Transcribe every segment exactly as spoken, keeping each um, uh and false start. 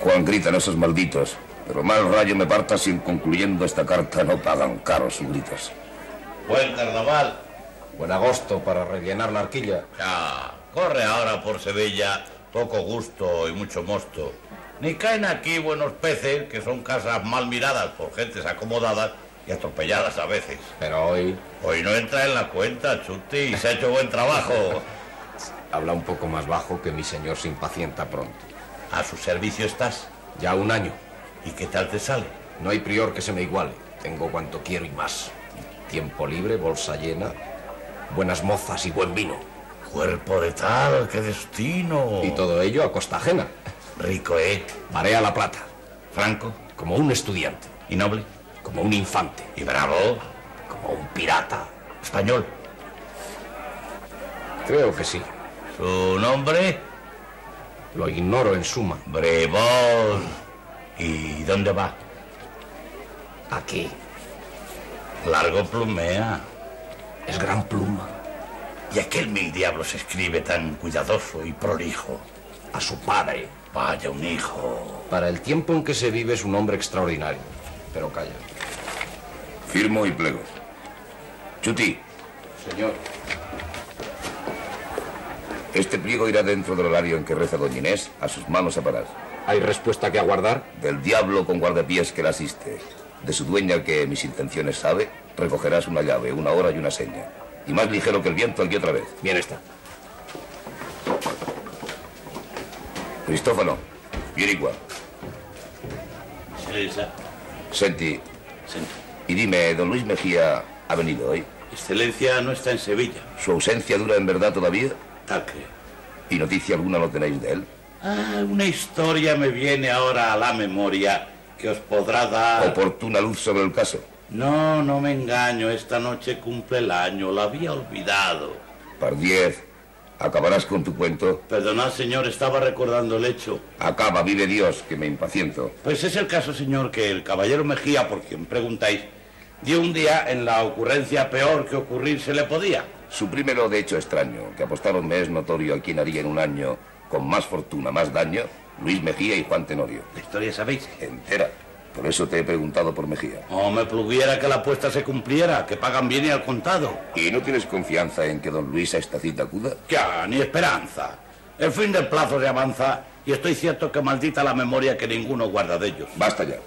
Juan, gritan esos malditos. Pero mal rayo me parta si en concluyendo esta carta no pagan caros sus gritos. Buen carnaval. Buen agosto para rellenar la arquilla. Ya, corre ahora por Sevilla poco gusto y mucho mosto. Ni caen aquí buenos peces, que son casas mal miradas por gentes acomodadas y atropelladas a veces. Pero hoy... Hoy no entra en la cuenta, Chuti, y se ha hecho buen trabajo. Habla un poco más bajo, que mi señor se impacienta pronto. ¿A su servicio estás? Ya un año. ¿Y qué tal te sale? No hay prior que se me iguale. Tengo cuanto quiero y más. Tiempo libre, bolsa llena, buenas mozas y buen vino. Cuerpo de tal, qué destino. Y todo ello a costa ajena. Rico, ¿eh? Marea la plata. Franco. Como un estudiante. ¿Y noble? Como un infante. ¿Y bravo? Como un pirata. ¿Español? Creo que sí. ¿Su nombre? Lo ignoro en suma. Brevón. ¿Y dónde va? Aquí. Largo plumea. Es gran pluma. ¿Y aquel mil diablos escribe tan cuidadoso y prolijo? A su padre. Vaya un hijo. Para el tiempo en que se vive es un hombre extraordinario. Pero calla. Firmo y plego. Chuti. Señor. Este pliego irá dentro del horario en que reza doña Inés, a sus manos a parar. ¿Hay respuesta que aguardar? Del diablo con guardapiés que la asiste. De su dueña, que mis intenciones sabe, recogerás una llave, una hora y una seña. Y más ligero que el viento al que otra vez. Bien está. Cristófano, bien igual. Excelencia. Senti, Senti. y dime, ¿don Luis Mejía ha venido hoy? Excelencia no está en Sevilla. ¿Su ausencia dura en verdad todavía? Tal creo. ¿Y noticia alguna no tenéis de él? Ah, una historia me viene ahora a la memoria que os podrá dar... ¿Oportuna luz sobre el caso? No, no me engaño. Esta noche cumple el año. La había olvidado. Pardiez, ¿acabarás con tu cuento? Perdonad, señor, estaba recordando el hecho. Acaba, vive Dios, que me impaciento. Pues es el caso, señor, que el caballero Mejía, por quien preguntáis, dio un día en la ocurrencia peor que ocurrir se le podía. Suprímelo de hecho extraño, que apostaron me es notorio a quien haría en un año, con más fortuna, más daño, Luis Mejía y Juan Tenorio. ¿La historia sabéis? Entera. Por eso te he preguntado por Mejía. No me pluguiera que la apuesta se cumpliera, que pagan bien y al contado. ¿Y no tienes confianza en que don Luis a esta cita acuda? Ya, ni esperanza. El fin del plazo se avanza y estoy cierto que maldita la memoria que ninguno guarda de ellos. Basta ya.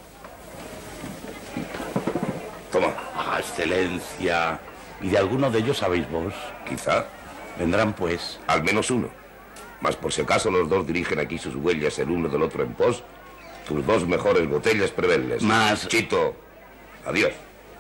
Toma. Ah, excelencia. ¿Y de alguno de ellos sabéis vos? Quizá. Vendrán, pues. Al menos uno. Mas por si acaso los dos dirigen aquí sus huellas el uno del otro en pos, tus dos mejores botellas preverles. Más... Chito, adiós.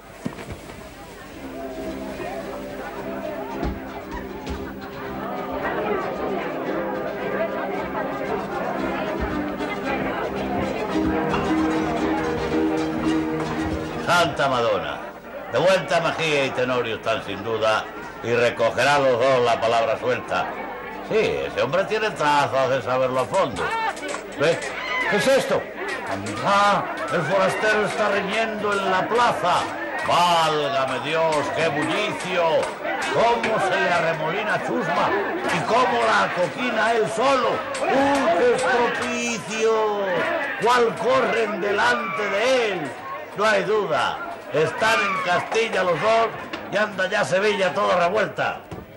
Santa Madonna. De vuelta Mejía y Tenorio están sin duda y recogerán los dos la palabra suelta. Sí, ese hombre tiene trazas de saberlo a fondo. ¿Ve? ¿Qué es esto? Ah, el forastero está riñendo en la plaza. ¡Válgame Dios, qué bullicio! ¿Cómo se le arremolina Chusma? ¿Y cómo la coquina él solo? ¡Uy, qué estropicio! ¿Cuál corren delante de él? No hay duda. Están en Castilla los dos y anda ya Sevilla toda revuelta.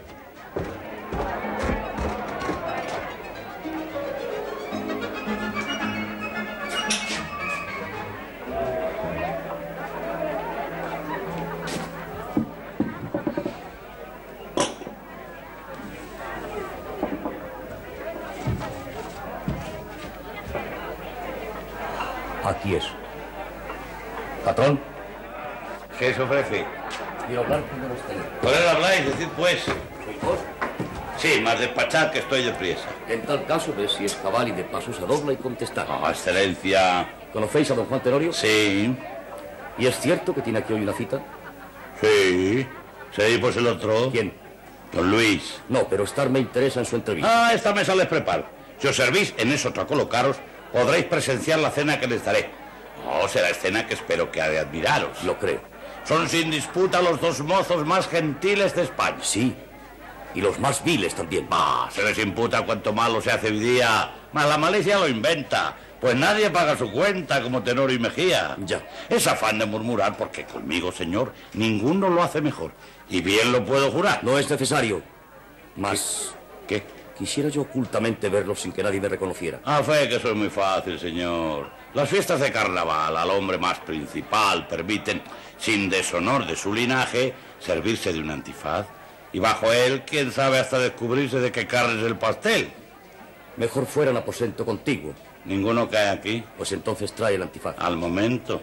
Aquí es. Patrón. ¿Qué se ofrece? Quiero hablar con don Estelén. ¿Por él habláis? Decid pues. ¿Soy vos? Sí, más despachad que estoy de priesa. En tal caso, ve si es cabal y de pasos a dobla y contestar. Ah, excelencia. ¿Conocéis a don Juan Tenorio? Sí. ¿Y es cierto que tiene aquí hoy una cita? Sí. Sí, pues el otro. ¿Quién? Don Luis. No, pero estar me interesa en su entrevista. Ah, esta mesa les preparo. Si os servís en eso a colocaros, podréis presenciar la cena que les daré. Oh, será escena que espero que ha de admiraros. Lo creo. Son sin disputa los dos mozos más gentiles de España. Sí. Y los más viles también. Ah, se les imputa cuanto malo se hace hoy día. Mas la malicia lo inventa. Pues nadie paga su cuenta como Tenorio y Mejía. Ya. Es afán de murmurar porque conmigo, señor, ninguno lo hace mejor. Y bien lo puedo jurar. No es necesario. Mas... ¿Qué? Quisiera yo ocultamente verlo sin que nadie me reconociera. A fe que eso es muy fácil, señor. Las fiestas de carnaval al hombre más principal permiten, sin deshonor de su linaje, servirse de un antifaz. Y bajo él, quién sabe hasta descubrirse de qué carne es el pastel. Mejor fuera el aposento contiguo. ¿Ninguno cae aquí? Pues entonces trae el antifaz. Al momento.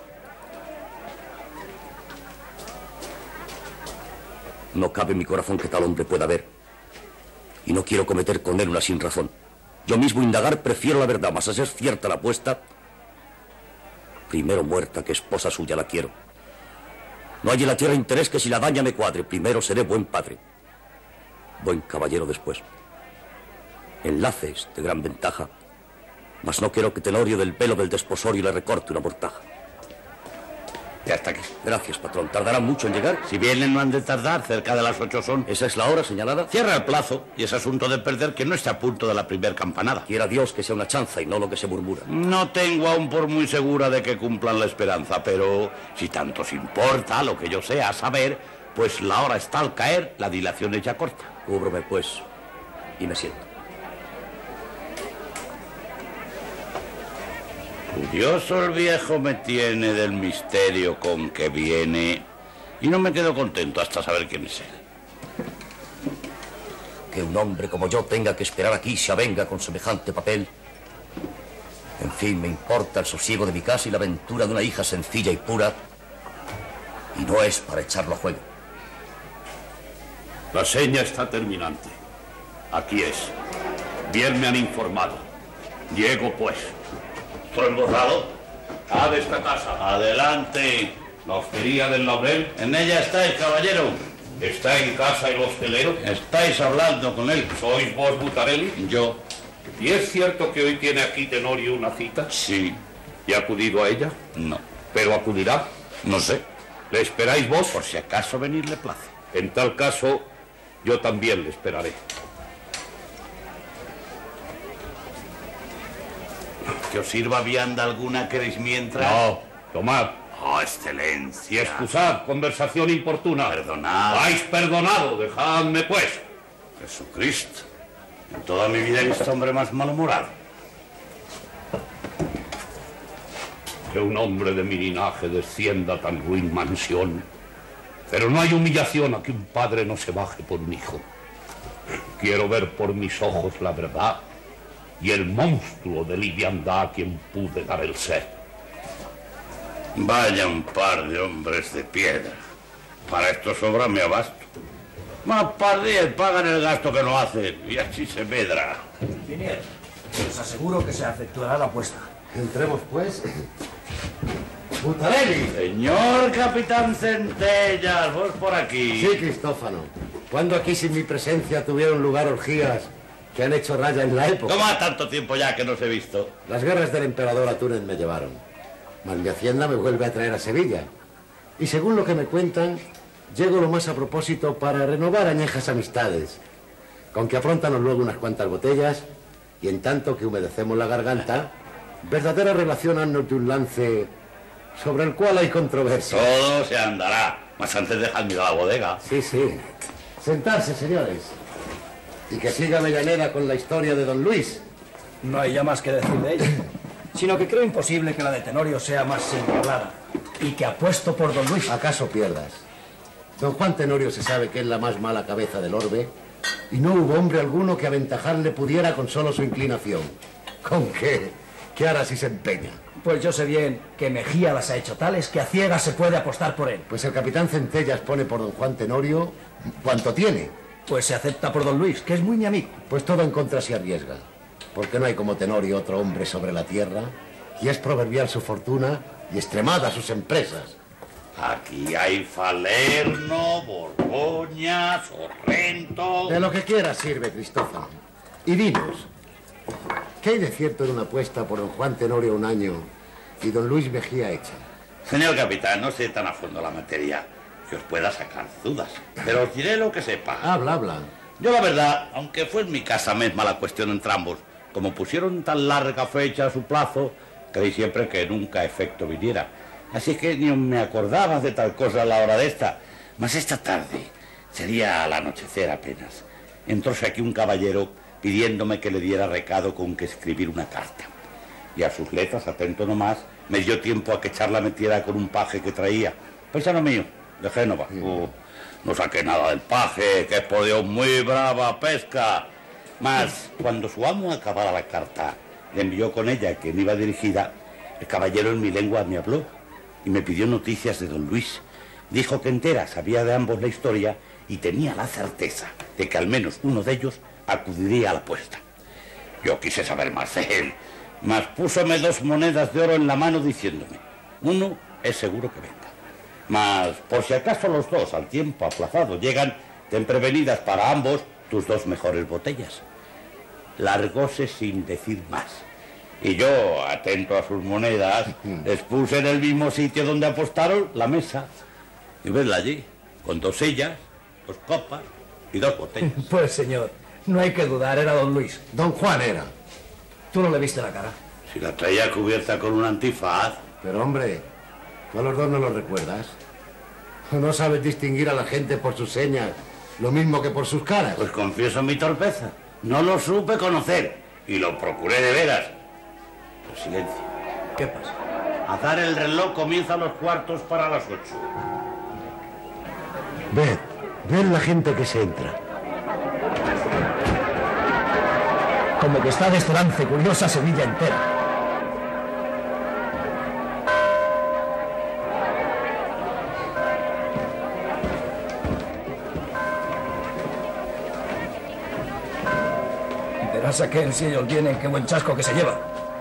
No cabe en mi corazón que tal hombre pueda haber. Y no quiero cometer con él una sin razón. Yo mismo indagar prefiero la verdad, mas a ser cierta la apuesta, primero muerta que esposa suya la quiero. No hay en la tierra interés que si la daña me cuadre. Primero seré buen padre, buen caballero después. Enlaces de gran ventaja, mas no quiero que Tenorio del pelo del desposorio le recorte una mortaja. Ya está aquí. Gracias, patrón. ¿Tardará mucho en llegar? Si vienen no han de tardar, cerca de las ocho son. ¿Esa es la hora señalada? Cierra el plazo y es asunto de perder que no esté a punto de la primer campanada. Quiera Dios que sea una chanza y no lo que se murmura. No tengo aún por muy segura de que cumplan la esperanza, pero si tanto os importa lo que yo sea saber, pues la hora está al caer, la dilación es ya corta. Cúbrome, pues, y me siento. Curioso el viejo me tiene del misterio con que viene y no me quedo contento hasta saber quién es él. Que un hombre como yo tenga que esperar aquí y se avenga con semejante papel. En fin, me importa el sosiego de mi casa y la aventura de una hija sencilla y pura. Y no es para echarlo a juego. La seña está terminante. Aquí es. Bien me han informado. Llego, pues. ¿Estoy embozado? A de esta casa. Adelante. La hostería del laurel. En ella estáis, caballero. ¿Está en casa el hostelero? Estáis hablando con él. ¿Sois vos, Butarelli? Yo. ¿Y es cierto que hoy tiene aquí Tenorio una cita? Sí. ¿Y ha acudido a ella? No. ¿Pero acudirá? No sé. ¿Le esperáis vos? Por si acaso venir le place. En tal caso, yo también le esperaré. ¿Que os sirva vianda alguna queréis mientras? No, tomad. Oh, excelencia. Y excusad, conversación importuna. Perdonad. Vais perdonado, dejadme pues. Jesucristo. En toda mi vida he visto hombre más malhumorado. Que un hombre de mi linaje descienda a tan ruin mansión. Pero no hay humillación a que un padre no se baje por un hijo. Quiero ver por mis ojos la verdad y el monstruo de liviandad a quien pude dar el ser. Vaya un par de hombres de piedra. Para esto sobra mi abasto. Más par diez pagan el gasto que no hacen y así se medra. Ingeniero, os aseguro que se efectuará la apuesta. Entremos, pues. ¡Butarelli! Señor Capitán Centellas, vos por aquí. Sí, Cristófano. ¿Cuándo aquí sin mi presencia tuvieron lugar orgías que han hecho raya en la época? ¿Cómo ha tanto tiempo ya que no os he visto? Las guerras del emperador a Túnez me llevaron. Mas mi hacienda me vuelve a traer a Sevilla. Y según lo que me cuentan, llego lo más a propósito para renovar añejas amistades. Con que afrontanos luego unas cuantas botellas y en tanto que humedecemos la garganta, verdadera relación haznos de un lance sobre el cual hay controversia. Todo se andará. Mas antes dejadme ir a la bodega. Sí, sí. Sentarse, señores. Y que siga Avellaneda con la historia de don Luis. No hay ya más que decir de ella, sino que creo imposible que la de Tenorio sea más simple clara y que apuesto por don Luis. ¿Acaso pierdas? Don Juan Tenorio se sabe que es la más mala cabeza del orbe y no hubo hombre alguno que aventajarle pudiera con solo su inclinación. ¿Con qué? ¿Qué hará si se empeña? Pues yo sé bien que Mejía las ha hecho tales que a ciegas se puede apostar por él. Pues el capitán Centellas pone por don Juan Tenorio cuanto tiene. Pues se acepta por don Luis, que es muy mi amigo. Pues todo en contra se arriesga, porque no hay como Tenorio otro hombre sobre la tierra, y es proverbial su fortuna y extremada sus empresas. Aquí hay Falerno, Borgoña, Sorrento... De lo que quieras sirve, Cristófano. Y dinos, ¿qué hay de cierto en una apuesta por don Juan Tenorio un año y don Luis Mejía hecha? Señor capitán, no sé tan a fondo la materia que os pueda sacar dudas, pero os diré lo que sepa. Habla, habla. Yo la verdad, aunque fue en mi casa misma la cuestión entre ambos, como pusieron tan larga fecha a su plazo, creí siempre que nunca efecto viniera. Así que ni me acordaba de tal cosa a la hora de esta. Mas esta tarde, sería al anochecer apenas, entróse aquí un caballero pidiéndome que le diera recado con que escribir una carta. Y a sus letras, atento nomás, me dio tiempo a que charla metiera con un paje que traía. Paisano mío, de Génova. Uh, no saqué nada del paje, que es por Dios muy brava pesca. Mas, cuando su amo acabara la carta, le envió con ella que me iba dirigida, el caballero en mi lengua me habló y me pidió noticias de don Luis. Dijo que entera sabía de ambos la historia y tenía la certeza de que al menos uno de ellos acudiría a la apuesta. Yo quise saber más de él, mas púsome dos monedas de oro en la mano diciéndome, uno es seguro que venga. Mas, por si acaso los dos al tiempo aplazado llegan, ten prevenidas para ambos tus dos mejores botellas. Largóse sin decir más. Y yo, atento a sus monedas, les puse en el mismo sitio donde apostaron la mesa. Y vedla allí, con dos sillas, dos copas y dos botellas. Pues, señor, no hay que dudar, era don Luis. Don Juan era. ¿Tú no le viste la cara? Si la traía cubierta con un antifaz. Pero, hombre, ¿tú a los dos no los recuerdas? ¿O no sabes distinguir a la gente por sus señas, lo mismo que por sus caras? Pues confieso mi torpeza. No lo supe conocer y lo procuré de veras. Pero silencio. ¿Qué pasa? Azar el reloj comienza los cuartos para las ocho. Ved, ved la gente que se entra. Como que está de este lance curiosa Sevilla entera. Y verás a qué si ellos vienen, qué buen chasco que se lleva.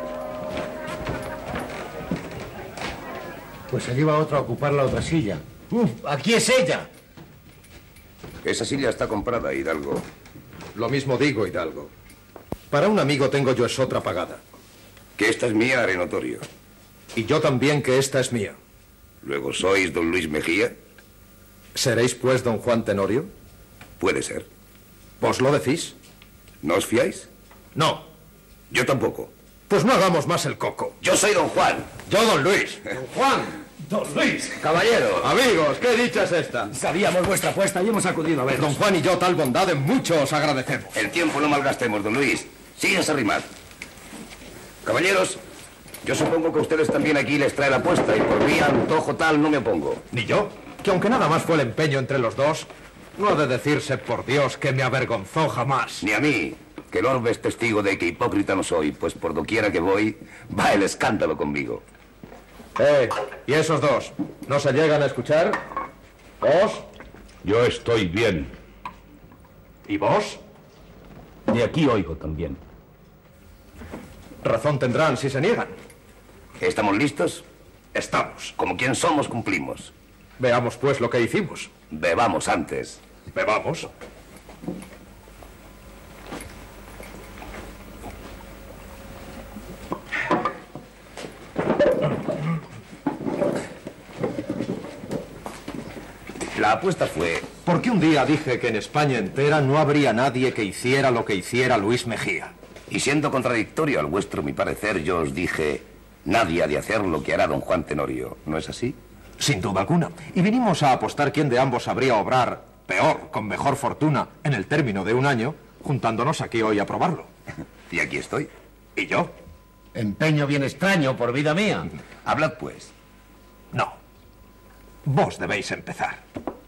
Pues allí va otro a ocupar la otra silla. ¡Uf! ¡Aquí es ella! Esa silla está comprada, Hidalgo. Lo mismo digo, Hidalgo. Para un amigo tengo yo es otra pagada. Que esta es mía, Arenotorio. Y yo también que esta es mía. Luego, ¿sois don Luis Mejía? ¿Seréis, pues, don Juan Tenorio? Puede ser. ¿Vos lo decís? ¿No os fiáis? No. Yo tampoco. Pues no hagamos más el coco. Yo soy don Juan. Yo, don Luis. ¡Don Juan! ¡Don Luis! Caballero. Amigos, ¿qué dicha es esta? Sabíamos vuestra apuesta y hemos acudido a ver. Don Juan y yo tal bondad en mucho os agradecemos. El tiempo no malgastemos, don Luis. Síguense a rimar. Caballeros, yo supongo que ustedes también aquí les trae la apuesta y por mí antojo tal no me opongo. Ni yo, que aunque nada más fue el empeño entre los dos, no ha de decirse, por Dios, que me avergonzó jamás. Ni a mí, que el orbe es testigo de que hipócrita no soy, pues por doquiera que voy, va el escándalo conmigo. Eh, ¿y esos dos? ¿No se llegan a escuchar? ¿Vos? Yo estoy bien. ¿Y vos? De aquí oigo también. Razón tendrán si se niegan. ¿Estamos listos? Estamos. Como quien somos, cumplimos. Veamos, pues, lo que hicimos. Bebamos antes. Bebamos. La apuesta fue... Porque un día dije que en España entera no habría nadie que hiciera lo que hiciera Luis Mejía. Y siendo contradictorio al vuestro mi parecer, yo os dije... Nadie ha de hacer lo que hará don Juan Tenorio. ¿No es así? Sin duda alguna. Y vinimos a apostar quién de ambos sabría obrar peor, con mejor fortuna, en el término de un año, juntándonos aquí hoy a probarlo. Y aquí estoy. ¿Y yo? Empeño bien extraño, por vida mía. Hablad, pues. No. Vos debéis empezar.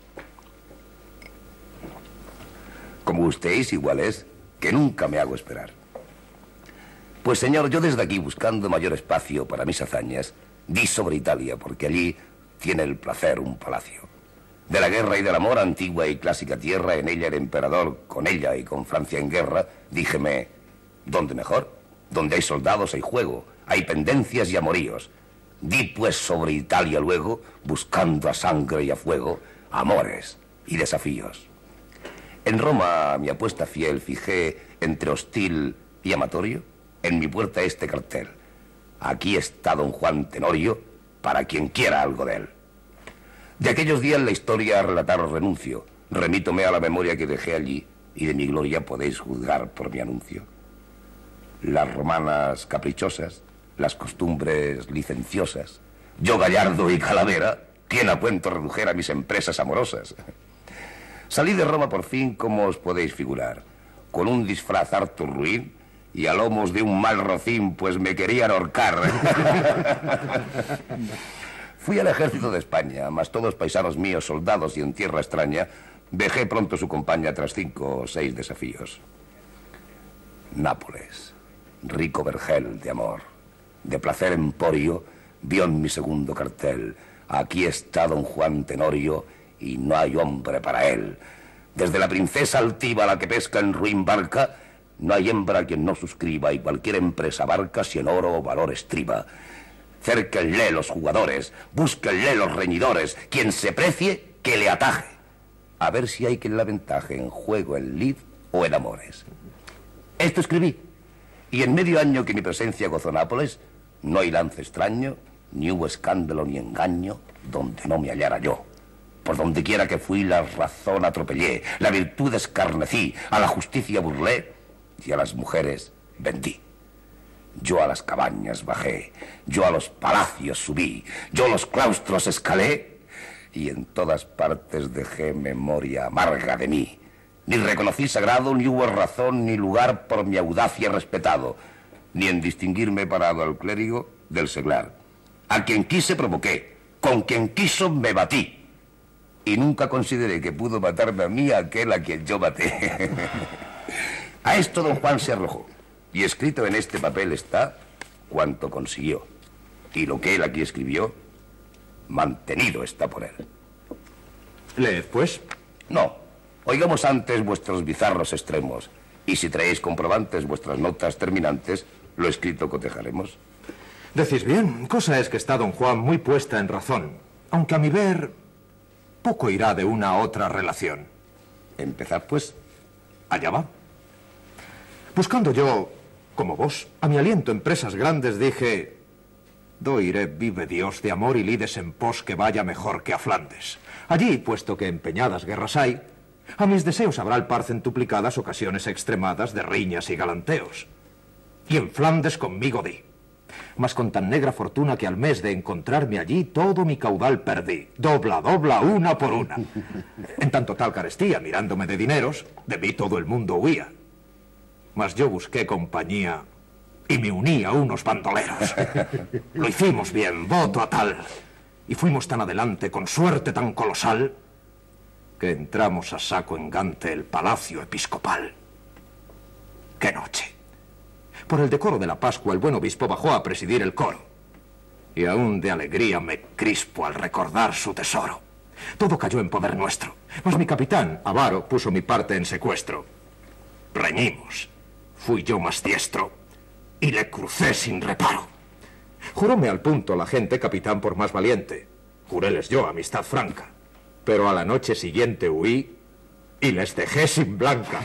Como gustéis, igual es, que nunca me hago esperar. Pues, señor, yo desde aquí, buscando mayor espacio para mis hazañas, di sobre Italia, porque allí tiene el placer un palacio. De la guerra y del amor, antigua y clásica tierra, en ella el emperador, con ella y con Francia en guerra, díjeme, ¿dónde mejor? Donde hay soldados hay juego, hay pendencias y amoríos. Di pues sobre Italia luego, buscando a sangre y a fuego, amores y desafíos. En Roma, mi apuesta fiel, fijé entre hostil y amatorio, en mi puerta este cartel. Aquí está don Juan Tenorio, para quien quiera algo de él. De aquellos días la historia a relataros renuncio. Remítome a la memoria que dejé allí y de mi gloria podéis juzgar por mi anuncio. Las romanas caprichosas, las costumbres licenciosas, yo gallardo y calavera, ¿quién a cuento redujera mis empresas amorosas? Salí de Roma por fin, como os podéis figurar, con un disfraz harto ruin y a lomos de un mal rocín, pues me querían ahorcar. Fui al ejército de España, mas todos paisanos míos, soldados y en tierra extraña, dejé pronto su compañía tras cinco o seis desafíos. Nápoles, rico vergel de amor, de placer emporio, vio en mi segundo cartel: aquí está don Juan Tenorio y no hay hombre para él. Desde la princesa altiva a la que pesca en ruin barca, no hay hembra a quien no suscriba, y cualquier empresa abarca si en oro o valor estriba. Cérquenle los jugadores, búsquenle los reñidores, quien se precie, que le ataje, a ver si hay quien la aventaje en juego, en lid o en amores. Esto escribí, y en medio año que mi presencia gozó Nápoles, no hay lance extraño, ni hubo escándalo ni engaño donde no me hallara yo. Por donde quiera que fui, la razón atropellé, la virtud escarnecí, a la justicia burlé y a las mujeres vendí. Yo a las cabañas bajé, yo a los palacios subí, yo los claustros escalé y en todas partes dejé memoria amarga de mí. Ni reconocí sagrado, ni hubo razón ni lugar por mi audacia respetado, ni en distinguirme parado al clérigo del seglar. A quien quise provoqué, con quien quiso me batí. Y nunca consideré que pudo matarme a mí aquel a quien yo maté. A esto don Juan se arrojó, y escrito en este papel está cuanto consiguió. Y lo que él aquí escribió, mantenido está por él. Leed, pues. No, oigamos antes vuestros bizarros extremos, y si traéis comprobantes vuestras notas terminantes, lo escrito cotejaremos. Decís bien, cosa es que está don Juan muy puesta en razón, aunque a mi ver poco irá de una a otra relación. Empezad, pues. Allá va. Buscando yo, como vos, a mi aliento empresas grandes, dije: do iré, vive Dios, de amor y lides en pos que vaya mejor que a Flandes. Allí, puesto que empeñadas guerras hay, a mis deseos habrá el par centuplicadas ocasiones extremadas de riñas y galanteos. Y en Flandes conmigo di. Mas con tan negra fortuna que al mes de encontrarme allí todo mi caudal perdí, dobla, dobla, una por una. En tanto tal carestía, mirándome de dineros, de mí todo el mundo huía. Mas yo busqué compañía y me uní a unos bandoleros. Lo hicimos bien, voto a tal, y fuimos tan adelante con suerte tan colosal que entramos a saco en Gante el palacio episcopal. ¡Qué noche! Por el decoro de la Pascua, el buen obispo bajó a presidir el coro. Y aún de alegría me crispo al recordar su tesoro. Todo cayó en poder nuestro, mas mi capitán, avaro, puso mi parte en secuestro. Reñimos. Fui yo más diestro y le crucé sin reparo. Juróme al punto la gente capitán por más valiente. Juréles yo amistad franca. Pero a la noche siguiente huí y les dejé sin blanca.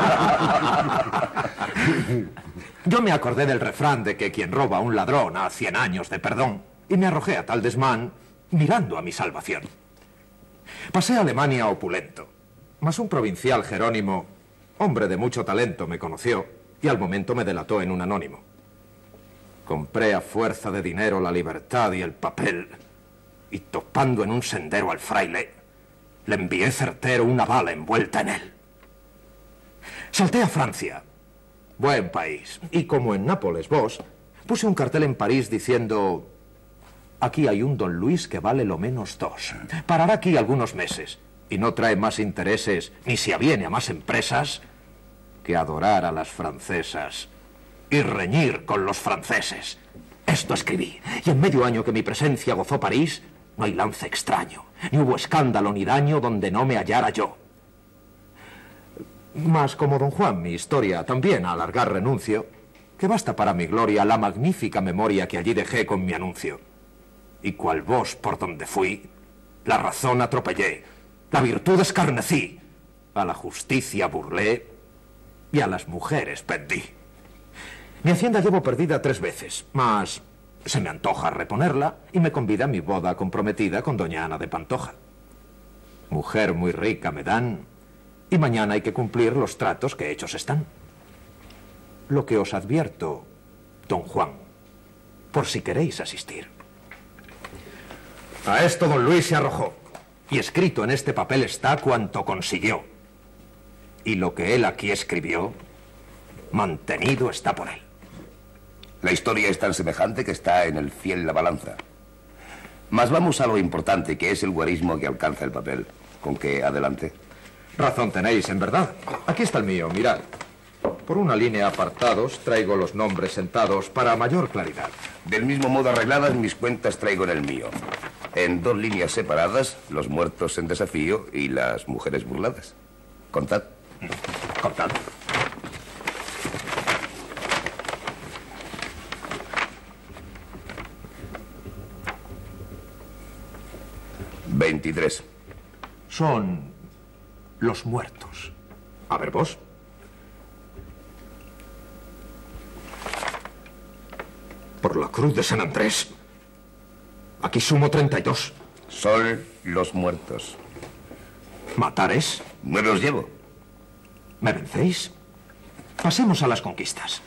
Yo me acordé del refrán de que quien roba a un ladrón a cien años de perdón, y me arrojé a tal desmán mirando a mi salvación. Pasé a Alemania opulento, mas un provincial Jerónimo, hombre de mucho talento, me conoció y al momento me delató en un anónimo. Compré a fuerza de dinero la libertad y el papel, y topando en un sendero al fraile, le envié certero una bala envuelta en él. Salté a Francia, buen país, y como en Nápoles vos, puse un cartel en París diciendo: aquí hay un don Luis que vale lo menos dos. Parará aquí algunos meses, y no trae más intereses, ni se aviene a más empresas, que adorar a las francesas y reñir con los franceses. Esto escribí, y en medio año que mi presencia gozó París, no hay lance extraño, ni hubo escándalo ni daño donde no me hallara yo. Mas como don Juan, mi historia también a alargar renuncio, que basta para mi gloria la magnífica memoria que allí dejé con mi anuncio. Y cual vos por donde fui, la razón atropellé, la virtud escarnecí, a la justicia burlé y a las mujeres pendí. Mi hacienda llevo perdida tres veces, mas se me antoja reponerla y me convida a mi boda comprometida con doña Ana de Pantoja. Mujer muy rica me dan Y mañana hay que cumplir los tratos que hechos están. Lo que os advierto, don Juan, por si queréis asistir. A esto don Luis se arrojó, y escrito en este papel está cuanto consiguió. Y lo que él aquí escribió, mantenido está por él. La historia es tan semejante que está en el fiel la balanza. Mas vamos a lo importante, que es el guarismo que alcanza el papel. ¿Con qué adelante? Razón tenéis, en verdad. Aquí está el mío, mirad. Por una línea apartados traigo los nombres sentados para mayor claridad. Del mismo modo arregladas mis cuentas traigo en el mío. En dos líneas separadas, los muertos en desafío y las mujeres burladas. Contad. Contad. Veintitrés. Son los muertos. A ver, vos. Por la cruz de San Andrés. Aquí sumo treinta y dos. Son los muertos. ¿Matares? No los llevo. ¿Me vencéis? Pasemos a las conquistas.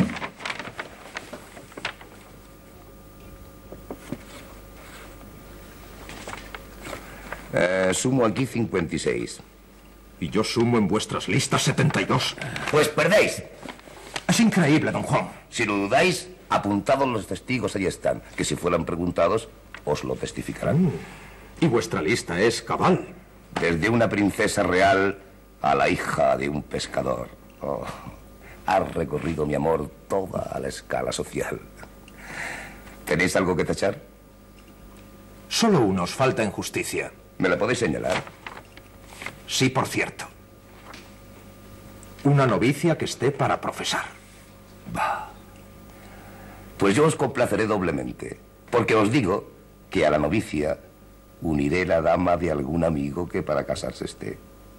Eh, sumo aquí cincuenta y seis. Y yo sumo en vuestras listas setenta y dos. Pues perdéis. Es increíble, don Juan. Si lo dudáis, apuntados los testigos ahí están, que si fueran preguntados, os lo testificarán. Mm. Y vuestra lista es cabal. Desde una princesa real a la hija de un pescador. Oh, ha recorrido mi amor toda la escala social. ¿Tenéis algo que tachar? Solo uno os falta en justicia. ¿Me la podéis señalar? Sí, por cierto. Una novicia que esté para profesar. Bah. Pues yo os complaceré doblemente, porque os digo que a la novicia uniré la dama de algún amigo que para casarse esté.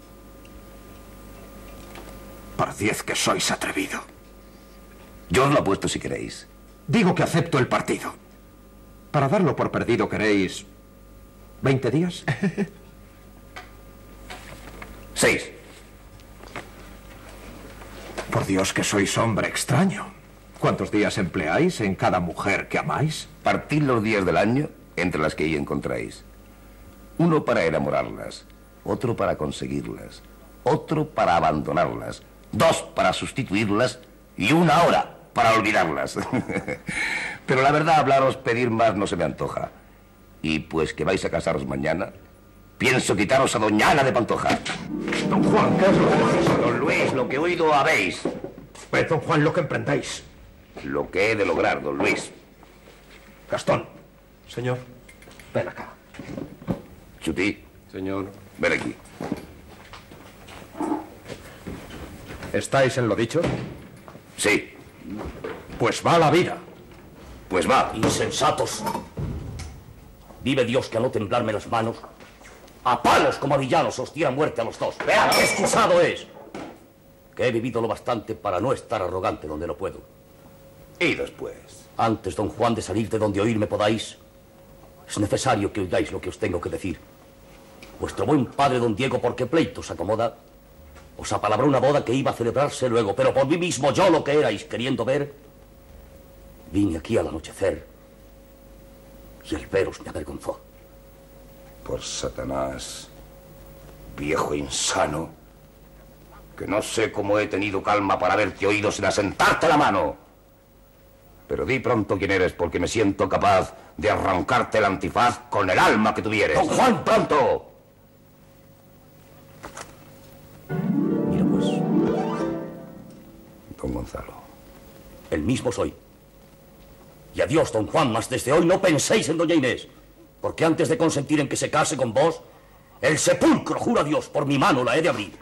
Por diez que sois atrevido. Yo os lo apuesto si queréis. Digo que acepto el partido. Para darlo por perdido, ¿queréis veinte días? Seis. Por Dios que sois hombre extraño. ¿Cuántos días empleáis en cada mujer que amáis? Partid los días del año entre las que ahí encontráis. Uno para enamorarlas, otro para conseguirlas, otro para abandonarlas, dos para sustituirlas y una hora para olvidarlas. Pero la verdad, hablaros, pedir más no se me antoja. Y pues que vais a casaros mañana, pienso quitaros a doña Ana de Pantoja. Don Juan, ¿qué es lo que decís? Don Luis, lo que oído habéis. Pues, don Juan, lo que emprendáis. Lo que he de lograr, don Luis. Gastón. Señor. Ven acá. Chutí. Señor. Ven aquí. ¿Estáis en lo dicho? Sí. Pues va la vida. Pues va. Insensatos. Vive Dios que al no temblarme las manos, a palos como a villanos os tiran muerte a los dos. Vean qué excusado es. Que he vivido lo bastante para no estar arrogante donde no puedo. Y después. Antes, don Juan, de salir de donde oírme podáis, es necesario que oigáis lo que os tengo que decir. Vuestro buen padre, don Diego, porque pleito se acomoda, os apalabró una boda que iba a celebrarse luego, pero por mí mismo, yo lo que erais queriendo ver, vine aquí al anochecer y el veros me avergonzó. Por Satanás, viejo insano, que no sé cómo he tenido calma para haberte oído sin asentarte la mano. Pero di pronto quién eres, porque me siento capaz de arrancarte el antifaz con el alma que tuvieres. ¡Don Juan, pronto! Mira pues. Don Gonzalo. El mismo soy. Y adiós, don Juan, mas desde hoy no penséis en doña Inés, porque antes de consentir en que se case con vos, el sepulcro, juro a Dios, por mi mano la he de abrir.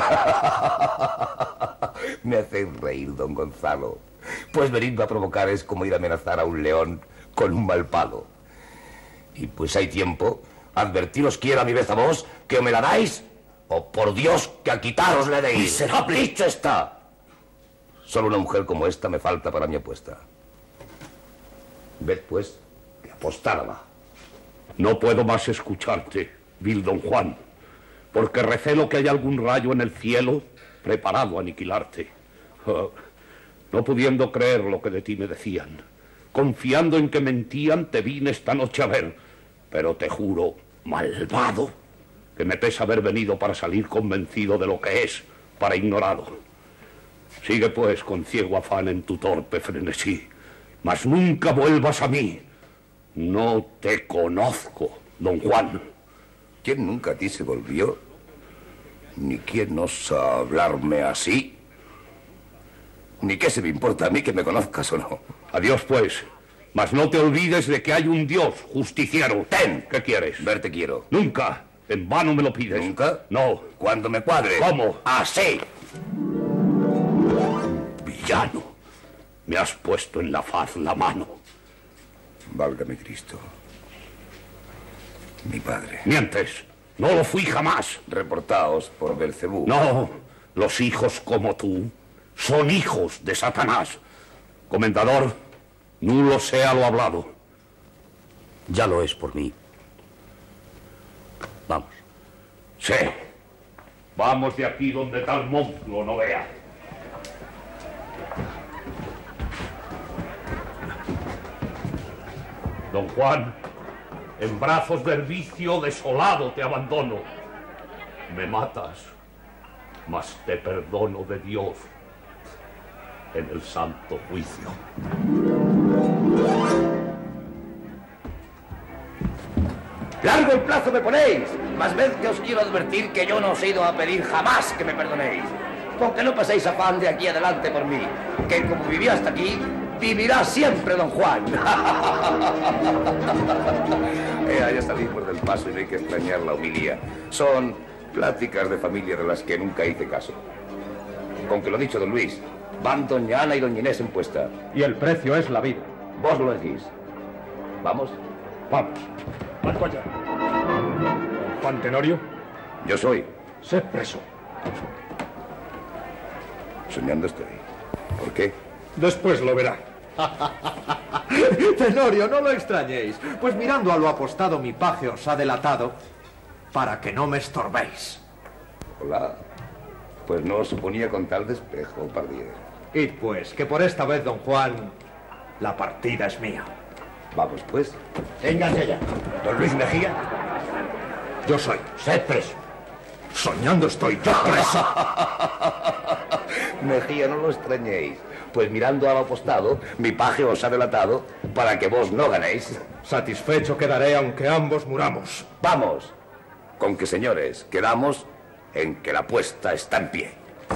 Me hacéis reír, don Gonzalo. Pues venirme a provocar es como ir a amenazar a un león con un mal palo. Y pues hay tiempo, advertiros quiero a mi vez a vos, que o me la dais, o por Dios que a quitaros le deis. ¡Miserable! ¡Dicho está! Solo una mujer como esta me falta para mi apuesta. Ved, pues, que apostada va. No puedo más escucharte, vil don Juan. porque recelo que haya algún rayo en el cielo preparado a aniquilarte. Oh, no pudiendo creer lo que de ti me decían, confiando en que mentían, te vine esta noche a ver, pero te juro, malvado, que me pesa haber venido para salir convencido de lo que es, para ignorado. Sigue pues con ciego afán en tu torpe frenesí, mas nunca vuelvas a mí. No te conozco, don Juan. ¿Quién nunca a ti se volvió? Ni quién osa hablarme así. Ni qué se me importa a mí que me conozcas o no. Adiós, pues. Mas no te olvides de que hay un Dios justiciero. ¡Ten! ¿Qué quieres? Verte quiero. Nunca. En vano me lo pides. ¿Nunca? No. Cuando me cuadre. ¿Cómo? Así. Villano. Me has puesto en la faz la mano. Válgame Cristo. Mi padre. Mientes. No lo fui jamás. Reportaos por Belcebú. No. Los hijos como tú son hijos de Satanás. Comendador, nulo sea lo hablado. Ya lo es por mí. Vamos. Sí. Vamos de aquí donde tal monstruo no vea. Don Juan, en brazos del vicio desolado te abandono. Me matas, mas te perdono de Dios en el santo juicio. ¡Largo el plazo me ponéis! Más vez que os quiero advertir que yo no os he ido a pedir jamás que me perdonéis. Porque no paséis afán de aquí adelante por mí, que como viví hasta aquí, vivirá siempre don Juan. eh, ya salimos del paso y no hay que extrañar la humilía. Son pláticas de familia de las que nunca hice caso. Con que lo dicho, don Luis, van doña Ana y doña Inés en puesta. Y el precio es la vida. Vos lo decís. ¿Vamos? Vamos. Marco allá. Juan Tenorio. Yo soy. Sed preso. Soñando estoy. ¿Por qué? Después lo verá. Tenorio, no lo extrañéis, pues mirando a lo apostado mi paje os ha delatado para que no me estorbéis. Hola. Pues no os suponía con tal despejo, pardiez. Id pues, que por esta vez, don Juan, la partida es mía. Vamos, pues. Ténganse ya. Don Luis Mejía. Yo soy. Sed preso. Soñando estoy yo preso. Mejía, no lo extrañéis. Pues mirando al apostado, mi paje os ha delatado para que vos no ganéis. Satisfecho quedaré aunque ambos muramos. Vamos. Con que, señores, quedamos en que la apuesta está en pie.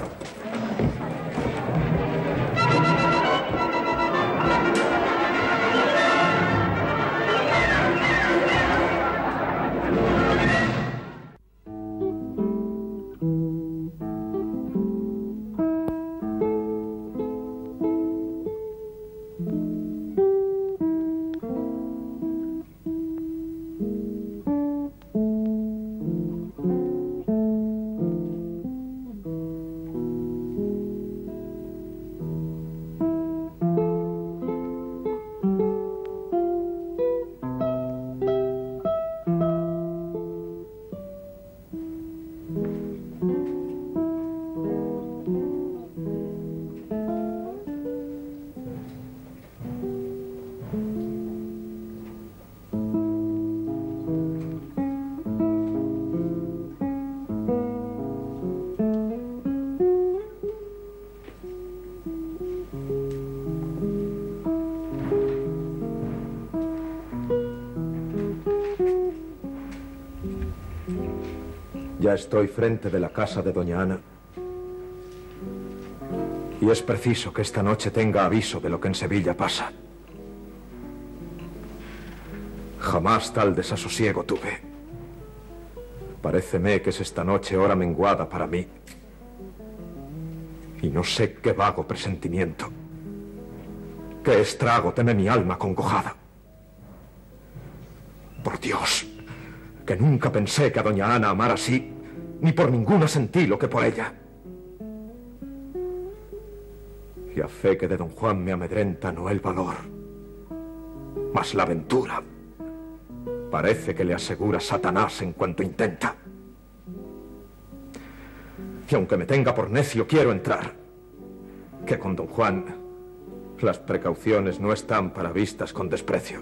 Ya estoy frente de la casa de doña Ana. Y es preciso que esta noche tenga aviso de lo que en Sevilla pasa. Jamás tal desasosiego tuve. Paréceme que es esta noche hora menguada para mí. Y no sé qué vago presentimiento, qué estrago teme mi alma congojada. Por Dios, que nunca pensé que a doña Ana amara así, ni por ninguna sentí lo que por ella. Y a fe que de don Juan me amedrenta no el valor, mas la aventura. Parece que le asegura Satanás en cuanto intenta. que aunque me tenga por necio, quiero entrar. Que con don Juan las precauciones no están para vistas con desprecio.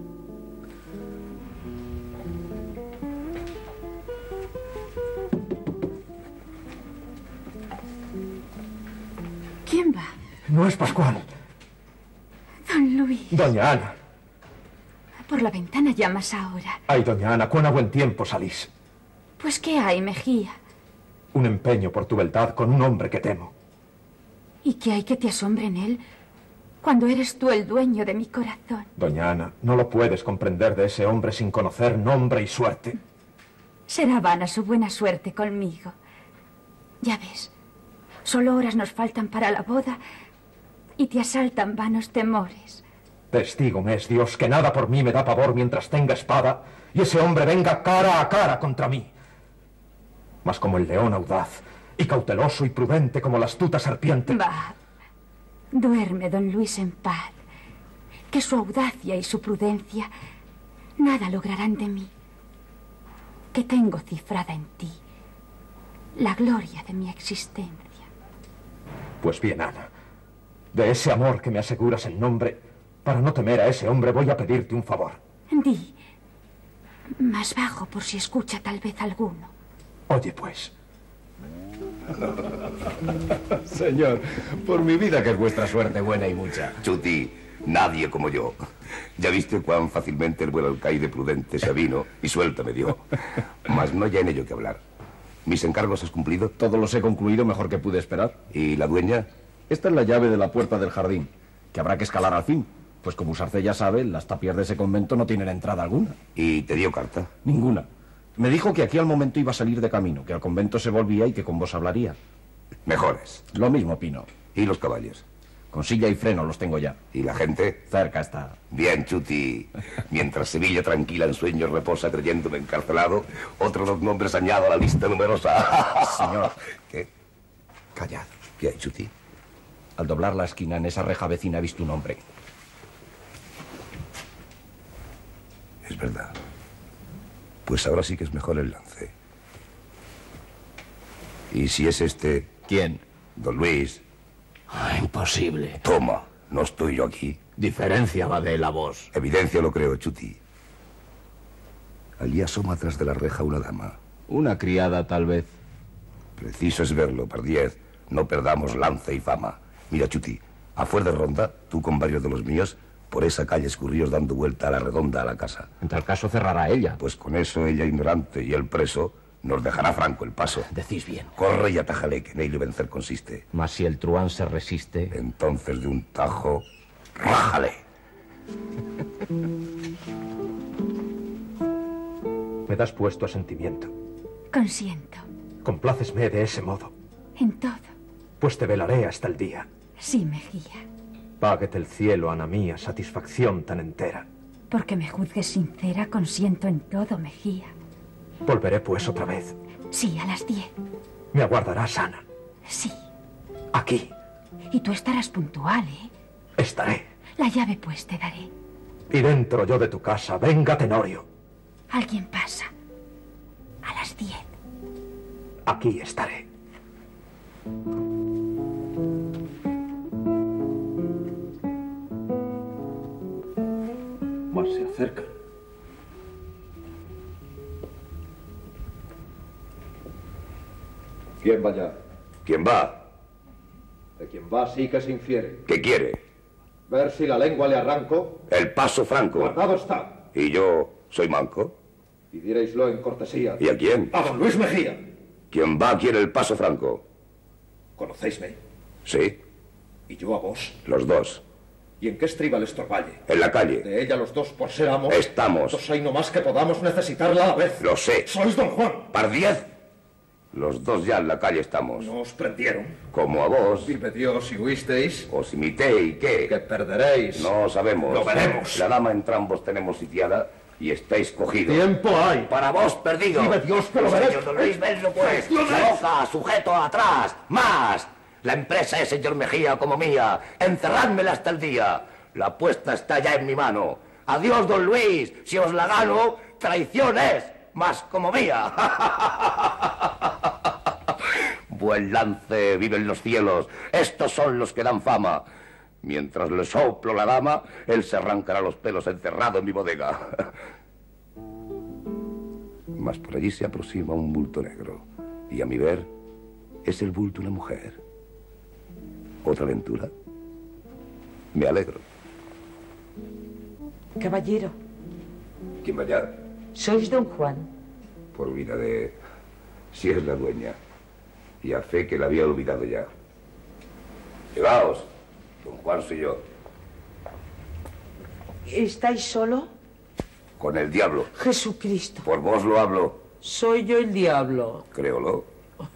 ¿Quién va? No es Pascual. Don Luis. Doña Ana. Por la ventana llamas ahora. Ay, doña Ana, cuán a buen tiempo salís. Pues ¿qué hay, Mejía? Un empeño por tu beldad con un hombre que temo. ¿Y qué hay que te asombre en él? Cuando eres tú el dueño de mi corazón. Doña Ana, no lo puedes comprender de ese hombre sin conocer nombre y suerte. Será vana su buena suerte conmigo. Ya ves, solo horas nos faltan para la boda y te asaltan vanos temores. Testigo me es Dios que nada por mí me da pavor mientras tenga espada y ese hombre venga cara a cara contra mí. Mas como el león audaz y cauteloso y prudente como la astuta serpiente... Va, duerme, don Luis, en paz, que su audacia y su prudencia nada lograrán de mí, que tengo cifrada en ti la gloria de mi existencia. Pues bien, Ana, de ese amor que me aseguras en nombre, para no temer a ese hombre voy a pedirte un favor. Di, más bajo por si escucha tal vez alguno. Oye, pues. Señor, por mi vida que es vuestra suerte buena y mucha. Chuti, nadie como yo. Ya viste cuán fácilmente el buen alcaide prudente se avino y suelta me dio. Mas no ya en ello que hablar. ¿Mis encargos has cumplido? Todos los he concluido mejor que pude esperar. ¿Y la dueña? Esta es la llave de la puerta del jardín, que habrá que escalar al fin. Pues como Usarce ya sabe, las tapias de ese convento no tienen entrada alguna. ¿Y te dio carta? Ninguna. Me dijo que aquí al momento iba a salir de camino, que al convento se volvía y que con vos hablaría. Mejores. Lo mismo opino. ¿Y los caballos? Con silla y freno los tengo ya. ¿Y la gente? Cerca está. Bien, Chuti. Mientras Sevilla tranquila en sueños reposa creyéndome encarcelado, otros dos nombres añado a la lista numerosa. Señor. ¿Qué? Callad. ¿Qué hay, Chuti? Al doblar la esquina en esa reja vecina he visto un hombre. Es verdad. Pues ahora sí que es mejor el lance. ¿Y si es este? ¿Quién? Don Luis. Ah, imposible. Toma, no estoy yo aquí. Diferencia va de la voz. Evidencia lo creo, Chuti. Allí asoma tras de la reja una dama. Una criada, tal vez. Preciso es verlo, Pardiez. No perdamos lance y fama. Mira, Chuti, a fuer de ronda, tú con varios de los míos, por esa calle escurríos dando vuelta a la redonda a la casa. En tal caso cerrará ella. Pues con eso ella ignorante y el preso nos dejará franco el paso. Decís bien. Corre y atájale, que en ello vencer consiste. Mas si el truán se resiste... Entonces de un tajo, rájale. Me das puesto a sentimiento. Consiento. Complácesme de ese modo. En todo. Pues te velaré hasta el día. Sí, Mejía. Páguete el cielo, Ana mía, satisfacción tan entera. Porque me juzgues sincera, consiento en todo, Mejía. Volveré pues otra vez. Sí, a las diez. Me aguardarás, Ana. Sí. Aquí. Y tú estarás puntual, ¿eh? Estaré. La llave pues te daré. Y dentro yo de tu casa, venga Tenorio. Alguien pasa. A las diez. Aquí estaré. Más se acercan. ¿Quién va allá? ¿Quién va? De quien va sí que se infiere. ¿Qué quiere? Ver si la lengua le arranco. El paso franco. Guardado está. ¿Y yo soy manco? Y diréislo en cortesía. ¿Y a quién? A don Luis Mejía. ¿Quién va quiere el paso franco? ¿Conocéisme? Sí, Y yo a vos. los dos. ¿Y en qué estriba el estorballe? En la calle. De ella los dos por ser amos. Estamos. Dos hay no más que podamos necesitarla a la vez. Lo sé. Sois don Juan. Pardiez. Los dos ya en la calle estamos. No os prendieron. Como a vos. Vive Dios si huisteis. Os imité y qué. Que perderéis. No sabemos. Lo veremos. La dama entrambos tenemos sitiada y estáis cogidos. Tiempo hay. Para vos perdido. Vive Dios que lo veréis. Señor Don Luis, vedlo pues. Lo La veréis. boca, sujeto atrás. Más. La empresa es, señor Mejía, como mía. Encerrádmela hasta el día. La apuesta está ya en mi mano. Adiós, don Luis. Si os la gano, traición es, más como mía. Como el lance vive en los cielos. Estos son los que dan fama. Mientras le soplo la dama, él se arrancará los pelos encerrado en mi bodega. Mas por allí se aproxima un bulto negro. Y a mi ver, es el bulto de una mujer. ¿Otra aventura? Me alegro. Caballero. ¿Quién va allá? Sois don Juan. Por vida de... si es la dueña. Y a fe que la había olvidado ya. Llegaos. Don Juan soy yo. ¿Estáis solo? Con el diablo. Jesucristo. Por vos lo hablo. Soy yo el diablo. Créolo.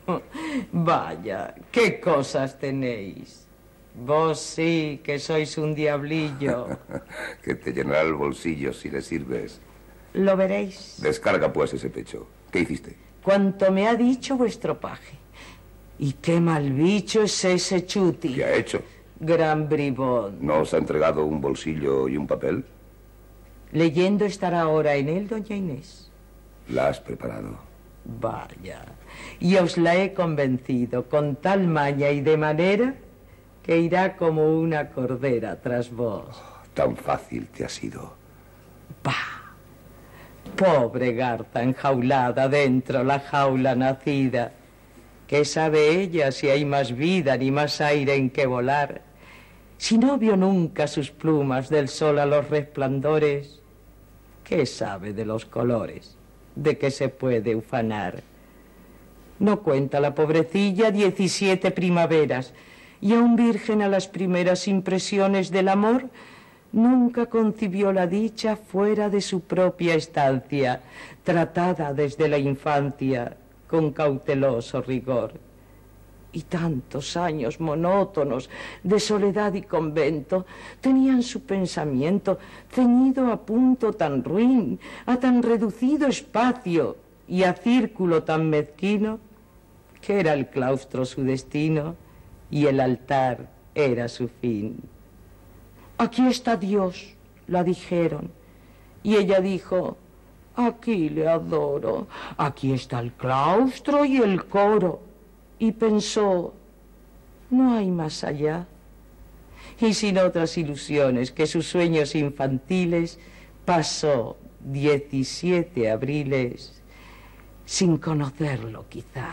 Vaya, qué cosas tenéis. Vos sí que sois un diablillo. Que te llenará el bolsillo si le sirves. Lo veréis. Descarga pues ese pecho. ¿Qué hiciste? Cuanto me ha dicho vuestro paje. Y qué mal bicho es ese Chuti. ¿Qué ha hecho? Gran bribón. ¿No os ha entregado un bolsillo y un papel? Leyendo estará ahora en él doña Inés. ¿La has preparado? Vaya. Y os la he convencido con tal maña y de manera que irá como una cordera tras vos. Oh, tan fácil te ha sido. Bah. Pobre garza enjaulada dentro la jaula nacida. ¿Qué sabe ella si hay más vida ni más aire en que volar? Si no vio nunca sus plumas del sol a los resplandores, ¿qué sabe de los colores? ¿De qué se puede ufanar? No cuenta la pobrecilla diecisiete primaveras, y aún virgen a las primeras impresiones del amor, nunca concibió la dicha fuera de su propia estancia, tratada desde la infancia con cauteloso rigor. Y tantos años monótonos de soledad y convento tenían su pensamiento ceñido a punto tan ruin, a tan reducido espacio y a círculo tan mezquino, que era el claustro su destino y el altar era su fin. Aquí está Dios, la dijeron, y ella dijo: aquí le adoro, aquí está el claustro y el coro. Y pensó: no hay más allá. Y sin otras ilusiones que sus sueños infantiles, pasó diecisiete abriles sin conocerlo quizá.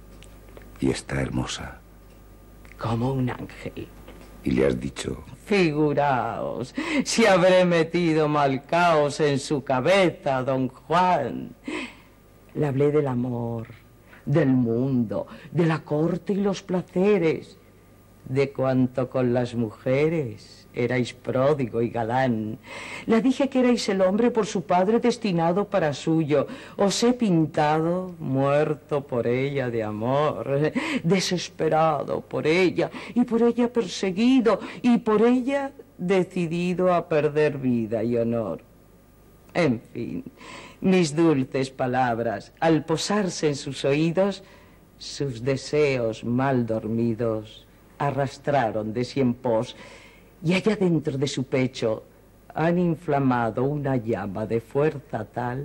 Y está hermosa. Como un ángel. ¿Y le has dicho? Figuraos, si habré metido mal caos en su cabeza, don Juan. Le hablé del amor, del mundo, de la corte y los placeres, de cuanto con las mujeres erais pródigo y galán. Le dije que erais el hombre por su padre destinado para suyo. Os he pintado muerto por ella de amor, desesperado por ella, y por ella perseguido, y por ella decidido a perder vida y honor. En fin, mis dulces palabras, al posarse en sus oídos, sus deseos mal dormidos arrastraron de sí en pos, y allá dentro de su pecho han inflamado una llama de fuerza tal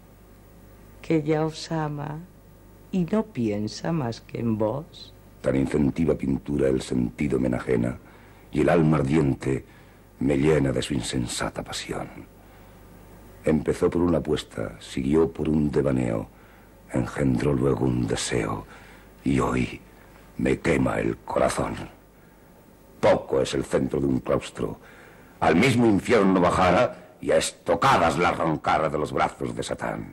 que ya os ama y no piensa más que en vos. Tan incentiva pintura el sentido me enajena, y el alma ardiente me llena de su insensata pasión. Empezó por una apuesta, siguió por un devaneo, engendró luego un deseo, y hoy me quema el corazón. Poco es el centro de un claustro. Al mismo infierno bajara y a estocadas la arrancara de los brazos de Satán.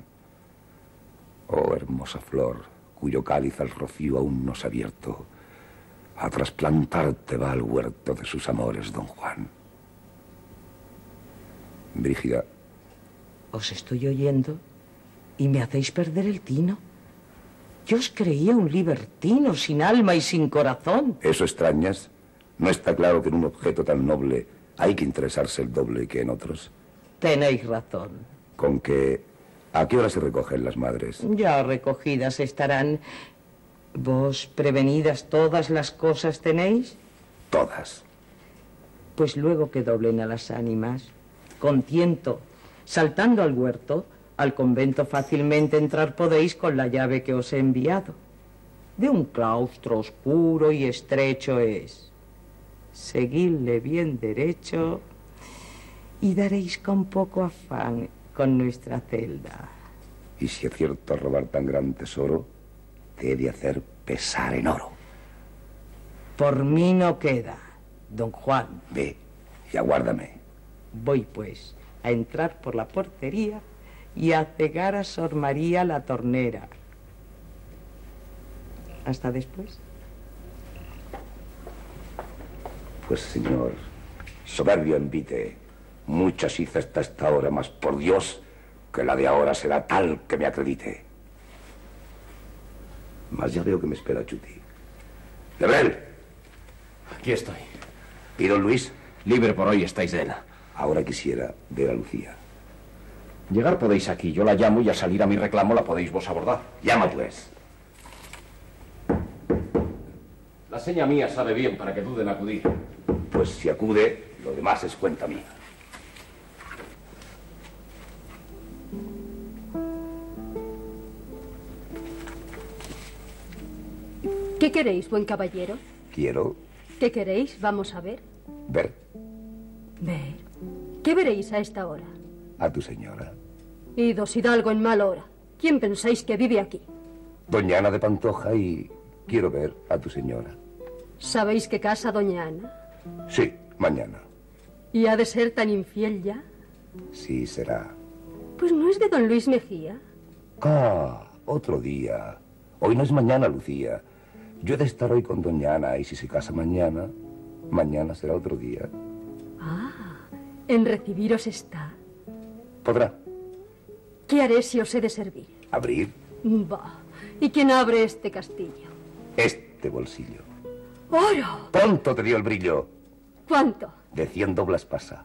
Oh, hermosa flor, cuyo cáliz al rocío aún no se ha abierto, a trasplantarte va al huerto de sus amores, don Juan. Brígida. Os estoy oyendo y me hacéis perder el tino. Yo os creía un libertino, sin alma y sin corazón. ¿Eso extrañas? ¿No está claro que en un objeto tan noble hay que interesarse el doble que en otros? Tenéis razón. ¿Con que a qué hora se recogen las madres? Ya recogidas estarán. ¿Vos prevenidas todas las cosas tenéis? Todas. Pues luego que doblen a las ánimas, con tiento, saltando al huerto, al convento fácilmente entrar podéis con la llave que os he enviado. de un claustro oscuro y estrecho es. Seguidle bien derecho y daréis con poco afán con nuestra celda. Y si acierto a robar tan gran tesoro, te he de hacer pesar en oro. Por mí no queda, don Juan. Ve y aguárdame. Voy, pues, a entrar por la portería y a cegar a Sor María la tornera. Hasta después. Pues, señor, soberbio envite, muchas hice hasta esta hora, mas por Dios que la de ahora será tal que me acredite. Mas ya veo que me espera Chuti. ¡Lebrel! Aquí estoy. ¿Y don Luis? Libre por hoy estáis de él. Ahora quisiera ver a Lucía. Llegar podéis aquí, yo la llamo y al salir a mi reclamo la podéis vos abordar. Llama, pues. La seña mía sabe bien para que duden acudir. Pues si acude, lo demás es cuenta mía. ¿Qué queréis, buen caballero? Quiero ¿Qué queréis? Vamos a ver. ver Ver. ¿Qué veréis a esta hora? a tu señora. Idos Hidalgo en mal hora. ¿Quién pensáis que vive aquí? Doña Ana de Pantoja, y quiero ver a tu señora. ¿Sabéis qué casa doña Ana? Sí, mañana. ¿Y ha de ser tan infiel ya? Sí, será. Pues no es de don Luis Mejía. Ah, otro día. Hoy no es mañana, Lucía. Yo he de estar hoy con doña Ana, y si se casa mañana, mañana será otro día. Ah, en recibiros está. Podrá. ¿Qué haré si os he de servir? ¿Abrir? Bah, ¿y quién abre este castillo? Este bolsillo. ¡Oro! Pronto te dio el brillo. ¿Cuánto? De cien doblas pasa.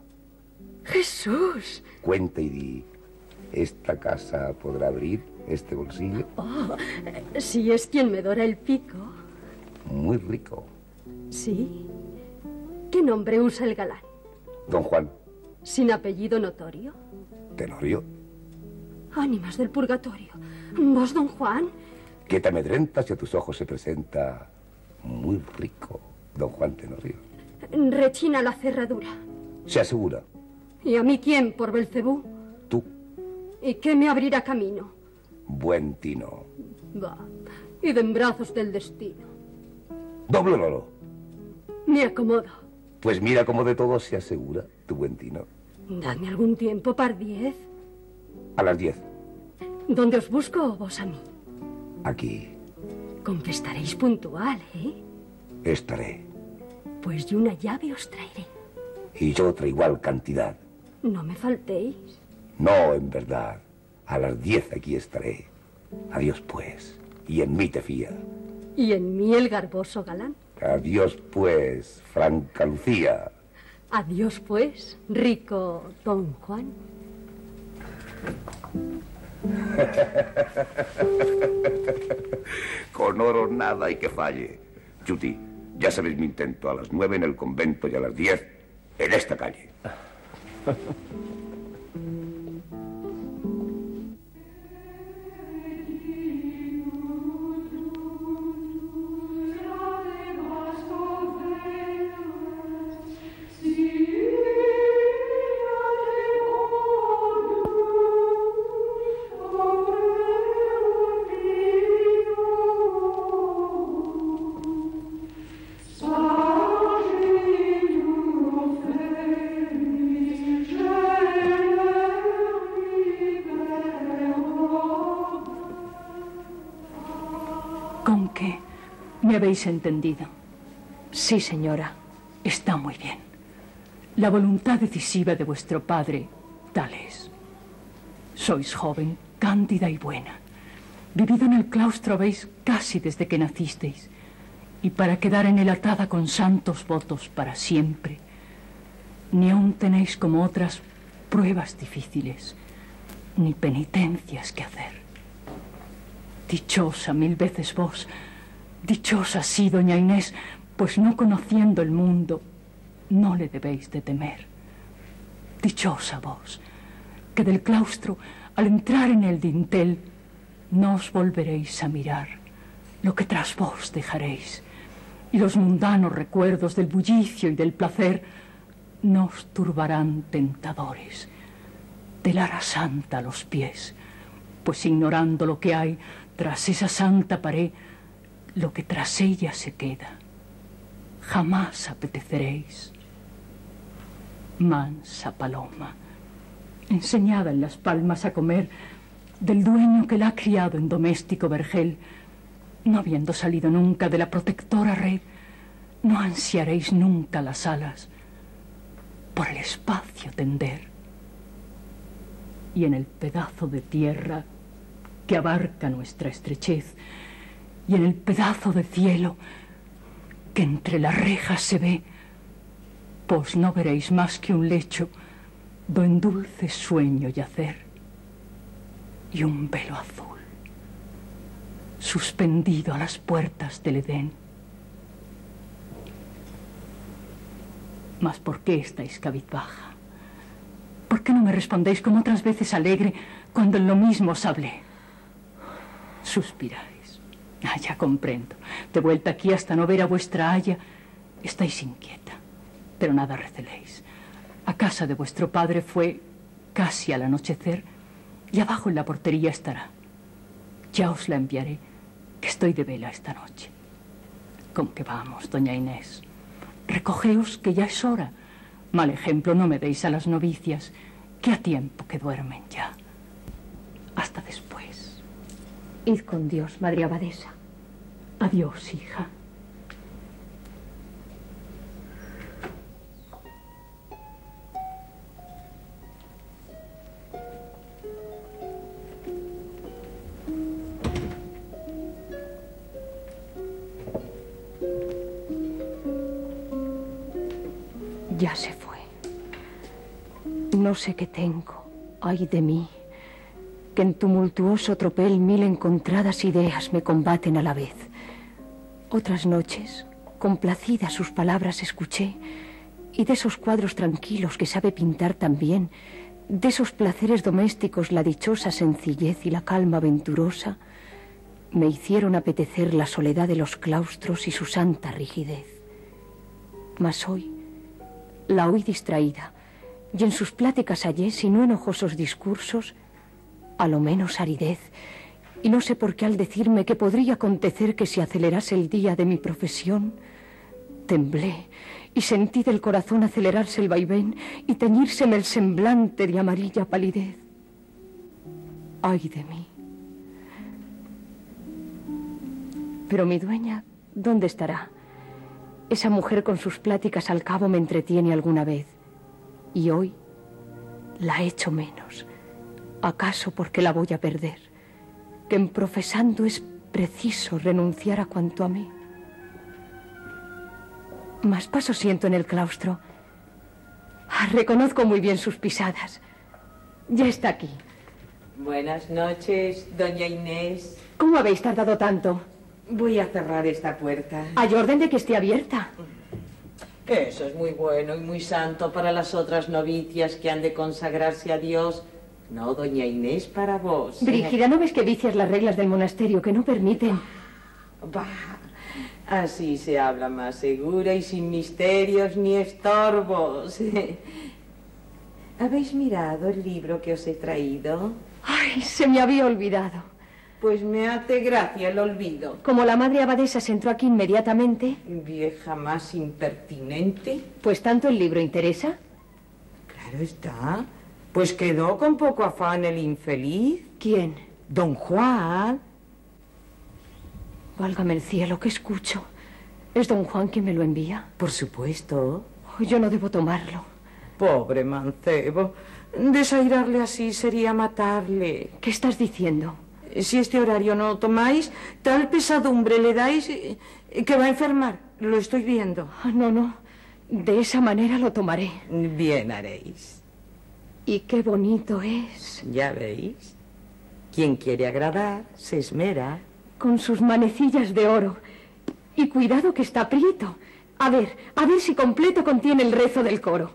¡Jesús! Cuenta y di, ¿esta casa podrá abrir este bolsillo? Oh, si es quien me dora el pico. Muy rico. ¿Sí? ¿Qué nombre usa el galán? Don Juan. ¿Sin apellido notorio? Tenorio. Ánimas del purgatorio. ¿Vos, don Juan? Que te amedrentas y a tus ojos se presenta muy rico, don Juan Tenorio. Rechina la cerradura. Se asegura. ¿Y a mí quién, por Belcebú? Tú. ¿Y qué me abrirá camino? Buen tino. Va, y de en brazos del destino. Doble oro. Me acomodo. Pues mira cómo de todo se asegura tu buen tino. Dadme algún tiempo, par diez. A las diez. ¿Dónde os busco o vos a mí? Aquí Con que estaréis puntual, ¿eh? estaré. Pues yo una llave os traeré. Y yo otra igual cantidad. No me faltéis. No, en verdad. A las diez aquí estaré. Adiós, pues. Y en mí te fía. Y en mí el garboso galán. Adiós, pues, Franca Lucía. Adiós, pues, rico don Juan. Con oro nada hay que falle. Chuti, ya sabéis mi intento. A las nueve en el convento y a las diez en esta calle. ¿Con qué? ¿Me habéis entendido? Sí, señora. Está muy bien. La voluntad decisiva de vuestro padre, tal es. Sois joven, cándida y buena. Vivido en el claustro habéis casi desde que nacisteis. Y para quedar en él atada con santos votos para siempre, ni aún tenéis como otras pruebas difíciles, ni penitencias que hacer. Dichosa mil veces vos, dichosa sí, doña Inés, pues no conociendo el mundo, no le debéis de temer. Dichosa vos, que del claustro, al entrar en el dintel, no os volveréis a mirar, lo que tras vos dejaréis, y los mundanos recuerdos del bullicio y del placer nos turbarán tentadores, del ara santa a los pies, pues ignorando lo que hay tras esa santa pared, lo que tras ella se queda, jamás apeteceréis. Mansa paloma, enseñada en las palmas a comer del dueño que la ha criado en doméstico vergel, no habiendo salido nunca de la protectora red, no ansiaréis nunca las alas por el espacio tender, y en el pedazo de tierra que abarca nuestra estrechez, y en el pedazo de cielo que entre las rejas se ve, pues no veréis más que un lecho do en dulce sueño yacer, y un velo azul suspendido a las puertas del Edén. Mas ¿por qué estáis cabizbaja? ¿Por qué no me respondéis como otras veces alegre cuando en lo mismo os hablé? Suspiráis. Ah, ya comprendo. De vuelta aquí hasta no ver a vuestra haya, estáis inquieta. Pero nada receléis. A casa de vuestro padre fue casi al anochecer y abajo en la portería estará. Ya os la enviaré, que estoy de vela esta noche. ¿Con qué vamos, doña Inés? Recogeos, que ya es hora. Mal ejemplo no me deis a las novicias, que a tiempo que duermen ya. Hasta después. Id con Dios, madre abadesa. Adiós, hija. Ya se fue. No sé qué tengo, ay de mí, que en tumultuoso tropel mil encontradas ideas me combaten a la vez. Otras noches, complacida sus palabras escuché, y de esos cuadros tranquilos que sabe pintar tan bien, de esos placeres domésticos la dichosa sencillez y la calma venturosa, me hicieron apetecer la soledad de los claustros y su santa rigidez. Mas hoy la oí distraída, y en sus pláticas hallé, si no enojosos discursos, a lo menos aridez, y no sé por qué al decirme que podría acontecer que se acelerase el día de mi profesión, temblé y sentí del corazón acelerarse el vaivén y teñírseme el semblante de amarilla palidez. ¡Ay de mí! Pero mi dueña, ¿dónde estará? Esa mujer con sus pláticas al cabo me entretiene alguna vez. Y hoy la echo menos. ¿Acaso porque la voy a perder? Que en profesando es preciso renunciar a cuanto amé. Más paso siento en el claustro. Ah, reconozco muy bien sus pisadas. Ya está aquí. Buenas noches, doña Inés. ¿Cómo habéis tardado tanto? Voy a cerrar esta puerta. Hay orden de que esté abierta. Eso es muy bueno y muy santo para las otras novicias que han de consagrarse a Dios. No, doña Inés, para vos. Brígida, ¿no ves que vicias las reglas del monasterio que no permiten? Bah, así se habla más segura y sin misterios ni estorbos. ¿Habéis mirado el libro que os he traído? Ay, se me había olvidado. Pues me hace gracia el olvido. Como la madre abadesa se entró aquí inmediatamente. Vieja más impertinente. Pues tanto el libro interesa. Claro está. Pues quedó con poco afán el infeliz. ¿Quién? Don Juan. Válgame el cielo, ¿qué escucho? ¿Es don Juan quien me lo envía? Por supuesto. Oh, yo no debo tomarlo. Pobre mancebo. Desairarle así sería matarle. ¿Qué estás diciendo? Si este horario no tomáis, tal pesadumbre le dais que va a enfermar. Lo estoy viendo. Ah, no, no. De esa manera lo tomaré. Bien haréis. Y qué bonito es. Ya veis. Quien quiere agradar, se esmera. Con sus manecillas de oro. Y cuidado que está prieto. A ver, a ver si completo contiene el rezo del coro.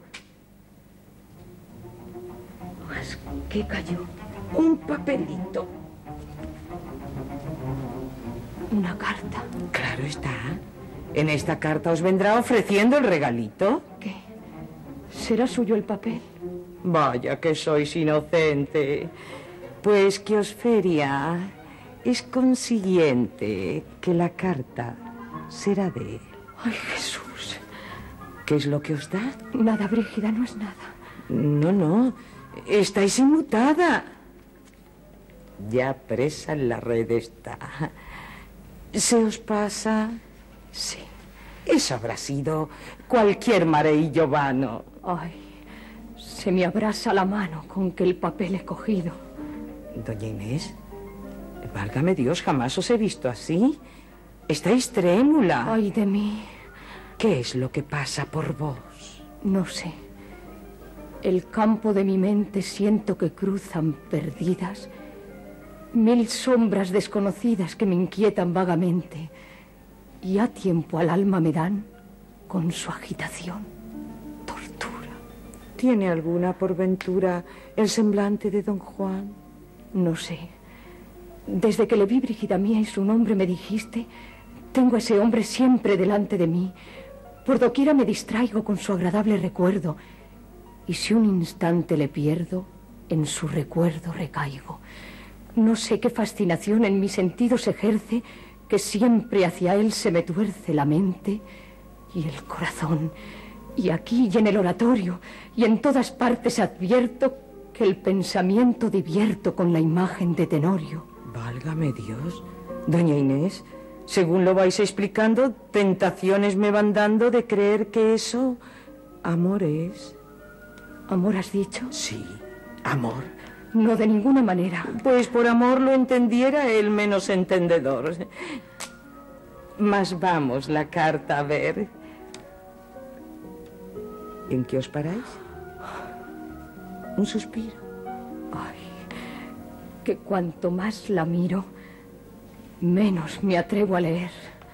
Mas, ¿qué cayó? Un papelito. Una carta. Claro está. En esta carta os vendrá ofreciendo el regalito. ¿Qué? ¿Será suyo el papel? Vaya que sois inocente. Pues que os feria es consiguiente que la carta será de él. Ay, Jesús. ¿Qué es lo que os da? Nada, Brígida, no es nada. No, no. Estáis inmutada. Ya presa en la red está. ¿Se os pasa? Sí. Eso habrá sido cualquier mareillo vano. Ay, se me abrasa la mano con que el papel he cogido. Doña Inés, válgame Dios, jamás os he visto así. Estáis trémula. Ay, de mí. ¿Qué es lo que pasa por vos? No sé. El campo de mi mente siento que cruzan perdidas mil sombras desconocidas que me inquietan vagamente y a tiempo al alma me dan con su agitación tortura. ¿Tiene alguna por ventura el semblante de don Juan? No sé. Desde que le vi, Brígida mía, y su nombre me dijiste, tengo a ese hombre siempre delante de mí. Por doquiera me distraigo con su agradable recuerdo. Y si un instante le pierdo, en su recuerdo recaigo. No sé qué fascinación en mis sentidos ejerce, que siempre hacia él se me tuerce la mente y el corazón. Y aquí y en el oratorio y en todas partes advierto que el pensamiento divierto con la imagen de Tenorio. Válgame Dios. Doña Inés, según lo vais explicando, tentaciones me van dando de creer que eso amor es. ¿Amor has dicho? Sí, amor. No, de ninguna manera. Pues por amor lo entendiera el menos entendedor. Mas vamos la carta a ver. ¿En qué os paráis? Un suspiro. Ay, que cuanto más la miro, menos me atrevo a leer.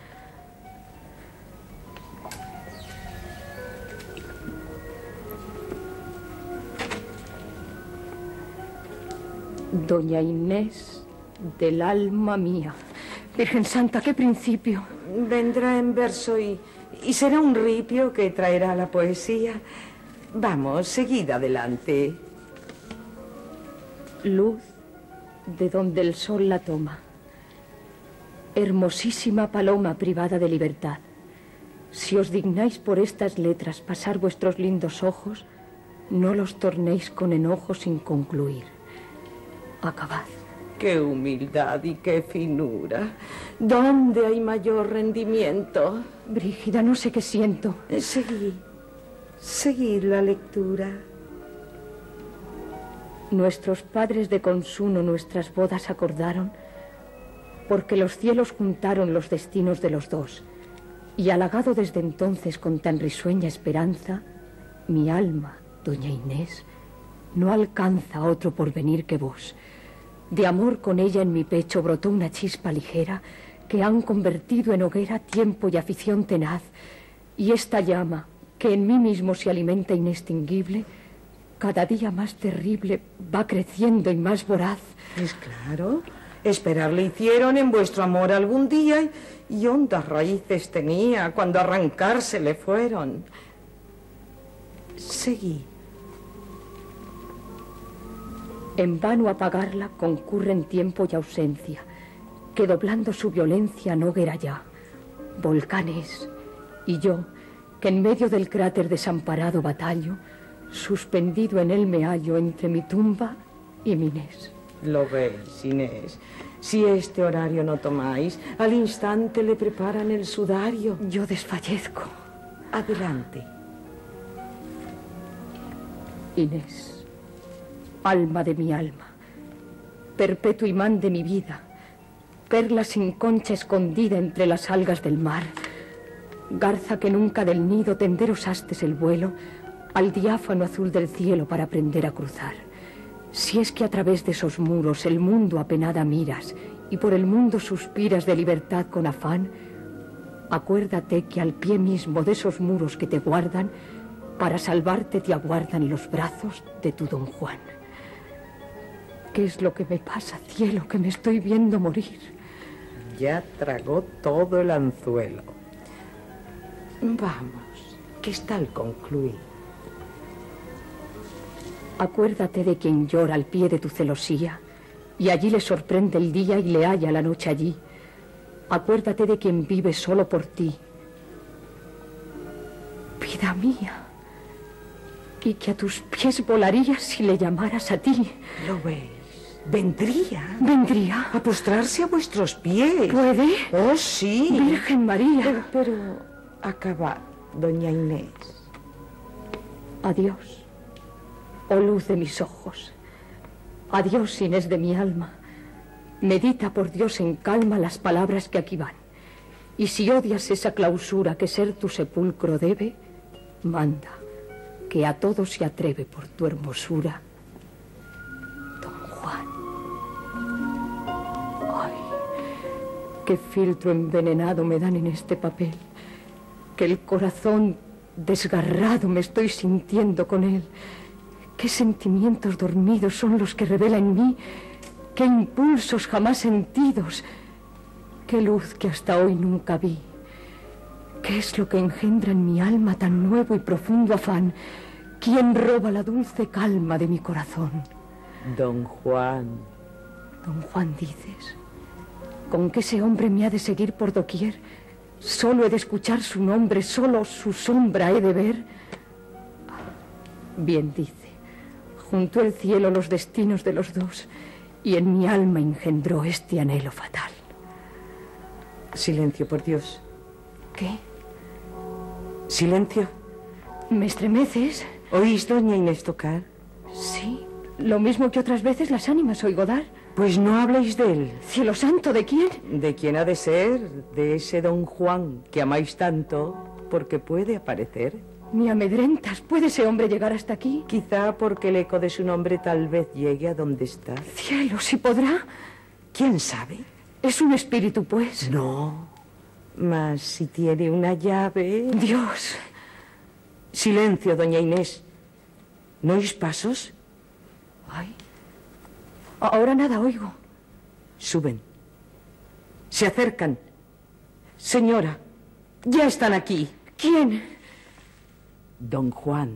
Doña Inés del alma mía. Virgen Santa, qué principio. Vendrá en verso y, y será un ripio que traerá la poesía. Vamos, seguid adelante. Luz de donde el sol la toma. Hermosísima paloma privada de libertad. Si os dignáis por estas letras pasar vuestros lindos ojos, no los tornéis con enojo sin concluir. Acabad. ¡Qué humildad y qué finura! ¿Dónde hay mayor rendimiento? Brígida, no sé qué siento. Seguid, seguid la lectura. Nuestros padres de consuno nuestras bodas acordaron, porque los cielos juntaron los destinos de los dos, y halagado desde entonces con tan risueña esperanza, mi alma, doña Inés, no alcanza otro porvenir que vos. De amor con ella en mi pecho brotó una chispa ligera que han convertido en hoguera tiempo y afición tenaz. Y esta llama, que en mí mismo se alimenta inextinguible, cada día más terrible va creciendo y más voraz. Es claro, esperar le hicieron en vuestro amor algún día y, y hondas raíces tenía cuando arrancarse le fueron. Seguí. En vano apagarla concurren tiempo y ausencia, que doblando su violencia no hoguera ya. Volcanes, y yo, que en medio del cráter desamparado batallo, suspendido en él me hallo entre mi tumba y mi Inés. Lo veis, Inés. Si este horario no tomáis, al instante le preparan el sudario. Yo desfallezco. Adelante. Inés. Alma de mi alma, perpetuo imán de mi vida, perla sin concha escondida entre las algas del mar, garza que nunca del nido tenderos hastes el vuelo al diáfano azul del cielo para aprender a cruzar. Si es que a través de esos muros el mundo apenada miras y por el mundo suspiras de libertad con afán, acuérdate que al pie mismo de esos muros que te guardan, para salvarte te aguardan los brazos de tu don Juan. ¿Qué es lo que me pasa, cielo, que me estoy viendo morir? ya tragó todo el anzuelo. Vamos, que está al concluir. Acuérdate de quien llora al pie de tu celosía, y allí le sorprende el día y le halla la noche allí. Acuérdate de quien vive solo por ti. Vida mía, y que a tus pies volaría si le llamaras a ti. ¿Lo veis? Vendría. Vendría. A postrarse a vuestros pies. ¿Puede? Oh, sí. Virgen María. Pero, pero acaba, doña Inés. Adiós, oh luz de mis ojos. Adiós, Inés de mi alma. Medita, por Dios, en calma las palabras que aquí van. Y si odias esa clausura que ser tu sepulcro debe, manda, que a todos se atreve por tu hermosura. Don Juan. Ay, qué filtro envenenado me dan en este papel. Que el corazón desgarrado me estoy sintiendo con él. Qué sentimientos dormidos son los que revela en mí. Qué impulsos jamás sentidos. Qué luz que hasta hoy nunca vi. ¿Qué es lo que engendra en mi alma tan nuevo y profundo afán? ¿Quién roba la dulce calma de mi corazón? Don Juan. Don Juan, dices. ¿Con que ese hombre me ha de seguir por doquier? Solo he de escuchar su nombre, solo su sombra he de ver. Bien dice. Juntó el cielo los destinos de los dos, y en mi alma engendró este anhelo fatal. Silencio, por Dios. ¿Qué? Silencio. ¿Me estremeces? ¿Oís, doña Inés, tocar? Sí, lo mismo que otras veces las ánimas oigo dar. Pues no habléis de él. Cielo santo, ¿de quién? ¿De quién ha de ser? De ese don Juan que amáis tanto, porque puede aparecer. Me amedrentas. ¿Puede ese hombre llegar hasta aquí? Quizá porque el eco de su nombre tal vez llegue a donde está. Cielo, ¿si podrá? ¿Quién sabe? Es un espíritu, pues. No, mas si tiene una llave... Dios. Silencio, doña Inés. ¿No oís pasos? Ay, ahora nada oigo. Suben. Se acercan. Señora, ya están aquí. ¿Quién? Don Juan.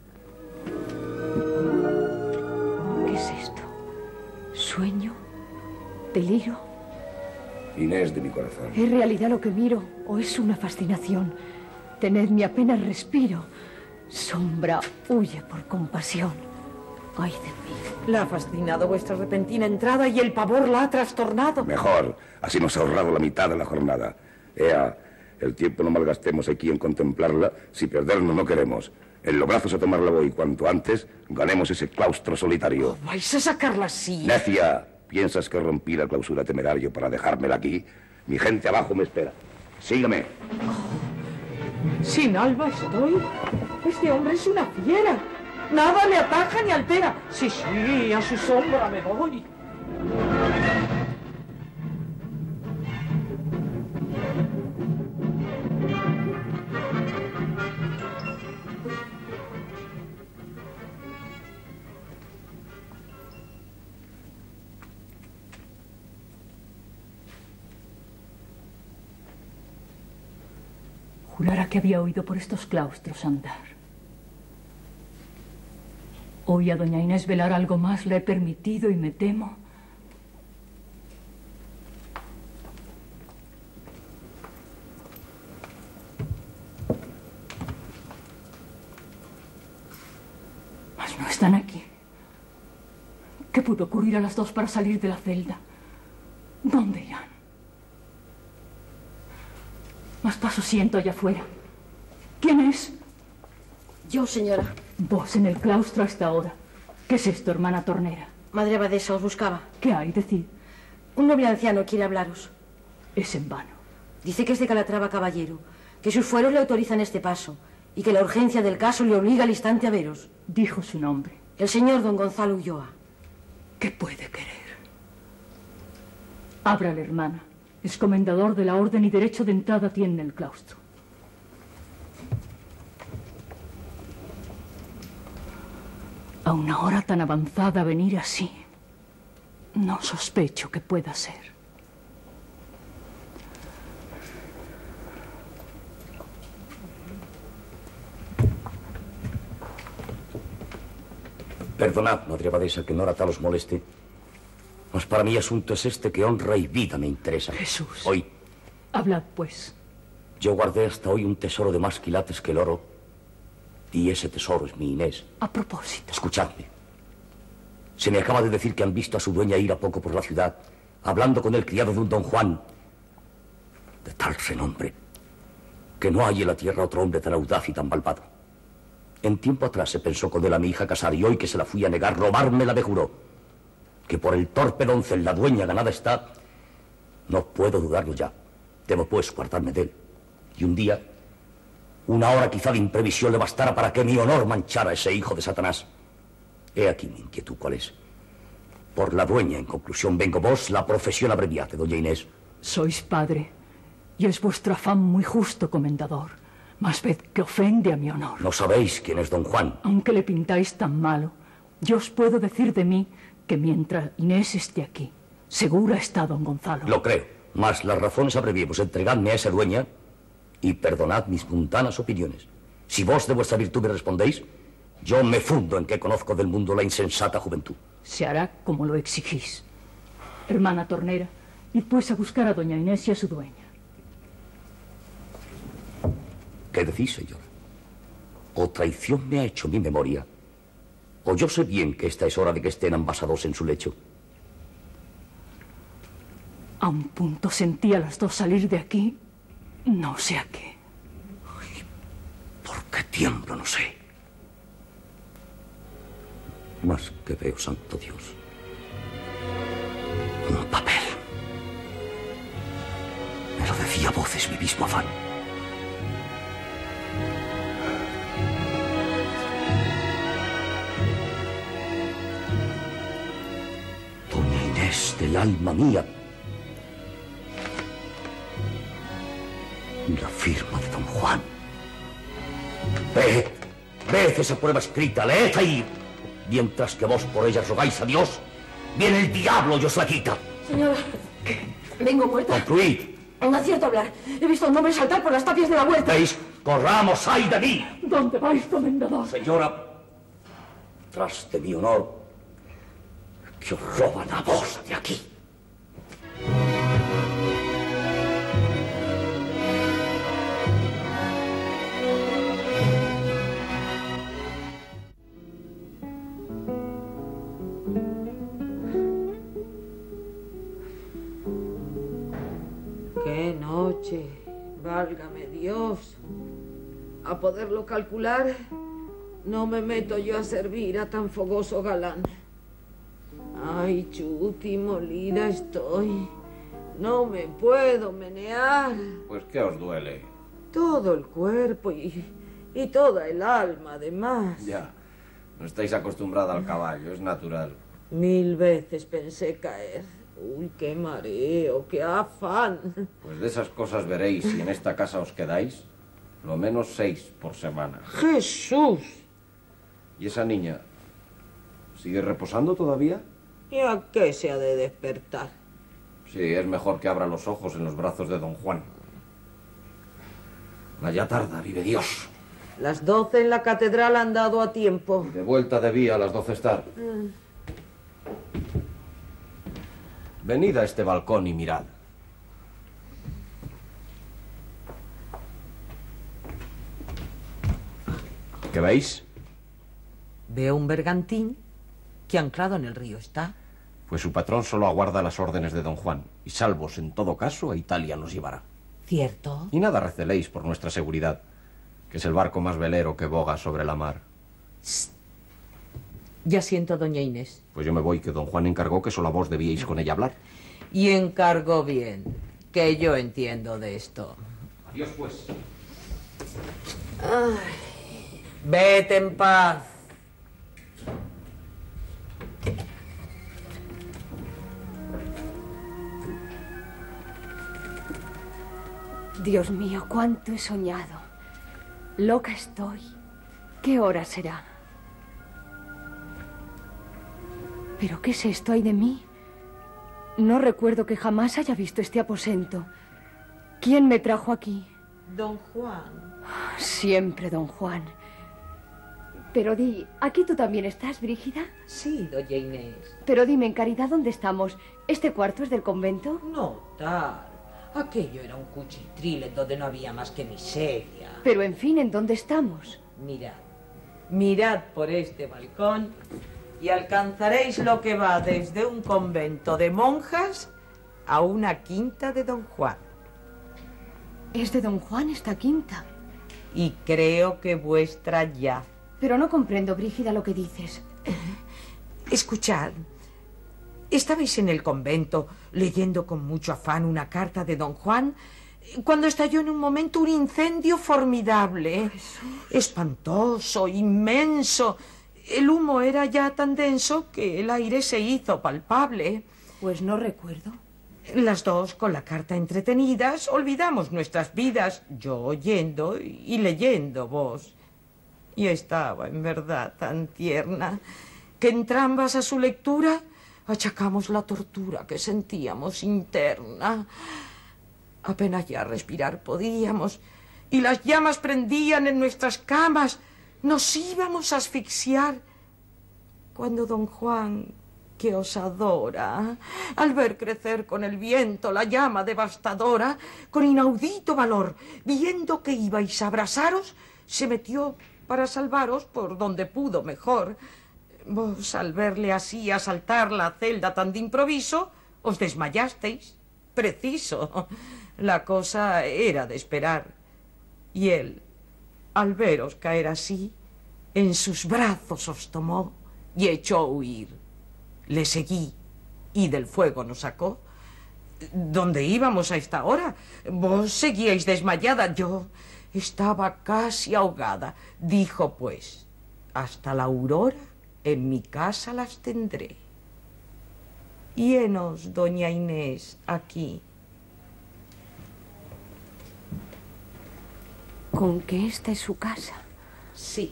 ¿Qué es esto? ¿Sueño? ¿Delirio? Inés de mi corazón. ¿Es realidad lo que miro o es una fascinación? Tenedme apenas respiro. Sombra, huye por compasión. Ay de mí. La ha fascinado vuestra repentina entrada y el pavor la ha trastornado. Mejor. Así nos ha ahorrado la mitad de la jornada. Ea, el tiempo no malgastemos aquí en contemplarla si perdernos no queremos. En los brazos a tomarla voy cuanto antes ganemos ese claustro solitario. Oh, vais a sacarla así. Necia, ¿piensas que rompí la clausura temerario para dejármela aquí? Mi gente abajo me espera. Sígueme. Oh, sin alba estoy. Este hombre es una fiera. Nada le ataja ni altera. Sí, sí, a su sombra me voy. Jurara que había oído por estos claustros andar. Hoy a doña Inés velar algo más le he permitido y me temo. Mas no están aquí. ¿Qué pudo ocurrir a las dos para salir de la celda? ¿Dónde irán? Más pasos siento allá afuera. ¿Quién es? Yo, señora. Vos en el claustro hasta ahora. ¿Qué es esto, hermana tornera? Madre abadesa, os buscaba. ¿Qué hay? Decid. Un noble anciano quiere hablaros. Es en vano. Dice que es de Calatrava caballero, que sus fueros le autorizan este paso y que la urgencia del caso le obliga al instante a veros. Dijo su nombre. El señor don Gonzalo Ulloa. ¿Qué puede querer? Ábrale, hermana. Es comendador de la orden y derecho de entrada tiene el claustro. A una hora tan avanzada venir así, no sospecho que pueda ser. Perdonad, madre abadesa, que Nora tal os moleste, mas para mí asunto es este que honra y vida me interesa. Jesús. Hoy. Hablad, pues. Yo guardé hasta hoy un tesoro de más quilates que el oro, y ese tesoro es mi Inés. A propósito. Escuchadme. Se me acaba de decir que han visto a su dueña ir a poco por la ciudad, hablando con el criado de un don Juan, de tal renombre, que no hay en la tierra otro hombre tan audaz y tan malvado. En tiempo atrás se pensó con él a mi hija casar, y hoy que se la fui a negar, robármela me juró. Que por el torpe doncel la dueña ganada está, no puedo dudarlo ya. Debo pues guardarme de él. Y un día, una hora quizá de imprevisión le bastara para que mi honor manchara a ese hijo de Satanás. He aquí mi inquietud cuál es. Por la dueña, en conclusión, vengo vos, la profesión abreviada de doña Inés. Sois padre, y es vuestro afán muy justo, comendador, mas ved que ofende a mi honor. No sabéis quién es don Juan. Aunque le pintáis tan malo, yo os puedo decir de mí que mientras Inés esté aquí, segura está don Gonzalo. Lo creo, mas las razones abreviemos. Entregadme a esa dueña y perdonad mis mundanas opiniones. Si vos de vuestra virtud me respondéis, yo me fundo en que conozco del mundo la insensata juventud. Se hará como lo exigís. Hermana Tornera, id pues a buscar a doña Inés y a su dueña. ¿Qué decís, señor? O traición me ha hecho mi memoria, o yo sé bien que esta es hora de que estén ambas a dos en su lecho. A un punto sentí a las dos salir de aquí, no sé a qué. Ay, ¿por qué tiemblo? No sé. Más que veo, santo Dios, un papel. Me lo decía a voces mi mismo afán. Doña Inés del alma mía. Y la firma de don Juan. Ved, ved esa prueba escrita, leed ahí. Mientras que vos por ellas rogáis a Dios, viene el diablo y os la quita. Señora, vengo muerta. Concluid. No acierto a hablar. He visto a un hombre saltar por las tapias de la huerta. ¿Veis? Corramos, ay de mí. ¿Dónde vais, comendador? Señora, tras de mi honor, que os roban a vos de aquí. ¡Qué noche! Válgame Dios. A poderlo calcular, no me meto yo a servir a tan fogoso galán. Ay, Chuti, molida estoy. No me puedo menear. Pues, ¿qué os duele? Todo el cuerpo y, y toda el alma, además. Ya, no estáis acostumbrada al caballo, es natural. Mil veces pensé caer. Uy, qué mareo, qué afán. Pues de esas cosas veréis si en esta casa os quedáis, lo menos seis por semana. ¡Jesús! ¿Y esa niña sigue reposando todavía? ¿Y a qué se ha de despertar? Sí, es mejor que abra los ojos en los brazos de don Juan. La ya tarda, vive Dios. Las doce en la catedral han dado a tiempo. De vuelta debía a las doce estar. Mm. Venid a este balcón y mirad. ¿Qué veis? Veo un bergantín que anclado en el río está. Pues su patrón solo aguarda las órdenes de don Juan, y salvos en todo caso, a Italia nos llevará. ¿Cierto? Y nada receléis por nuestra seguridad, que es el barco más velero que boga sobre la mar. Psst. Ya siento a doña Inés. Pues yo me voy, que don Juan encargó que solo vos debíais con ella hablar. Y encargó bien, que yo entiendo de esto. Adiós, pues. Ay, vete en paz. Dios mío, cuánto he soñado. Loca estoy. ¿Qué hora será? ¿Pero qué es esto? ¿Ay de mí? No recuerdo que jamás haya visto este aposento. ¿Quién me trajo aquí? Don Juan. Siempre don Juan. Pero di, ¿aquí tú también estás, Brígida? Sí, doña Inés. Pero dime, en caridad, ¿dónde estamos? ¿Este cuarto es del convento? No, tal. Aquello era un cuchitril en donde no había más que miseria. Pero, en fin, ¿en dónde estamos? Mirad, mirad por este balcón y alcanzaréis lo que va desde un convento de monjas a una quinta de Don Juan. ¿Es de Don Juan esta quinta? Y creo que vuestra ya. Pero no comprendo, Brígida, lo que dices. Escuchad. Estabais en el convento leyendo con mucho afán una carta de Don Juan cuando estalló en un momento un incendio formidable, espantoso, inmenso. El humo era ya tan denso que el aire se hizo palpable. Pues no recuerdo. Las dos, con la carta entretenidas, olvidamos nuestras vidas, yo oyendo y leyendo vos. Y estaba, en verdad, tan tierna que entrambas a su lectura achacamos la tortura que sentíamos interna. Apenas ya respirar podíamos, y las llamas prendían en nuestras camas. Nos íbamos a asfixiar cuando don Juan, que os adora, al ver crecer con el viento la llama devastadora, con inaudito valor, viendo que ibais a abrasaros, se metió para salvaros por donde pudo mejor. Vos, al verle así asaltar la celda tan de improviso, os desmayasteis. Preciso. La cosa era de esperar. Y él, al veros caer así, en sus brazos os tomó y echó a huir. Le seguí y del fuego nos sacó. ¿Dónde íbamos a esta hora? Vos seguíais desmayada, yo estaba casi ahogada. Dijo pues, hasta la aurora en mi casa las tendré. Y henos, doña Inés, aquí. ¿Con que esta es su casa? Sí.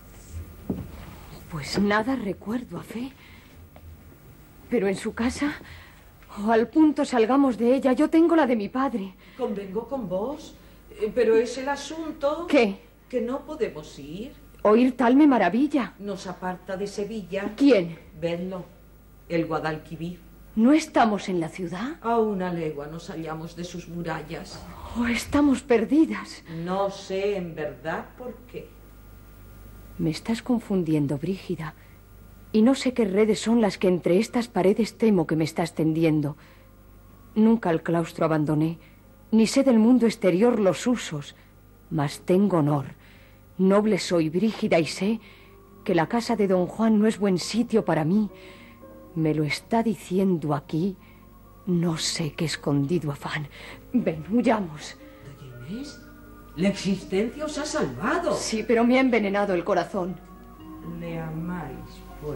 Pues nada recuerdo, a fe. Pero en su casa, o al punto salgamos de ella, yo tengo la de mi padre. Convengo con vos, pero es el asunto... ¿Qué? Que no podemos ir. Oír tal me maravilla. Nos aparta de Sevilla. ¿Quién? Vedlo, el Guadalquivir. ¿No estamos en la ciudad? A una legua nos hallamos de sus murallas. ¿O estamos perdidas? No sé en verdad por qué. Me estás confundiendo, Brígida. Y no sé qué redes son las que entre estas paredes temo que me estás tendiendo. Nunca el claustro abandoné, ni sé del mundo exterior los usos, mas tengo honor. Noble soy, Brígida, y sé que la casa de don Juan no es buen sitio para mí. Me lo está diciendo aquí, no sé qué escondido afán. Ven, huyamos. ¿Doña Inés? La existencia os ha salvado. Sí, pero me ha envenenado el corazón. Le amáis, pues.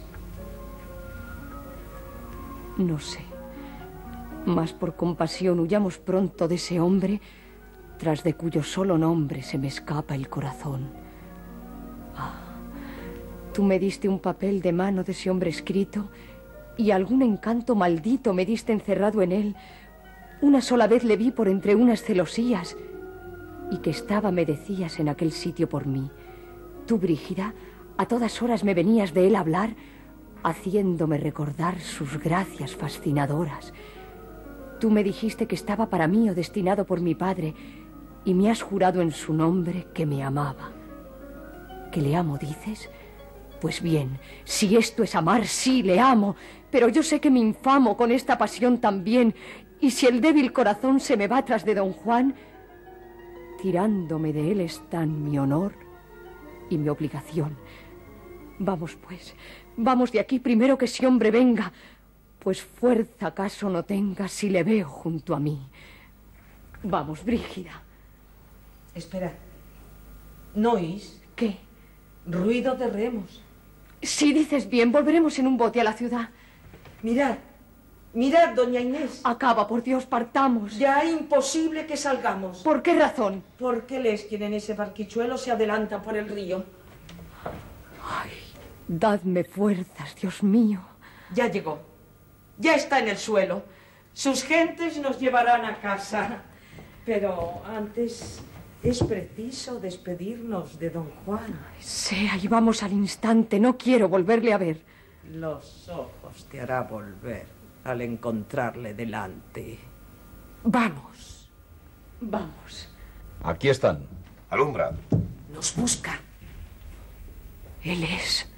No sé. Mas por compasión huyamos pronto de ese hombre, tras de cuyo solo nombre se me escapa el corazón. Ah, tú me diste un papel de mano de ese hombre escrito y algún encanto maldito me diste encerrado en él. Una sola vez le vi por entre unas celosías y que estaba, me decías, en aquel sitio por mí. Tú, Brígida, a todas horas me venías de él a hablar, haciéndome recordar sus gracias fascinadoras. Tú me dijiste que estaba para mí o destinado por mi padre, y me has jurado en su nombre que me amaba. ¿Que le amo, dices? Pues bien, si esto es amar, sí, le amo, pero yo sé que me infamo con esta pasión también, y si el débil corazón se me va tras de don Juan, tirándome de él están mi honor y mi obligación. Vamos, pues, vamos de aquí primero que ese hombre venga, pues fuerza acaso no tenga si le veo junto a mí. Vamos, Brígida. Espera. ¿No oís? ¿Qué? Ruido de remos. Si dices bien, volveremos en un bote a la ciudad. Mirad, mirad, doña Inés. Acaba, por Dios, partamos. Ya es imposible que salgamos. ¿Por qué razón? Porque les quien en ese barquichuelo se adelanta por el río. Ay, dadme fuerzas, Dios mío. Ya llegó. Ya está en el suelo. Sus gentes nos llevarán a casa. Pero antes Es preciso despedirnos de don Juan. Sea, y vamos al instante. No quiero volverle a ver. Los ojos te hará volver al encontrarle delante. Vamos. Vamos. Aquí están. Alumbra. Nos busca. Él es.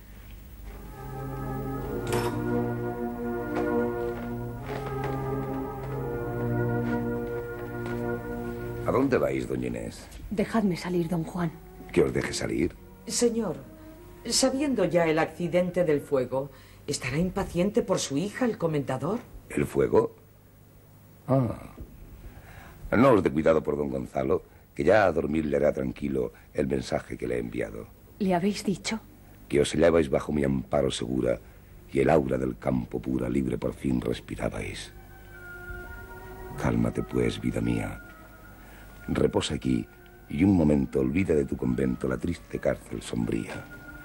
¿A dónde vais, doña Inés? Dejadme salir, don Juan. ¿Que os deje salir? Señor, sabiendo ya el accidente del fuego, ¿estará impaciente por su hija, el comendador? ¿El fuego? Ah. No os dé cuidado por don Gonzalo, que ya a dormir le hará tranquilo el mensaje que le he enviado. ¿Le habéis dicho? Que os hallabais bajo mi amparo segura y el aura del campo pura, libre por fin respirabais. Cálmate, pues, vida mía. Reposa aquí y un momento olvida de tu convento la triste cárcel sombría.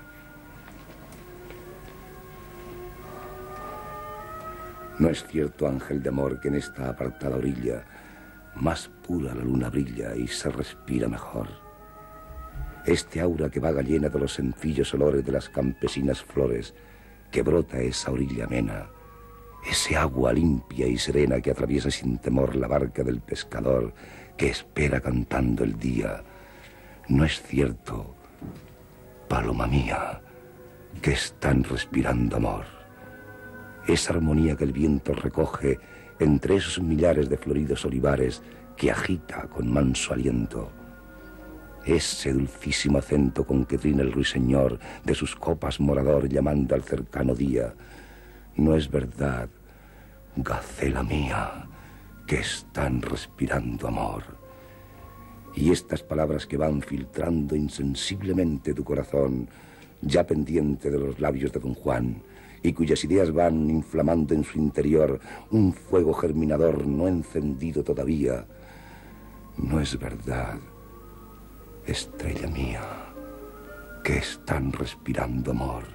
No es cierto, ángel de amor, que en esta apartada orilla más pura la luna brilla y se respira mejor. Este aura que vaga llena de los sencillos olores de las campesinas flores, que brota esa orilla amena, ese agua limpia y serena que atraviesa sin temor la barca del pescador que espera cantando el día. No es cierto, paloma mía, que están respirando amor. Esa armonía que el viento recoge entre esos millares de floridos olivares que agita con manso aliento. Ese dulcísimo acento con que trina el ruiseñor de sus copas morador llamando al cercano día. No es verdad, gacela mía, que están respirando amor. Y estas palabras que van filtrando insensiblemente tu corazón, ya pendiente de los labios de don Juan, y cuyas ideas van inflamando en su interior un fuego germinador no encendido todavía. No es verdad, estrella mía, que están respirando amor.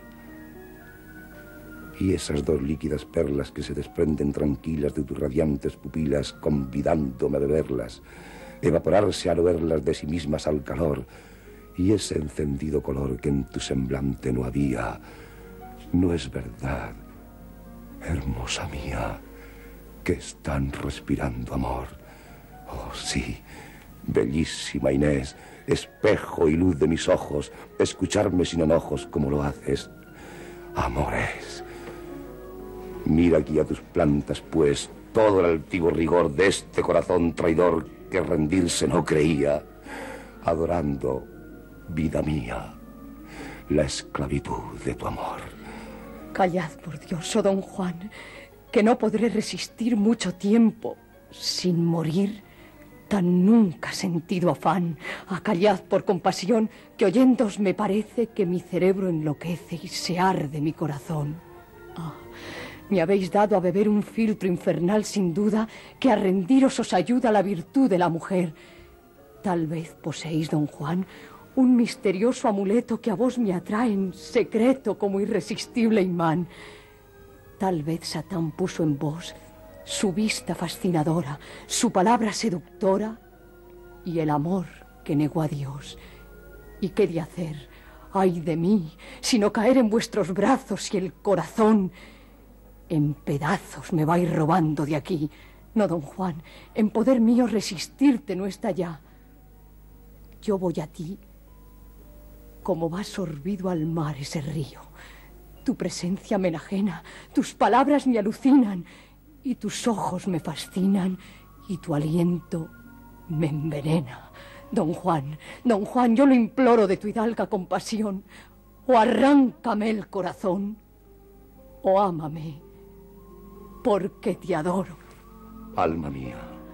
Y esas dos líquidas perlas que se desprenden tranquilas de tus radiantes pupilas, convidándome a beberlas, evaporarse al verlas de sí mismas al calor, y ese encendido color que en tu semblante no había. No es verdad, hermosa mía, que están respirando amor. Oh, sí, bellísima Inés, espejo y luz de mis ojos, escucharme sin enojos como lo haces. Amores. Mira aquí a tus plantas, pues, todo el altivo rigor de este corazón traidor que rendirse no creía, adorando, vida mía, la esclavitud de tu amor. Callad, por Dios, oh don Juan, que no podré resistir mucho tiempo sin morir tan nunca sentido afán. Acallad por compasión, que oyéndoos me parece que mi cerebro enloquece y se arde mi corazón. Ah, me habéis dado a beber un filtro infernal sin duda, que a rendiros os ayuda la virtud de la mujer. Tal vez poseéis, don Juan, un misterioso amuleto que a vos me atrae en secreto como irresistible imán. Tal vez Satán puso en vos su vista fascinadora, su palabra seductora y el amor que negó a Dios. ¿Y qué de hacer? ¡Ay de mí! Sino caer en vuestros brazos y el corazón en pedazos me vais robando de aquí. No, don Juan, en poder mío resistirte no está ya. Yo voy a ti como va sorbido al mar ese río. Tu presencia me enajena, tus palabras me alucinan, y tus ojos me fascinan, y tu aliento me envenena. Don Juan, don Juan, yo lo imploro de tu hidalga compasión, o arráncame el corazón, o ámame, porque te adoro. Alma mía.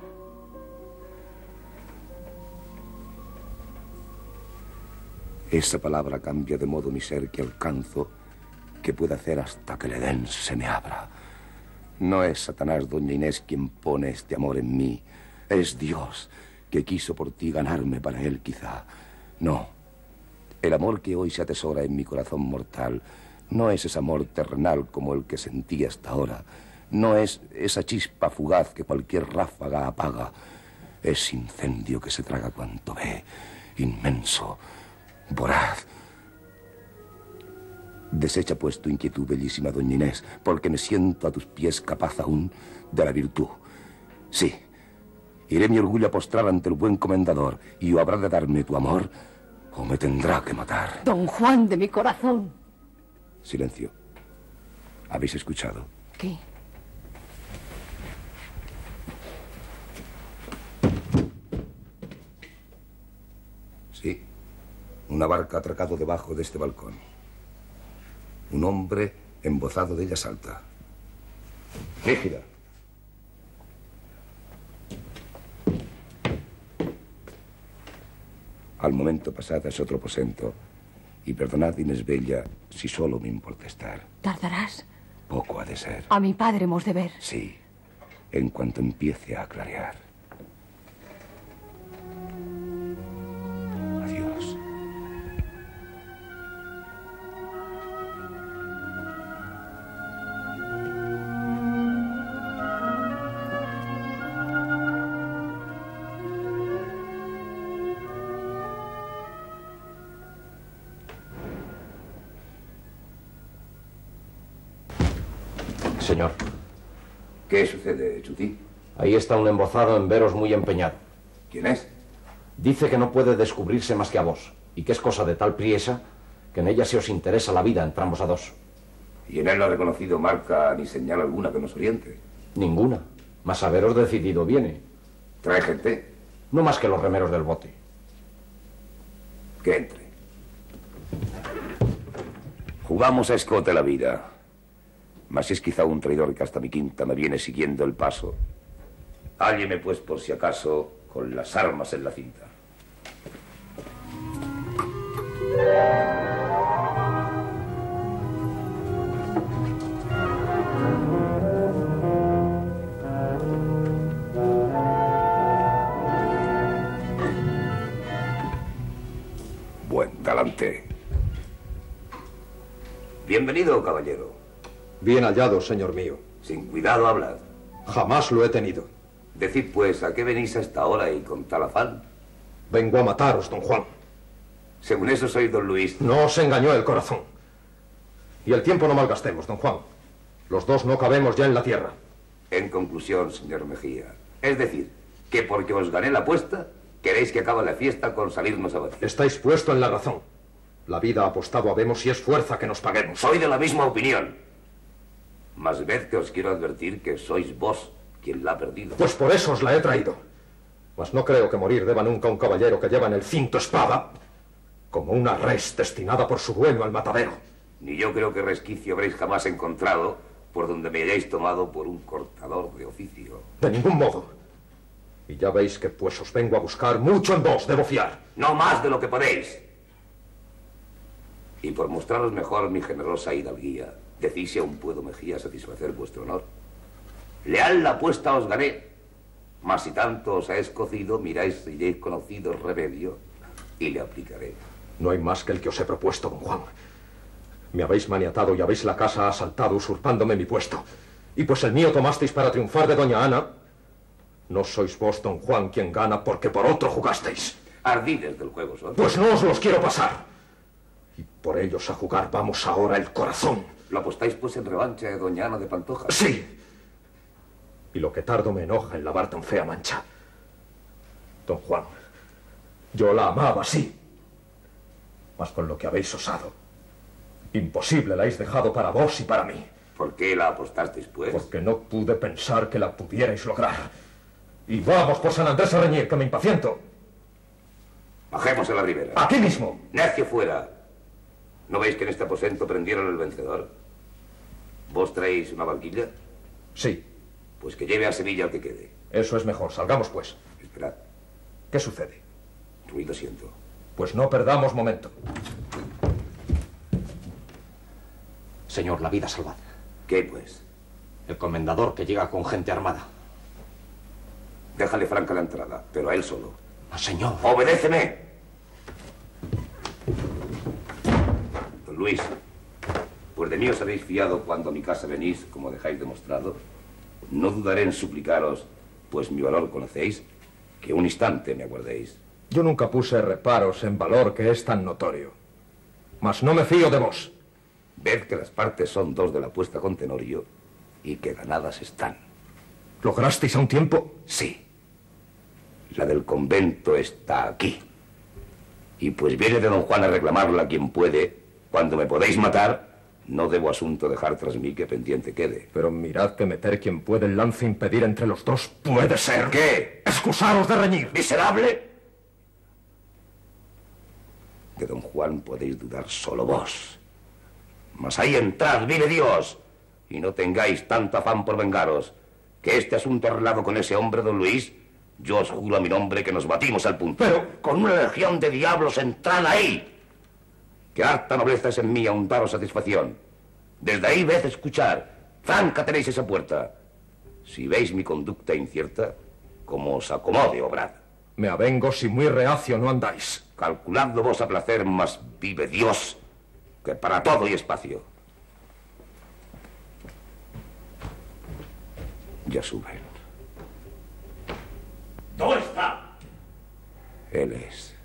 Esa palabra cambia de modo mi ser que alcanzo, que puede hacer hasta que el Edén se me abra. No es Satanás, doña Inés, quien pone este amor en mí. Es Dios, que quiso por ti ganarme para él, quizá. No, el amor que hoy se atesora en mi corazón mortal no es ese amor terrenal como el que sentí hasta ahora. No es esa chispa fugaz que cualquier ráfaga apaga. Es incendio que se traga cuanto ve, inmenso, voraz. Desecha pues tu inquietud, bellísima doña Inés, porque me siento a tus pies capaz aún de la virtud. Sí, iré mi orgullo a postrar ante el buen comendador, y o habrá de darme tu amor, o me tendrá que matar. Don Juan de mi corazón. Silencio. ¿Habéis escuchado? ¿Qué? Sí, una barca atracado debajo de este balcón. Un hombre embozado de ella salta. Rígida. Al momento pasada es otro aposento. Y perdonad, Inés Bella, si solo me importa estar. ¿Tardarás? Poco ha de ser. A mi padre hemos de ver. Sí, en cuanto empiece a clarear. Adiós. Señor. ¿Qué sucede, Chuti? Ahí está un embozado en veros muy empeñado. ¿Quién es? Dice que no puede descubrirse más que a vos, y que es cosa de tal priesa que en ella se os interesa la vida entrambos a dos. Y en él no ha reconocido marca ni señal alguna que nos oriente. Ninguna. Mas haberos decidido viene. ¿Trae gente? No más que los remeros del bote. Que entre. Jugamos a escote la vida. Mas es quizá un traidor que hasta mi quinta me viene siguiendo el paso. Hálleme, pues, por si acaso, con las armas en la cinta. Buen talante. Bienvenido, caballero. Bien hallado, señor mío. Sin cuidado hablad. Jamás lo he tenido. Decid, pues, ¿a qué venís a esta hora y con tal afán? Vengo a mataros, don Juan. Según eso soy don Luis. No os engañó el corazón. Y el tiempo no malgastemos, don Juan. Los dos no cabemos ya en la tierra. En conclusión, señor Mejía, es decir, que porque os gané la apuesta, queréis que acabe la fiesta con salirnos a batir. Estáis puesto en la razón. La vida apostado habemos y es fuerza que nos paguemos. Soy de la misma opinión. Mas ved que os quiero advertir que sois vos quien la ha perdido. Pues por eso os la he traído. Mas no creo que morir deba nunca un caballero que lleva en el cinto espada como una res destinada por su dueño al matadero. Ni yo creo que resquicio habréis jamás encontrado por donde me hayáis tomado por un cortador de oficio. De ningún modo. Y ya veis que pues os vengo a buscar, mucho en vos debo fiar. No más de lo que podéis. Y por mostraros mejor mi generosa hidalguía, decís si aún puedo, Mejía, satisfacer vuestro honor. Leal la apuesta os gané, mas si tanto os ha escocido, miráis, iréis conocido remedio y le aplicaré. No hay más que el que os he propuesto, don Juan. Me habéis maniatado y habéis la casa asaltado, usurpándome mi puesto. Y pues el mío tomasteis para triunfar de doña Ana, no sois vos, don Juan, quien gana porque por otro jugasteis. Ardides del juego son. Pues no os los quiero pasar. Y por ellos a jugar vamos ahora el corazón. ¿Lo apostáis pues en revancha de doña Ana de Pantoja? Sí. Y lo que tardo me enoja en lavar tan fea mancha. Don Juan, yo la amaba, sí. Mas con lo que habéis osado, imposible la habéis dejado para vos y para mí. ¿Por qué la apostasteis, pues? Porque no pude pensar que la pudierais lograr. Y vamos por San Andrés a reñir, que me impaciento. Bajemos a la ribera. Aquí mismo. Necio fuera. ¿No veis que en este aposento prendieron el vencedor? ¿Vos traéis una barquilla? Sí. Pues que lleve a Sevilla al que quede. Eso es mejor. Salgamos, pues. Esperad. ¿Qué sucede? Ruido siento. Pues no perdamos momento. Señor, la vida salvad. ¿Qué, pues? El comendador que llega con gente armada. Déjale franca la entrada, pero a él solo. No, señor. ¡Obedéceme! Don Luis, pues de mí os habéis fiado cuando a mi casa venís, como dejáis demostrado. No dudaré en suplicaros, pues mi valor conocéis, Que un instante me aguardéis. Yo nunca puse reparos en valor que es tan notorio. Mas no me fío de vos. Ved que las partes son dos de la apuesta con Tenorio y que ganadas están. ¿Lograsteis a un tiempo? Sí. La del convento está aquí. Y pues viene de don Juan a reclamarla quien puede. Cuando me podéis matar, no debo asunto dejar tras mí que pendiente quede. Pero mirad que meter quien puede el lance impedir entre los dos puede ser. ¿Qué? ¡Excusaros de reñir! ¡Miserable! De don Juan podéis dudar solo vos. Mas ahí entrad, vive Dios, y no tengáis tanto afán por vengaros, que este asunto arreglado con ese hombre, don Luis, yo os juro a mi nombre que nos batimos al punto. Pero... con una legión de diablos entrad ahí, que harta nobleza es en mí aun daros satisfacción. Desde ahí ved escuchar, franca tenéis esa puerta. Si veis mi conducta incierta, como os acomode, obrad. Me avengo si muy reacio no andáis. Calculadlo vos a placer, mas vive Dios, que para todo hay espacio. Ya suben. ¿Dónde está? Él es.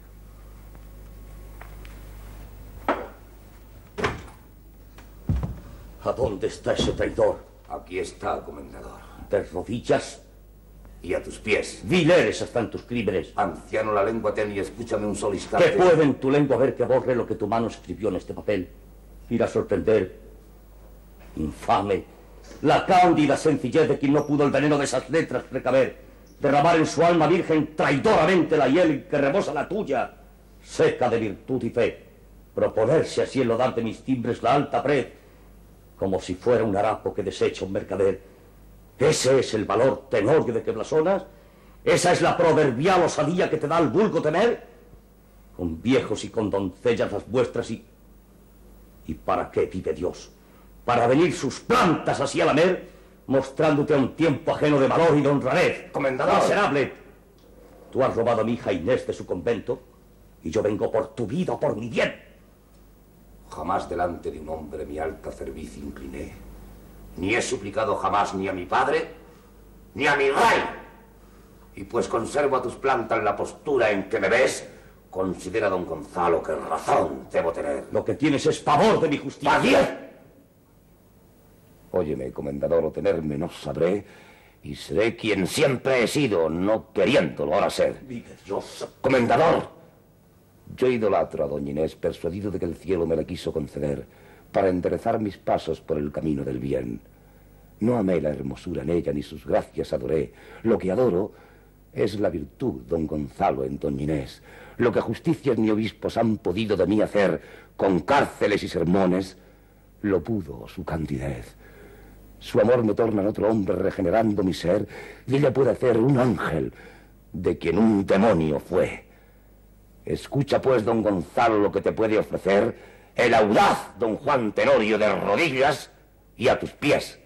¿A dónde está ese traidor? Aquí está, comendador. ¿De rodillas? Y a tus pies. Vil eres hasta en tus crímenes. Anciano, la lengua ten y escúchame un solo instante. ¿Qué puede en tu lengua ver que borre lo que tu mano escribió en este papel? Ir a sorprender. Infame. La cándida sencillez de quien no pudo el veneno de esas letras precaver. Derramar en su alma virgen traidoramente la hiel que rebosa la tuya, seca de virtud y fe. Proponerse así enlodar de mis timbres la alta pred, como si fuera un harapo que desecha un mercader. ¿Ese es el valor Tenorio de que blasonas? ¿Esa es la proverbial osadía que te da el vulgo temer? Con viejos y con doncellas las vuestras y... ¿Y para qué vive Dios? ¿Para venir sus plantas así a lamer, mostrándote a un tiempo ajeno de valor y de honradez? Comendador. Miserable. Tú has robado a mi hija Inés de su convento y yo vengo por tu vida o por mi bien. Jamás delante de un hombre mi alta cerviz incliné. Ni he suplicado jamás ni a mi padre, ni a mi rey. Y pues conservo a tus plantas la postura en que me ves, considera, don Gonzalo, que razón debo tener. Lo que tienes es pavor de mi justicia. ¡Padre! Óyeme, comendador, o tenerme no sabré, y seré quien siempre he sido, no queriéndolo ahora ser. Vive Dios. Comendador, yo idolatro a doña Inés, persuadido de que el cielo me la quiso conceder para enderezar mis pasos por el camino del bien. No amé la hermosura en ella, ni sus gracias adoré. Lo que adoro es la virtud, don Gonzalo, en doña Inés. Lo que justicias ni obispos han podido de mí hacer con cárceles y sermones, lo pudo su candidez. Su amor me torna en otro hombre regenerando mi ser, y ella puede hacer un ángel de quien un demonio fue. Escucha pues, don Gonzalo, lo que te puede ofrecer el audaz don Juan Tenorio de rodillas y a tus pies.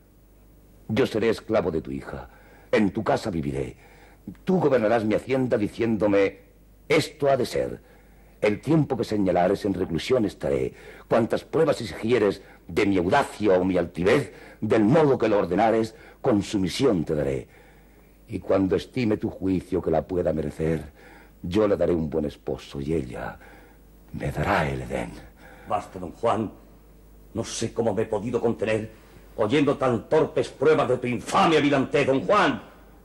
Yo seré esclavo de tu hija, en tu casa viviré. Tú gobernarás mi hacienda diciéndome, esto ha de ser. El tiempo que señalares en reclusión estaré. Cuantas pruebas exigieres de mi audacia o mi altivez, del modo que lo ordenares, con sumisión te daré. Y cuando estime tu juicio que la pueda merecer, yo le daré un buen esposo y ella me dará el Edén. Basta, don Juan. No sé cómo me he podido contener oyendo tan torpes pruebas de tu infamia vilante, don Juan.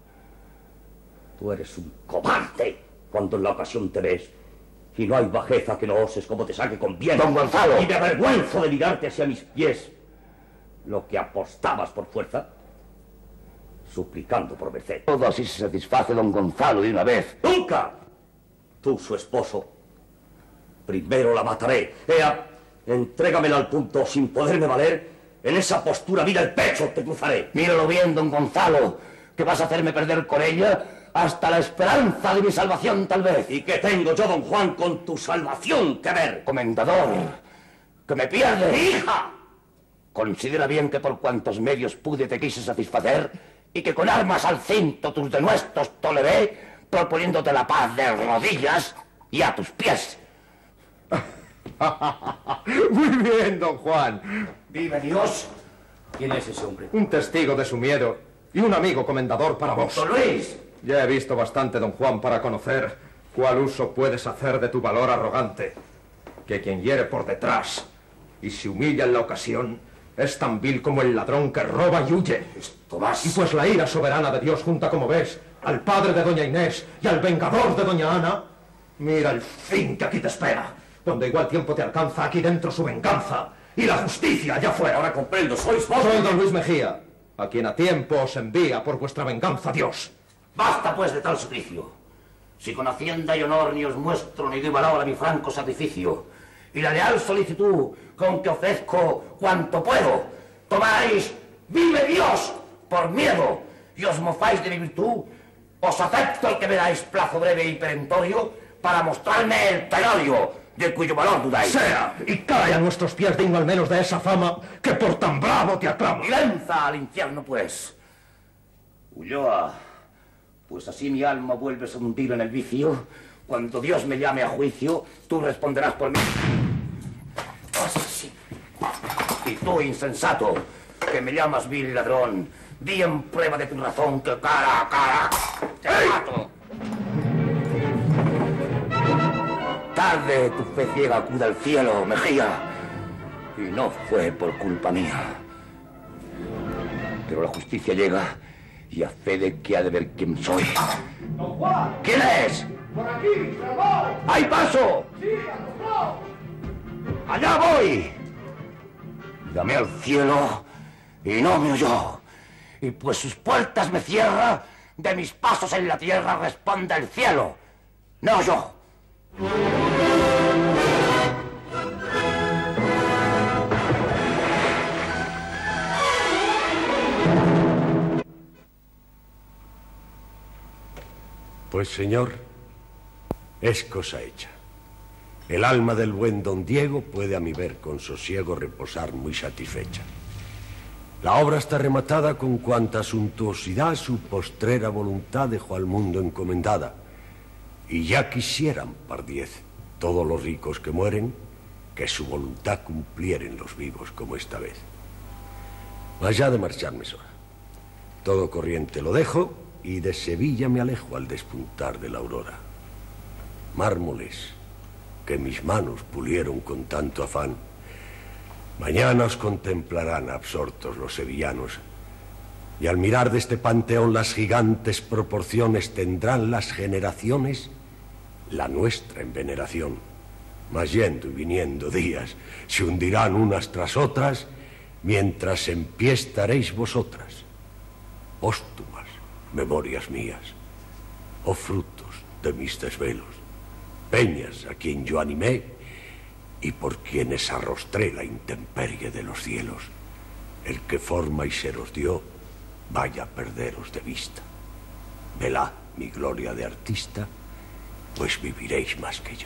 Tú eres un cobarde cuando en la ocasión te ves, y no hay bajeza que no oses como te saque con bien. Don Gonzalo. Y me avergüenzo de mirarte hacia mis pies. Lo que apostabas por fuerza, suplicando por merced. Todo así se satisface don Gonzalo de una vez. ¡Nunca! Tú, su esposo, primero la mataré. Ea, entrégamela al punto sin poderme valer. En esa postura, mira el pecho, te cruzaré. Míralo bien, don Gonzalo, que vas a hacerme perder con ella hasta la esperanza de mi salvación, tal vez. ¿Y qué tengo yo, don Juan, con tu salvación que ver? Comendador, que me pierde. ¡Hija! Considera bien que por cuantos medios pude te quise satisfacer y que con armas al cinto tus denuestos toleré, proponiéndote la paz de rodillas y a tus pies. Muy bien, don Juan. ¡Vive Dios! ¿Quién es ese hombre? Un testigo de su miedo y un amigo comendador para vos. Don Luis, Ya he visto bastante, don Juan, para conocer cuál uso puedes hacer de tu valor arrogante. Que quien hiere por detrás y se humilla en la ocasión es tan vil como el ladrón que roba y huye. Esto más. Y pues la ira soberana de Dios junta, como ves, al padre de doña Inés y al vengador de doña Ana. Mira el fin que aquí te espera, cuando igual tiempo te alcanza aquí dentro su venganza y la justicia allá afuera. Ahora comprendo, sois vos. Soy don Luis Mejía, a quien a tiempo os envía por vuestra venganza Dios. Basta pues de tal suplicio. Si con hacienda y honor ni os muestro ni doy valor a mi franco sacrificio, y la leal solicitud con que ofrezco cuanto puedo, tomáis, vive Dios, por miedo, y os mofáis de mi virtud, os acepto el que me dais plazo breve y perentorio para mostrarme el Tenorio, de cuyo valor dudáis. Sea, y cae a nuestros pies digno al menos de esa fama que por tan bravo te aclama. Y lanza al infierno, pues. Ulloa, pues así mi alma vuelves a hundir en el vicio. Cuando Dios me llame a juicio, tú responderás por mí. Así. Y tú, insensato, que me llamas vil ladrón, di en prueba de tu razón que cara a cara te mato. Tarde tu fe ciega acuda al cielo, Mejía, y no fue por culpa mía. Pero la justicia llega y a fe de que ha de ver quién soy. ¡Don Juan! ¿Quién es? ¡Por aquí, se voy! ¡Hay paso! ¡Sí, a tu ¡Allá voy! Llamé al cielo y no me oyó. Y pues sus puertas me cierra, de mis pasos en la tierra responde el cielo. No yo. Pues, señor, es cosa hecha. El alma del buen don Diego puede a mi ver con sosiego reposar muy satisfecha. La obra está rematada con cuanta suntuosidad su postrera voluntad dejó al mundo encomendada. Y ya quisieran, par diez, todos los ricos que mueren, que su voluntad cumplieren los vivos como esta vez. Mas ya de marcharme es hora. Todo corriente lo dejo y de Sevilla me alejo al despuntar de la aurora. Mármoles que mis manos pulieron con tanto afán, mañana os contemplarán absortos los sevillanos, y al mirar de este panteón las gigantes proporciones tendrán las generaciones la nuestra en veneración. Mas yendo y viniendo días se hundirán unas tras otras, mientras en pie estaréis vosotras, póstumas memorias mías, oh frutos de mis desvelos, peñas a quien yo animé y por quienes arrostré la intemperie de los cielos. El que forma y se los dio, vaya a perderos de vista. Velad mi gloria de artista, pues viviréis más que yo.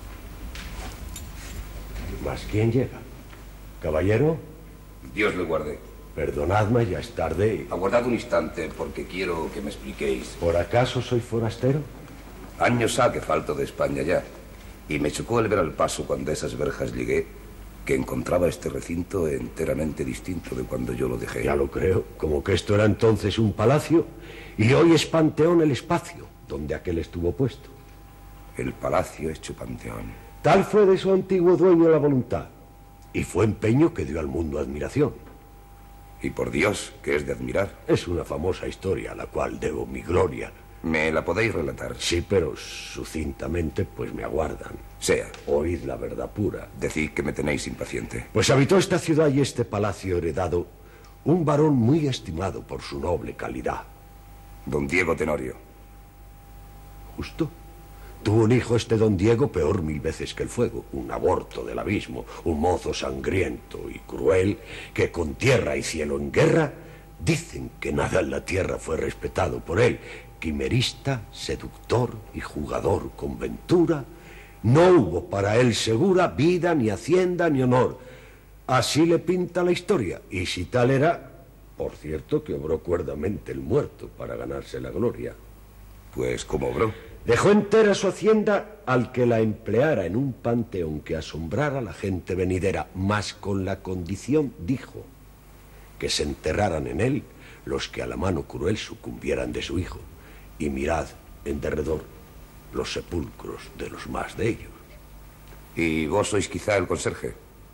¿Mas quién llega? ¿Caballero? Dios le guarde. Perdonadme, ya es tarde. Aguardad un instante, porque quiero que me expliquéis. ¿Por acaso soy forastero? Años ha que falto de España ya. Y me chocó el ver al paso cuando a esas verjas llegué, que encontraba este recinto enteramente distinto de cuando yo lo dejé. Ya lo creo, como que esto era entonces un palacio, y hoy es panteón el espacio, donde aquel estuvo puesto. El palacio hecho panteón. Tal fue de su antiguo dueño la voluntad, y fue empeño que dio al mundo admiración. Y por Dios, que es de admirar. Es una famosa historia a la cual debo mi gloria. ¿Me la podéis relatar? Sí, pero sucintamente, pues me aguardan. Sea. Oíd la verdad pura. Decid que me tenéis impaciente. Pues habitó esta ciudad y este palacio heredado un varón muy estimado por su noble calidad. Don Diego Tenorio. Justo. Tuvo un hijo este don Diego peor mil veces que el fuego, un aborto del abismo, un mozo sangriento y cruel que con tierra y cielo en guerra, dicen que nada en la tierra fue respetado por él. Quimerista, seductor y jugador con ventura, no hubo para él segura vida, ni hacienda, ni honor. Así le pinta la historia, y si tal era, por cierto que obró cuerdamente el muerto para ganarse la gloria. Pues, ¿cómo obró? Dejó entera su hacienda al que la empleara en un panteón que asombrara a la gente venidera, mas con la condición, dijo, que se enterraran en él los que a la mano cruel sucumbieran de su hijo. Y mirad en derredor los sepulcros de los más de ellos. ¿Y vos sois quizá el conserje?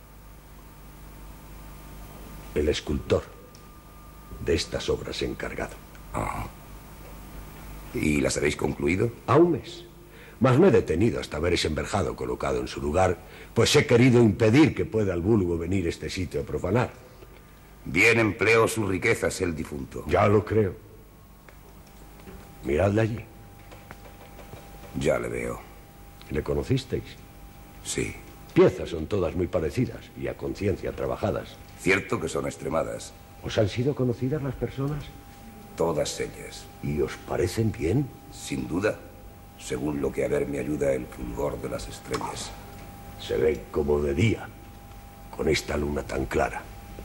El escultor de estas obras encargado. Ah. ¿Y las habéis concluido? A un mes. Mas me he detenido hasta ver ese enverjado colocado en su lugar, pues he querido impedir que pueda el vulgo venir a este sitio a profanar. Bien empleó sus riquezas el difunto. Ya lo creo. Miradle allí. Ya le veo. ¿Le conocisteis? Sí. Piezas son todas muy parecidas y a conciencia trabajadas. Cierto que son extremadas. ¿Os han sido conocidas las personas? Todas ellas. ¿Y os parecen bien? Sin duda. Según lo que a ver me ayuda el fulgor de las estrellas. Se ve como de día, con esta luna tan clara.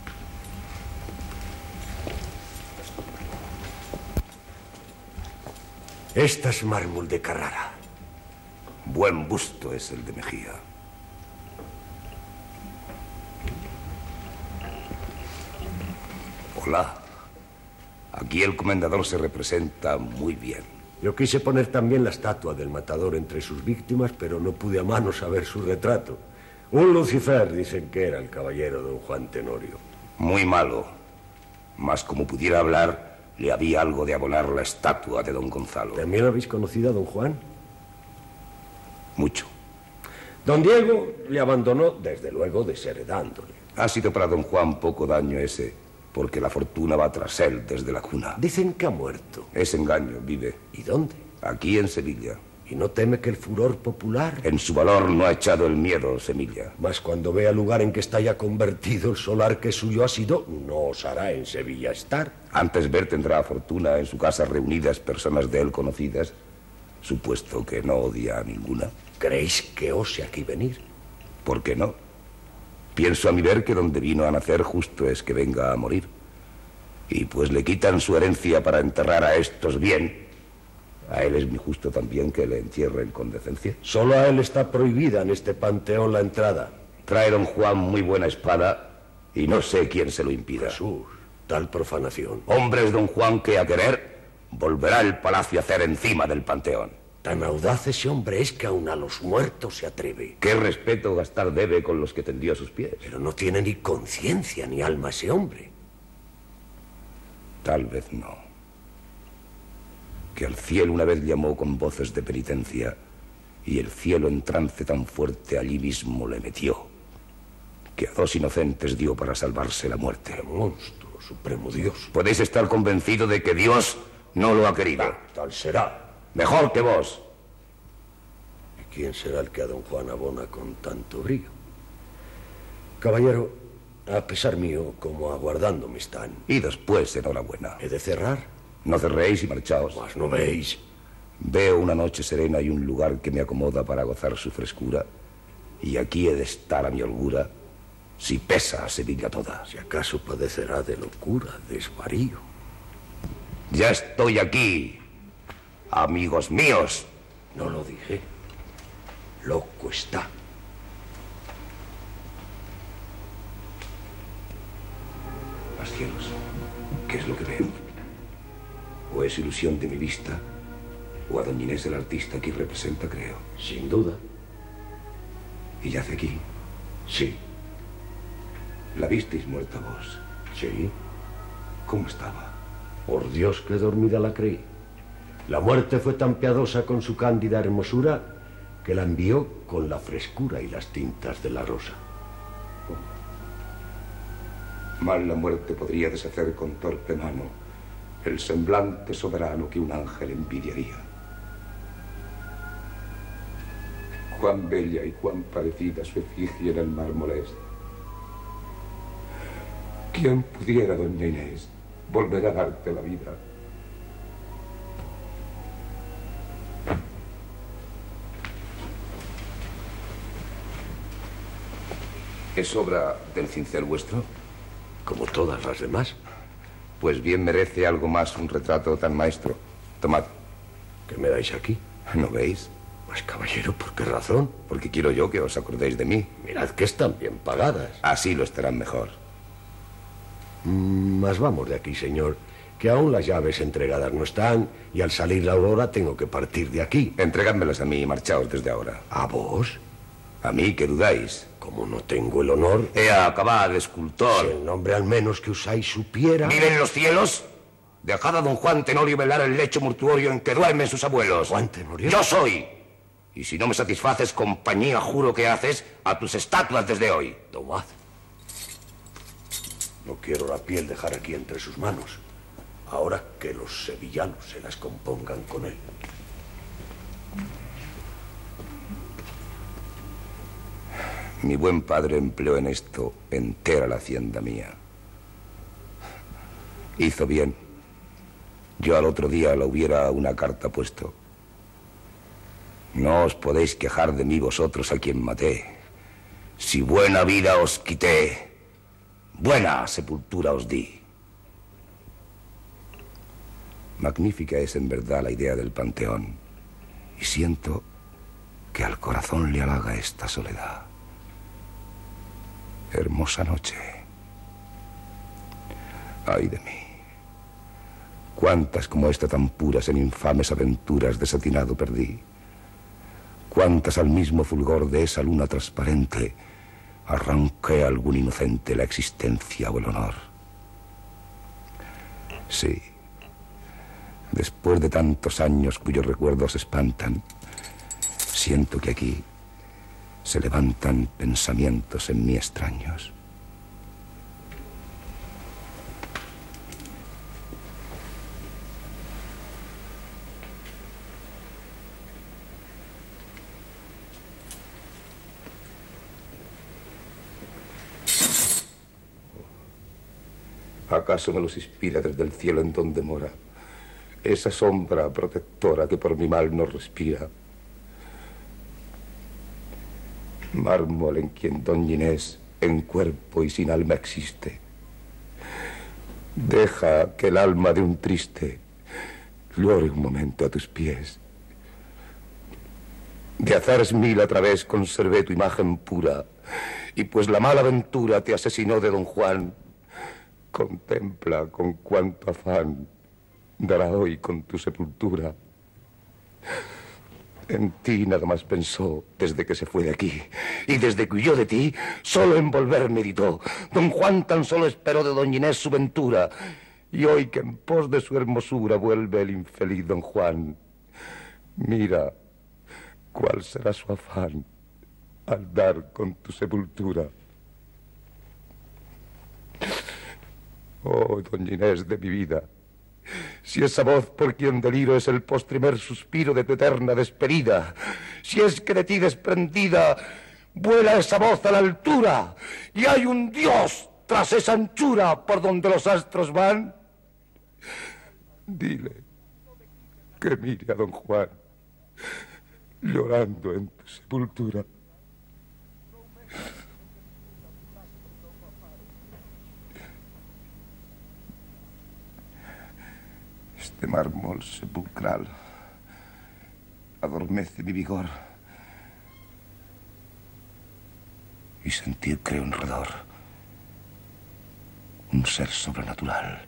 Esta es mármol de Carrara. Buen busto es el de Mejía. Hola. Aquí el comendador se representa muy bien. Yo quise poner también la estatua del matador entre sus víctimas, pero no pude a mano saber su retrato. Un Lucifer, dicen que era el caballero don Juan Tenorio. Muy malo. Mas como pudiera hablar, le había algo de abonar la estatua de don Gonzalo. ¿También habéis conocido a don Juan? Mucho. Don Diego le abandonó, desde luego, desheredándole. Ha sido para don Juan poco daño ese, porque la fortuna va tras él desde la cuna. Dicen que ha muerto. Es engaño, vive. ¿Y dónde? Aquí en Sevilla. ¿Y no teme que el furor popular? En su valor no ha echado el miedo, Semilla. Mas cuando vea el lugar en que está ya convertido el solar que suyo ha sido, no osará en Sevilla estar. Antes ver tendrá fortuna en su casa reunidas personas de él conocidas, supuesto que no odia a ninguna. ¿Creéis que ose aquí venir? ¿Por qué no? Pienso a mi ver que donde vino a nacer justo es que venga a morir. Y pues le quitan su herencia para enterrar a estos bien, a él es muy justo también que le entierren con decencia. Solo a él está prohibida en este panteón la entrada. Trae don Juan muy buena espada y no sé quién se lo impida. Jesús, tal profanación. Hombres don Juan que a querer volverá el palacio a hacer encima del panteón. Tan audaz ese hombre es que aun a los muertos se atreve. ¿Qué respeto gastar debe con los que tendió a sus pies? Pero no tiene ni conciencia ni alma ese hombre. Tal vez no. Que al cielo una vez llamó con voces de penitencia y el cielo en trance tan fuerte allí mismo le metió que a dos inocentes dio para salvarse la muerte. ¡Qué monstruo, supremo Dios! Podéis estar convencido de que Dios no lo ha querido. Ah, tal será. Mejor que vos. ¿Y quién será el que a don Juan abona con tanto brío? Caballero, a pesar mío, como aguardándome están. Y después, enhorabuena. ¿He de cerrar? No cerréis y marchaos. Mas no veis. Veo una noche serena y un lugar que me acomoda para gozar su frescura. Y aquí he de estar a mi holgura, si pesa a Sevilla toda. Si acaso padecerá de locura, desvarío. Ya estoy aquí, amigos míos. No lo dije. Loco está. Los cielos, ¿qué es lo que veo? ¿O es ilusión de mi vista? ¿O a doña Inés el artista aquí representa, creo? Sin duda. ¿Y yace aquí? Sí. ¿La visteis muerta vos? Sí. ¿Cómo estaba? Por Dios que dormida la creí. La muerte fue tan piadosa con su cándida hermosura que la envió con la frescura y las tintas de la rosa. Mal la muerte podría deshacer con torpe mano el semblante soberano que un ángel envidiaría. Cuán bella y cuán parecida su efigie en el mármol es. ¿Quién pudiera, doña Inés, volver a darte la vida? ¿Es obra del cincel vuestro? Como todas las demás. Pues bien merece algo más un retrato tan maestro. Tomad. ¿Qué me dais aquí? ¿No veis? Pues caballero, ¿por qué razón? Porque quiero yo que os acordéis de mí. Mirad que están bien pagadas. Así lo estarán mejor. Mm, mas vamos de aquí, señor, que aún las llaves entregadas no están y al salir la aurora tengo que partir de aquí. Entregádmelas a mí y marchaos desde ahora. ¿A vos? ¿A mí que dudáis? Como no tengo el honor... Ea, acabad, escultor. Si el nombre al menos que usáis supiera... ¿Vive en los cielos? Dejad a don Juan Tenorio velar el lecho mortuorio en que duermen sus abuelos. ¿Juan Tenorio? ¡Yo soy! Y si no me satisfaces, compañía juro que haces a tus estatuas desde hoy. Tomad. No quiero la piel dejar aquí entre sus manos. Ahora que los sevillanos se las compongan con él. Mi buen padre empleó en esto entera la hacienda mía. Hizo bien. Yo al otro día la hubiera una carta puesto. No os podéis quejar de mí vosotros a quien maté. Si buena vida os quité, buena sepultura os di. Magnífica es en verdad la idea del panteón. Y siento que al corazón le halaga esta soledad. Hermosa noche. Ay de mí. Cuántas como esta tan puras en infames aventuras desatinado perdí. Cuántas al mismo fulgor de esa luna transparente arranqué a algún inocente la existencia o el honor. Sí. Después de tantos años cuyos recuerdos espantan, siento que aquí se levantan pensamientos en mí extraños. ¿Acaso me los inspira desde el cielo en donde mora esa sombra protectora que por mi mal no respira? Mármol en quien doña Inés en cuerpo y sin alma existe. Deja que el alma de un triste llore un momento a tus pies. De azares mil a través conservé tu imagen pura, y pues la mala ventura te asesinó de don Juan, contempla con cuánto afán dará hoy con tu sepultura. En ti nada más pensó desde que se fue de aquí, y desde que huyó de ti, solo en volver meditó. Don Juan tan solo esperó de doña Inés su ventura, y hoy que en pos de su hermosura vuelve el infeliz don Juan, mira cuál será su afán al dar con tu sepultura. Oh, doña Inés de mi vida, si esa voz por quien deliro es el postrimer suspiro de tu eterna despedida, si es que de ti desprendida vuela esa voz a la altura y hay un Dios tras esa anchura por donde los astros van, dile que mire a don Juan llorando en tu sepultura. Este mármol sepulcral adormece mi vigor y sentir creo en redor un ser sobrenatural.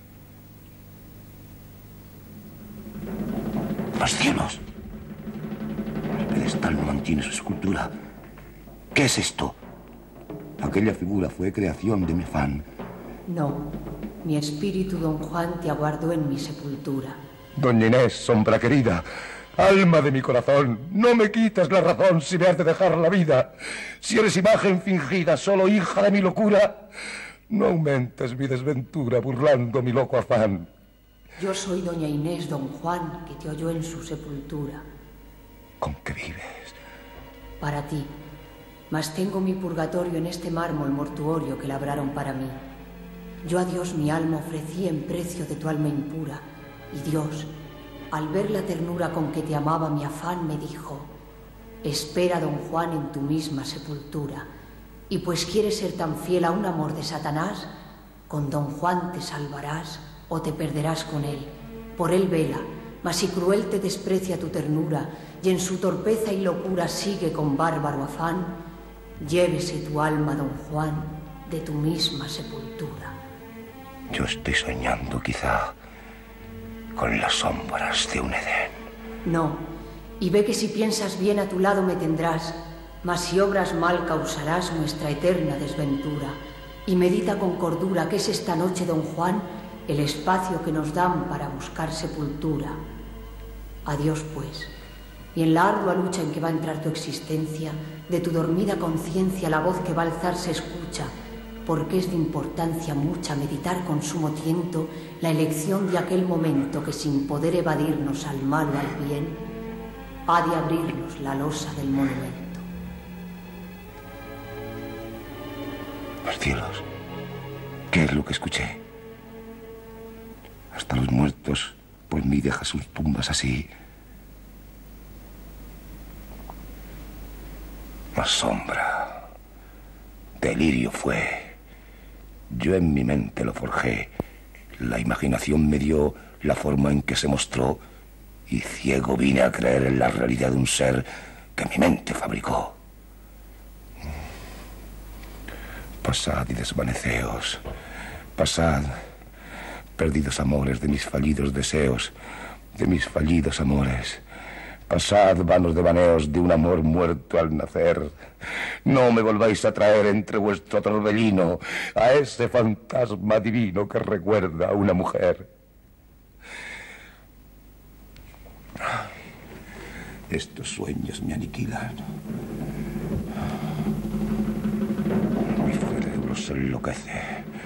¡Los cielos! El pedestal no mantiene su escultura. ¿Qué es esto? Aquella figura fue creación de mi afán. No, mi espíritu, don Juan, te aguardó en mi sepultura. Doña Inés, sombra querida, alma de mi corazón, no me quites la razón si me has de dejar la vida. Si eres imagen fingida, solo hija de mi locura, no aumentes mi desventura burlando mi loco afán. Yo soy doña Inés, don Juan, que te oyó en su sepultura. ¿Con qué vives? Para ti, mas tengo mi purgatorio en este mármol mortuorio que labraron para mí. Yo a Dios mi alma ofrecí en precio de tu alma impura, y Dios, al ver la ternura con que te amaba mi afán, me dijo: espera, don Juan, en tu misma sepultura, y pues quieres ser tan fiel a un amor de Satanás, con don Juan te salvarás o te perderás con él. Por él vela, mas si cruel te desprecia tu ternura, y en su torpeza y locura sigue con bárbaro afán, llévese tu alma, don Juan, de tu misma sepultura. Yo estoy soñando, quizá. con las sombras de un Edén. No, y ve que si piensas bien a tu lado me tendrás, mas si obras mal causarás nuestra eterna desventura. Y medita con cordura que es esta noche, don Juan, el espacio que nos dan para buscar sepultura. Adiós, pues, y en la ardua lucha en que va a entrar tu existencia, de tu dormida conciencia la voz que va a alzar se escucha, porque es de importancia mucha meditar con sumo tiento la elección de aquel momento que sin poder evadirnos al mal o al bien, ha de abrirnos la losa del monumento. Los cielos, ¿qué es lo que escuché? Hasta los muertos, pues ni deja sus tumbas así. La sombra, delirio fue. Yo en mi mente lo forjé. La imaginación me dio la forma en que se mostró y ciego vine a creer en la realidad de un ser que mi mente fabricó. Pasad y desvaneceos, pasad, perdidos amores de mis fallidos deseos, de mis fallidos amores. Pasad, vanos devaneos de un amor muerto al nacer. No me volváis a traer entre vuestro torbellino a ese fantasma divino que recuerda a una mujer. Estos sueños me aniquilan. Mi cerebro se enloquece.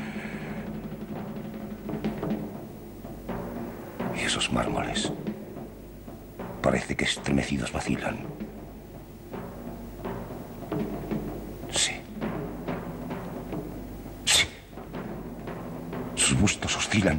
Y esos mármoles parece que estremecidos vacilan. Sí. Sí. Sus bustos oscilan.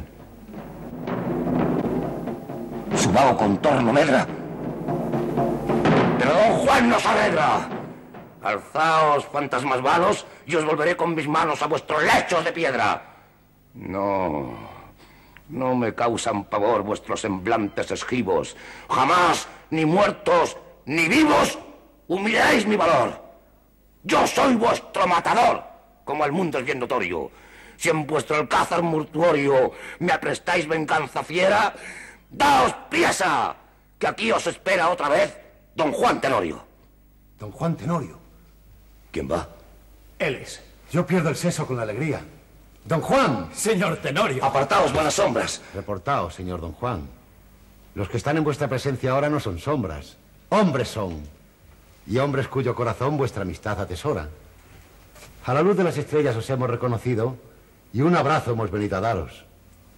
Su vago contorno medra. Pero don Juan nos alegra. Alzaos, fantasmas vanos, y os volveré con mis manos a vuestros lechos de piedra. No... No me causan pavor vuestros semblantes esquivos. Jamás, ni muertos, ni vivos, humillaréis mi valor. Yo soy vuestro matador, como el mundo es bien notorio. Si en vuestro alcázar mortuorio me aprestáis venganza fiera, daos priesa, que aquí os espera otra vez don Juan Tenorio. Don Juan Tenorio. ¿Quién va? Él es. Yo pierdo el seso con la alegría. ¡Don Juan! Señor Tenorio. Apartaos, buenas sombras. Reportaos, señor don Juan. Los que están en vuestra presencia ahora no son sombras. Hombres son. Y hombres cuyo corazón vuestra amistad atesora. A la luz de las estrellas os hemos reconocido y un abrazo hemos venido a daros.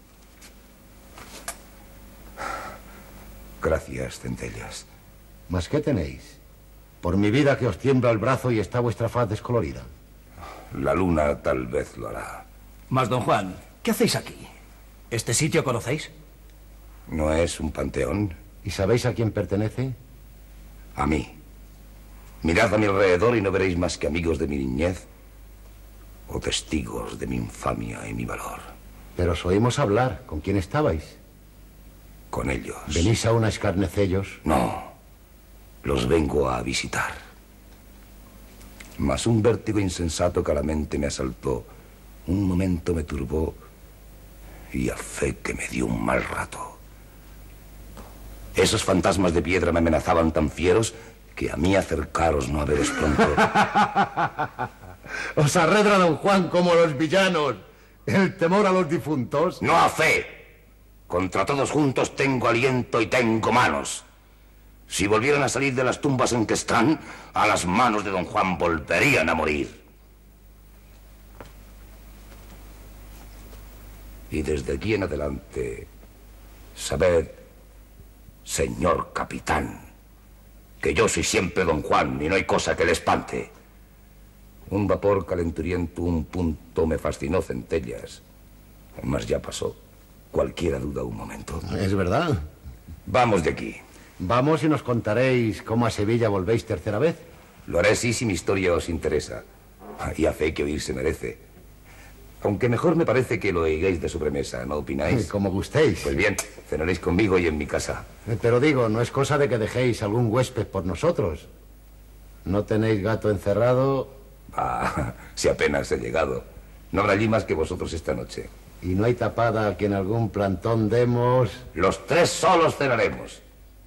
Gracias, centellas. ¿Mas qué tenéis? Por mi vida que os tiembla el brazo y está vuestra faz descolorida. La luna tal vez lo hará. Mas, don Juan, ¿qué hacéis aquí? ¿Este sitio conocéis? ¿No es un panteón? ¿Y sabéis a quién pertenece? A mí. Mirad a mi alrededor y no veréis más que amigos de mi niñez o testigos de mi infamia y mi valor. Pero os oímos hablar. ¿Con quién estabais? Con ellos. ¿Venís aún a escarnecellos? No. Los vengo a visitar. Mas un vértigo insensato que a la mente me asaltó, un momento me turbó y a fe que me dio un mal rato. Esos fantasmas de piedra me amenazaban tan fieros que a mí acercaros no haberos pronto. Os arredra don Juan como los villanos. El temor a los difuntos. No a fe. Contra todos juntos tengo aliento y tengo manos. Si volvieran a salir de las tumbas en que están, a las manos de don Juan volverían a morir. Y desde aquí en adelante, sabed, señor capitán, que yo soy siempre don Juan y no hay cosa que le espante. Un vapor calenturiento, un punto me fascinó, centellas. Mas ya pasó. Cualquiera duda un momento. Es verdad. Vamos de aquí. Vamos y nos contaréis cómo a Sevilla volvéis tercera vez. Lo haré sí si mi historia os interesa. Y a fe que oír se merece. Aunque mejor me parece que lo oigáis de sobremesa, ¿no opináis? Como gustéis. Pues bien, cenaréis conmigo y en mi casa. Pero digo, no es cosa de que dejéis algún huésped por nosotros. ¿No tenéis gato encerrado? Ah, si apenas he llegado. No habrá allí más que vosotros esta noche. Y no hay tapada que en algún plantón demos... Los tres solos cenaremos.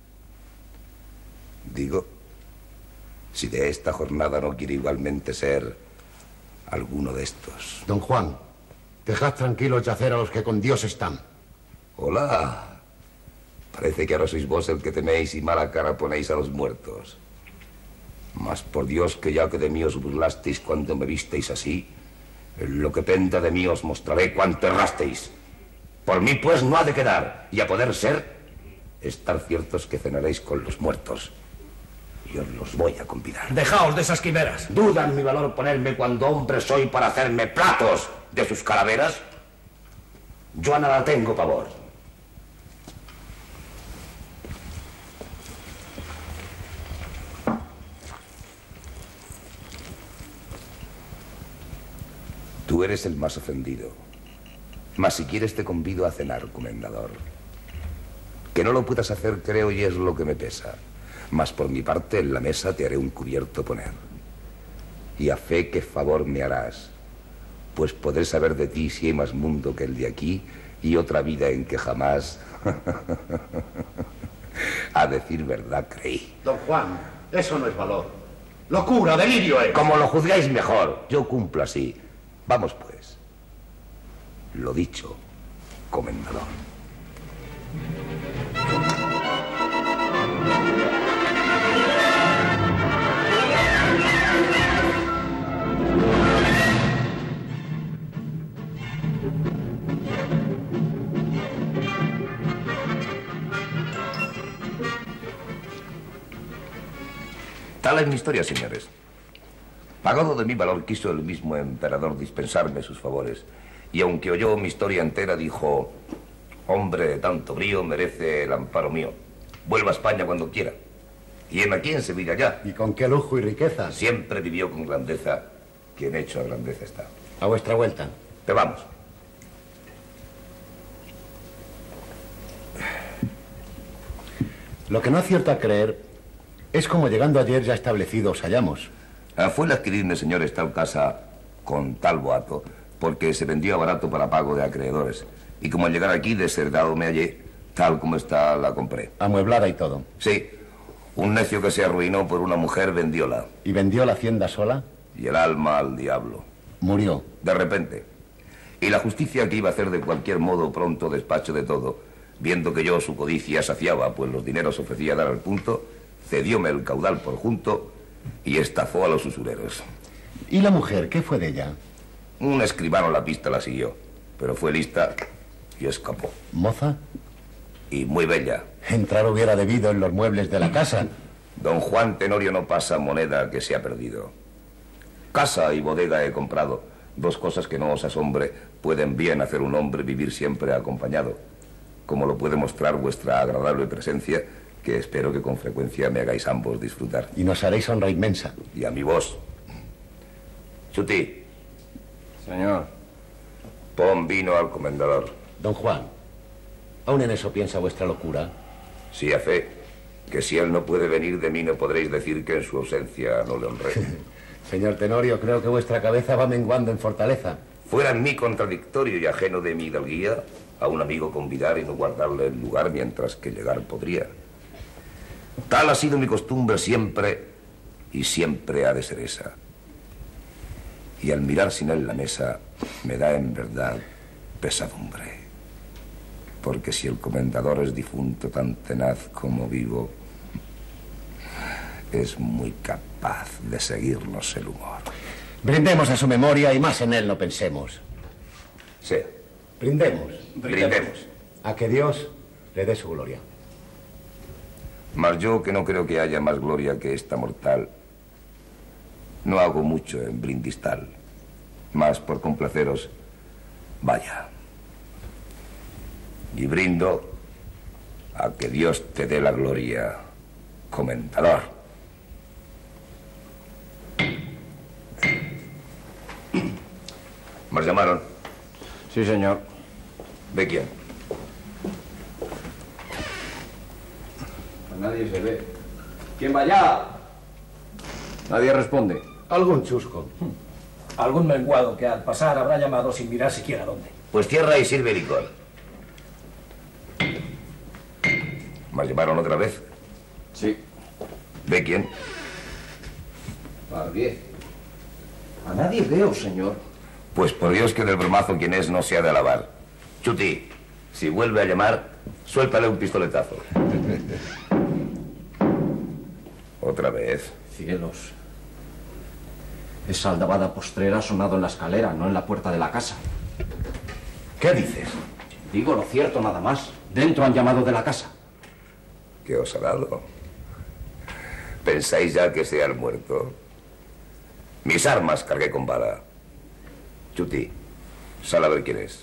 Digo, si de esta jornada no quiere igualmente ser alguno de estos. Don Juan, dejad tranquilos yacer a los que con Dios están. Hola. Parece que ahora sois vos el que teméis y mala cara ponéis a los muertos. Mas por Dios que ya que de mí os burlasteis cuando me visteis así, en lo que penda de mí os mostraré cuánto errasteis. Por mí pues no ha de quedar, y a poder ser, estar ciertos que cenaréis con los muertos. Y os los voy a convidar. Dejaos de esas quimeras. ¿Dudan mi valor ponerme cuando hombre soy para hacerme platos de sus calaveras? Yo a nada tengo pavor. Tú eres el más ofendido. Mas si quieres te convido a cenar, comendador. Que no lo puedas hacer, creo, y es lo que me pesa. Mas por mi parte en la mesa te haré un cubierto poner. Y a fe que favor me harás, pues podré saber de ti si hay más mundo que el de aquí y otra vida en que jamás, a decir verdad, creí. Don Juan, eso no es valor. Locura, delirio es. Como lo juzgáis mejor, yo cumplo así. Vamos pues. Lo dicho, comendador. Tal es mi historia, señores. Pagado de mi valor, quiso el mismo emperador dispensarme sus favores. Y aunque oyó mi historia entera, dijo: hombre de tanto brío merece el amparo mío. Vuelva a España cuando quiera. Y en aquí en Sevilla ya. ¿Y con qué lujo y riqueza? Siempre vivió con grandeza. Quien hecho a grandeza está. A vuestra vuelta. Te vamos. Lo que no acierta a creer es como llegando ayer ya establecidos os hallamos. Ah, fue el adquirirme, señores, tal casa con tal boato, porque se vendió a barato para pago de acreedores. Y como al llegar aquí desheredado me hallé, tal como está la compré. Amueblada y todo. Sí. Un necio que se arruinó por una mujer vendióla. ¿Y vendió la hacienda sola? Y el alma al diablo. Murió. De repente. Y la justicia que iba a hacer de cualquier modo pronto despacho de todo, viendo que yo su codicia saciaba, pues los dineros ofrecía dar al punto, cedióme el caudal por junto y estafó a los usureros. ¿Y la mujer? ¿Qué fue de ella? Un escribano la pista la siguió, pero fue lista y escapó. ¿Moza? Y muy bella. Entrar hubiera debido en los muebles de la casa. Don Juan Tenorio no pasa moneda que se ha perdido. Casa y bodega he comprado, dos cosas que no os asombre, pueden bien hacer un hombre vivir siempre acompañado, como lo puede mostrar vuestra agradable presencia, que espero que con frecuencia me hagáis ambos disfrutar. Y nos haréis honra inmensa. Y a mi voz. Chuti. Señor. Pon vino al comendador. Don Juan, ¿aún en eso piensa vuestra locura? Sí, a fe, que si él no puede venir de mí no podréis decir que en su ausencia no le honré. Señor Tenorio, creo que vuestra cabeza va menguando en fortaleza. Fuera en mí contradictorio y ajeno de mi hidalguía, a un amigo convidar y no guardarle el lugar mientras que llegar podría. Tal ha sido mi costumbre siempre y siempre ha de ser esa. Y al mirar sin él la mesa me da en verdad pesadumbre. Porque si el comendador es difunto tan tenaz como vivo, es muy capaz de seguirnos el humor. Brindemos a su memoria y más en él no pensemos. Sí. Brindemos. Brindemos. A que Dios le dé su gloria. Mas yo, que no creo que haya más gloria que esta mortal, no hago mucho en brindis tal. Mas por complaceros, vaya. Y brindo a que Dios te dé la gloria, comendador. ¿Me llamaron? Sí, señor. ¿De quién? Pues nadie se ve. ¿Quién va allá? Nadie responde. Algún chusco. Algún menguado que al pasar habrá llamado sin mirar siquiera dónde. Pues cierra y sirve licor. ¿Me llamaron otra vez? Sí. ¿De quién? Barbier. A nadie veo, señor. Pues por Dios que del bromazo quien es no se ha de alabar. Chuti, si vuelve a llamar, suéltale un pistoletazo. ¿Otra vez? Cielos. Esa aldabada postrera ha sonado en la escalera, no en la puerta de la casa. ¿Qué dices? Digo lo cierto nada más. Dentro han llamado de la casa. ¿Qué os ha dado? ¿Pensáis ya que sea el muerto? Mis armas cargué con bala. Chuti, sal a ver quién es.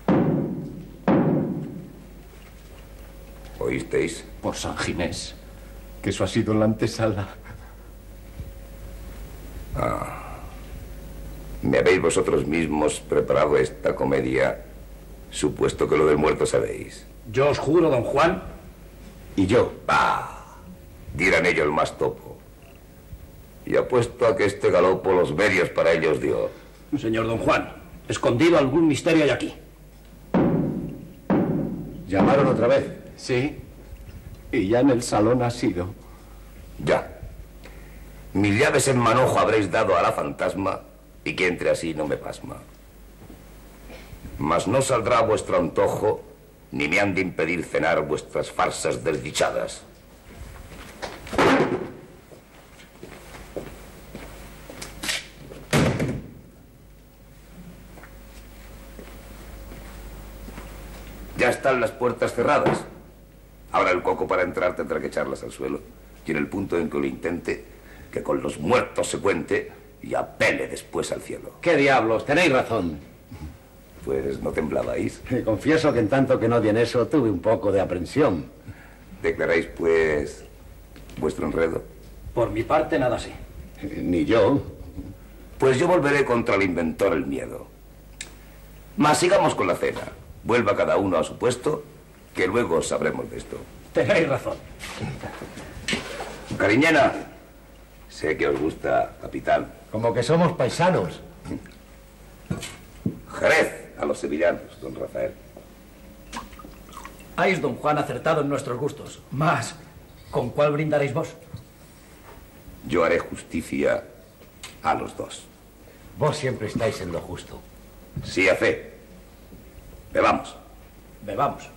¿Oísteis? Por San Ginés, que eso ha sido en la antesala. Ah. ¿Me habéis vosotros mismos preparado esta comedia, supuesto que lo del muerto sabéis? Yo os juro, don Juan. ¿Y yo? Ah, dirán ellos el más topo. Y apuesto a que este galopo los medios para ellos dio. Señor don Juan, escondido algún misterio hay aquí. ¿Llamaron otra vez? Sí. Y ya en el salón ha sido. Ya. Mil llaves en manojo habréis dado a la fantasma y que entre así no me pasma. Mas no saldrá a vuestro antojo ni me han de impedir cenar vuestras farsas desdichadas. Ya están las puertas cerradas. Ahora el coco para entrar tendrá que echarlas al suelo. Y en el punto en que lo intente, que con los muertos se cuente y apele después al cielo. ¿Qué diablos? Tenéis razón. Pues no temblabais. Confieso que en tanto que no di en eso, tuve un poco de aprensión. ¿Declaráis, pues, vuestro enredo? Por mi parte, nada sé. Ni yo. Pues yo volveré contra el inventor el miedo. Mas sigamos con la cena. Vuelva cada uno a su puesto, que luego sabremos de esto. Tenéis razón. Cariñena, sé que os gusta, capitán. Como que somos paisanos. Jerez a los sevillanos, don Rafael. Habéis, don Juan, acertado en nuestros gustos. Mas, ¿con cuál brindaréis vos? Yo haré justicia a los dos. Vos siempre estáis en lo justo. Sí, a fe. Bebamos. Bebamos.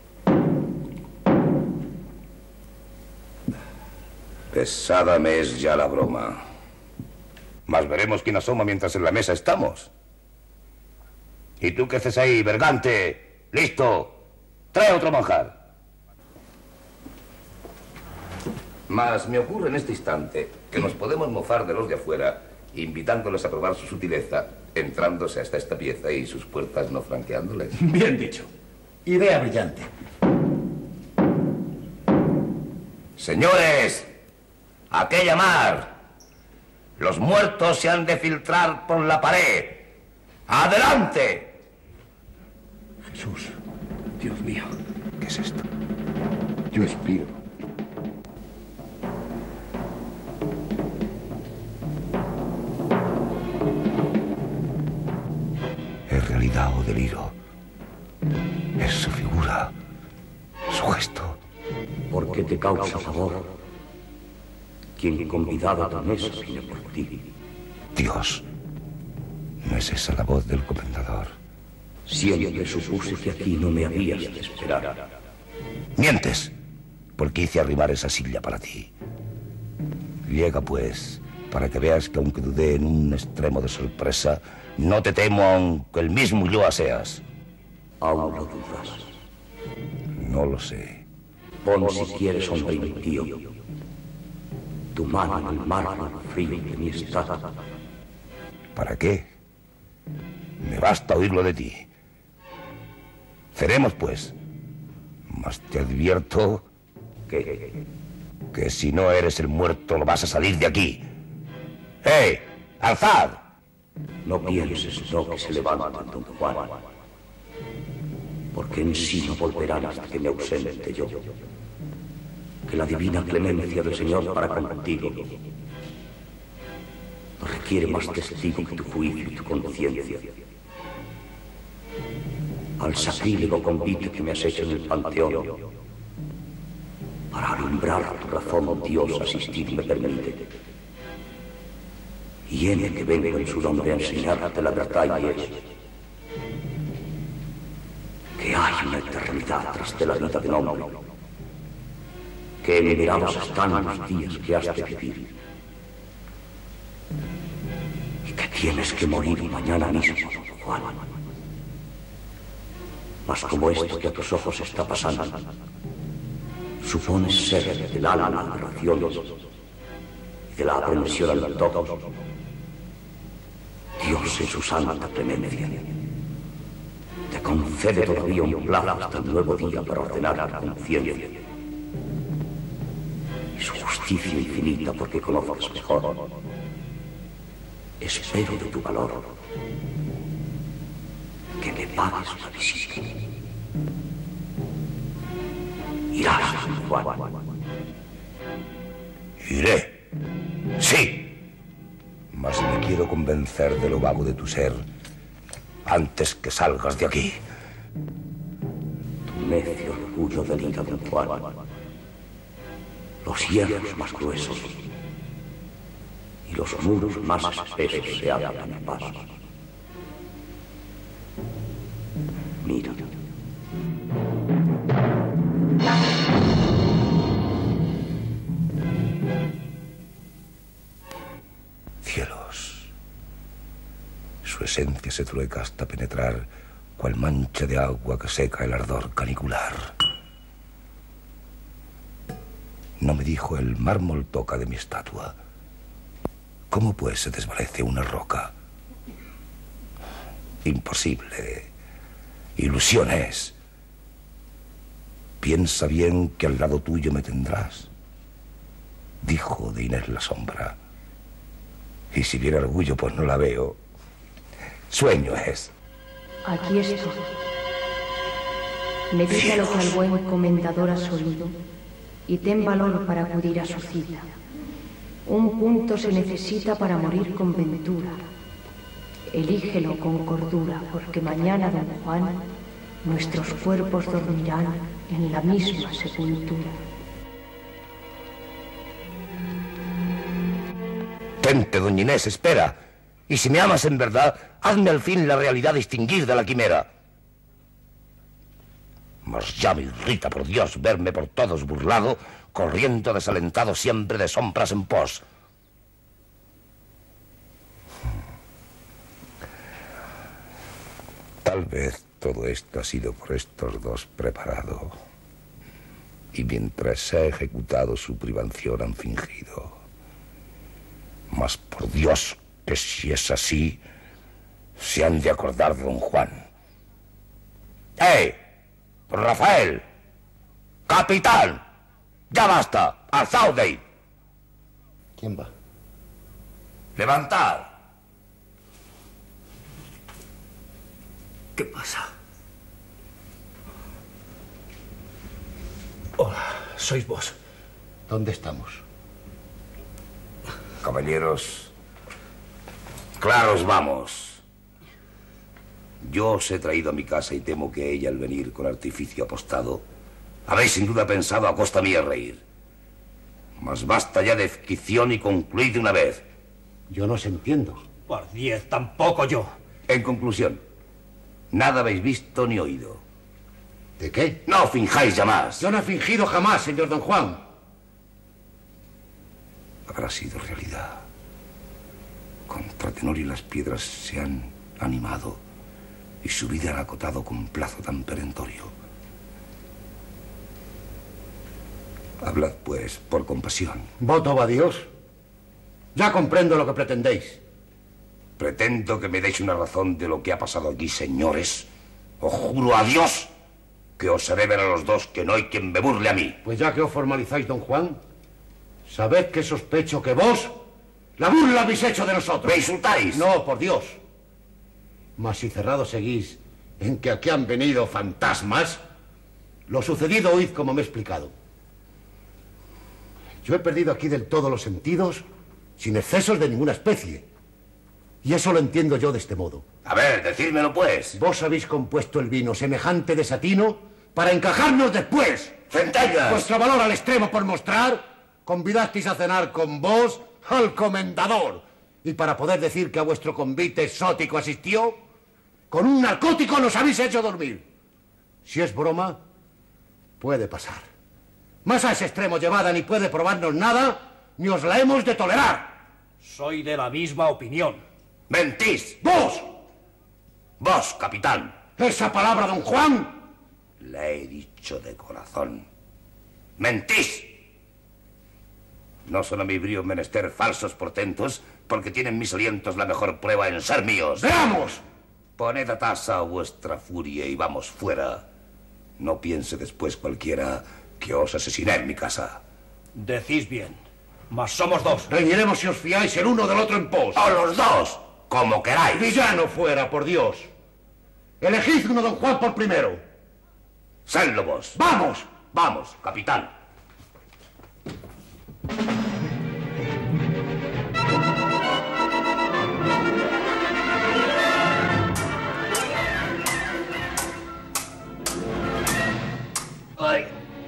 Pesada me es ya la broma. Mas veremos quién asoma mientras en la mesa estamos. ¿Y tú qué haces ahí, Bergante? ¡Listo! ¡Trae otro manjar! Mas me ocurre en este instante que nos podemos mofar de los de afuera, invitándoles a probar su sutileza, entrándose hasta esta pieza y sus puertas no franqueándoles. Bien dicho. Idea brillante. Señores, ¿a qué llamar? Los muertos se han de filtrar por la pared. ¡Adelante! Jesús, Dios mío. ¿Qué es esto? Yo expiro. ¿Es realidad o deliro? Es su figura, su gesto. ¿Por qué te causa favor? Quien convidado a tu mesa viene por ti. Dios, ¿no es esa la voz del comendador? Siempre supuse que aquí no me habías de esperar. Mientes, porque hice arrimar esa silla para ti. Llega, pues, para que veas que aunque dudé en un extremo de sorpresa, no te temo aunque el mismo yo seas. Aún lo dudas. No lo sé. Pon si quieres, hombre impío, tu mano en el mármol frío de mi estado. ¿Para qué? Me basta oírlo de ti. Ceremos, pues. Mas te advierto que, que si no eres el muerto, lo vas a salir de aquí. ¡Eh! ¡Alzad! No pienses, no, que se levanta don Juan, porque en sí no volverán hasta que me ausente yo. Que la divina clemencia del Señor para contigo no requiere más testigo que tu juicio y tu conciencia. al sacrílego convite que me has hecho en el panteón. Para alumbrar tu razón, Dios, asistir me permite. Y en el que vengo en su nombre a enseñarte la verdad y es que hay una eternidad tras de la vida del hombre, que enumerados están los días que has de vivir y que tienes que morir mañana mismo, don Juan. Mas como esto que a tus ojos está pasando supones ser del alma de aberraciones y de la aprensión al todo, Dios en su santa clemencia te concede todavía un plazo hasta el nuevo día para ordenar tu conciencia. Y su justicia infinita, porque conoces mejor, espero de tu valor que me pagues una visita. Irás, Juan. Iré. Sí. Mas me quiero convencer de lo vago de tu ser antes que salgas de aquí. Tu necio orgullo delira, don Juan. Los hierros más gruesos y los muros más espesos se abren a mi paso. Mira. Cielos. Su esencia se trueca hasta penetrar cual mancha de agua que seca el ardor canicular. No me dijo el mármol toca de mi estatua. ¿Cómo pues se desvanece una roca? Imposible. Ilusiones. Piensa bien que al lado tuyo me tendrás, dijo de Inés la sombra. Y si viene orgullo, pues no la veo. Sueño es. Aquí estoy. Medita lo que al buen comendador has oído y ten valor para acudir a su cita. Un punto se necesita para morir con ventura. Elígelo con cordura, porque mañana, don Juan, nuestros cuerpos dormirán en la misma sepultura. Tente, doña Inés, espera. Y si me amas en verdad, hazme al fin la realidad distinguir de la quimera. Mas ya me irrita, por Dios, verme por todos burlado, corriendo desalentado siempre de sombras en pos. Tal vez todo esto ha sido por estos dos preparado. Y mientras se ha ejecutado su privación han fingido. Mas por Dios, que si es así, se han de acordar de don Juan. ¡Eh! Rafael, capitán, ya basta, alzaos de ahí. ¿Quién va? Levantad. ¿Qué pasa? Hola, sois vos. ¿Dónde estamos? Caballeros, claros vamos. Yo os he traído a mi casa y temo que ella, al venir con artificio apostado, habéis sin duda pensado a costa mía reír. Mas basta ya de ficción y concluid de una vez. Yo no os entiendo. Por diez, tampoco yo. En conclusión, nada habéis visto ni oído. ¿De qué? No finjáis ya más. Yo no he fingido jamás, señor don Juan. Habrá sido realidad. Contra Tenorio las piedras se han animado y su vida han acotado con plazo tan perentorio. Hablad, pues, por compasión. Voto a Dios. Ya comprendo lo que pretendéis. Pretendo que me deis una razón de lo que ha pasado aquí, señores. Os juro a Dios que os haré ver a los dos que no hay quien me burle a mí. Pues ya que os formalizáis, don Juan, sabed que sospecho que vos la burla habéis hecho de nosotros. ¿Me insultáis? No, por Dios. Mas si cerrado seguís en que aquí han venido fantasmas, lo sucedido oíd como me he explicado. Yo he perdido aquí del todo los sentidos sin excesos de ninguna especie. Y eso lo entiendo yo de este modo. A ver, decídmelo pues. Vos habéis compuesto el vino semejante desatino para encajarnos después. ¡Centellas! Vuestro valor al extremo por mostrar, convidasteis a cenar con vos al comendador. Y para poder decir que a vuestro convite exótico asistió, con un narcótico nos habéis hecho dormir. Si es broma, puede pasar. Más a ese extremo llevada ni puede probarnos nada, ni os la hemos de tolerar. Soy de la misma opinión. ¡Mentís! ¡Vos! ¡Vos, capitán! ¿Esa palabra, don Juan? La he dicho de corazón. ¡Mentís! No son a mi brío menester falsos portentos, porque tienen mis alientos la mejor prueba en ser míos. ¡Veamos! Poned a tasa vuestra furia y vamos fuera. No piense después cualquiera que os asesiné en mi casa. Decís bien, mas somos dos. Reñiremos si os fiáis el uno del otro en pos. ¡O los dos! Como queráis. Villano fuera, por Dios. Elegid uno, don Juan, por primero. Sedlo vos. ¡Vamos! Vamos, capitán. Ay.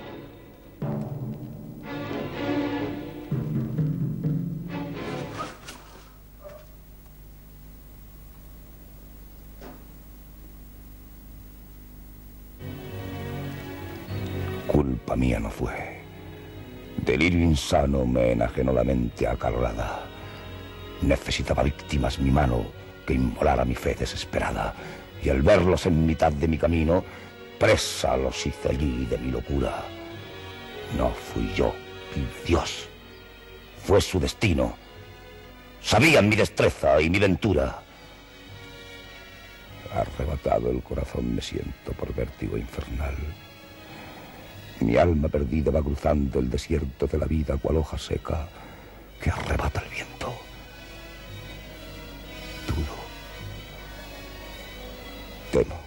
Culpa mía no fue. Delirio insano me enajenó la mente acalorada. Necesitaba víctimas mi mano que inmolara mi fe desesperada. Y al verlos en mitad de mi camino, presa los hice allí de mi locura. No fui yo, y Dios. Fue su destino. Sabían mi destreza y mi ventura. Arrebatado el corazón me siento por vértigo infernal. Mi alma perdida va cruzando el desierto de la vida cual hoja seca que arrebata el viento. Dudo. Temo.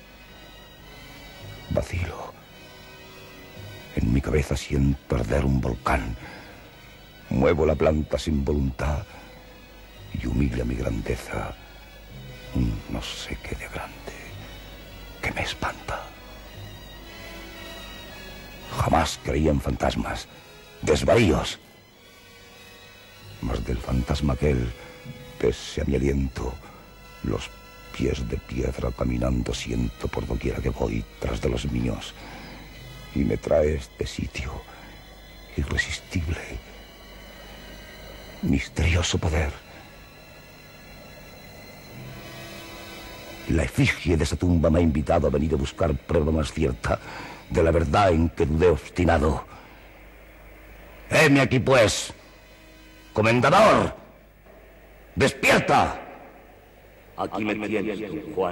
Vacilo. En mi cabeza siento arder un volcán. Muevo la planta sin voluntad y humilla mi grandeza un no sé qué de grande que me espanta. Jamás creí en fantasmas, desvaríos. Mas del fantasma aquel, pese a mi aliento, los pies de piedra caminando siento por doquiera que voy tras de los míos. Y me trae este sitio irresistible, misterioso poder. La efigie de esa tumba me ha invitado a venir a buscar prueba más cierta de la verdad en que dudé obstinado. Heme aquí, pues. Comendador, despierta. Aquí me tienes, don Juan.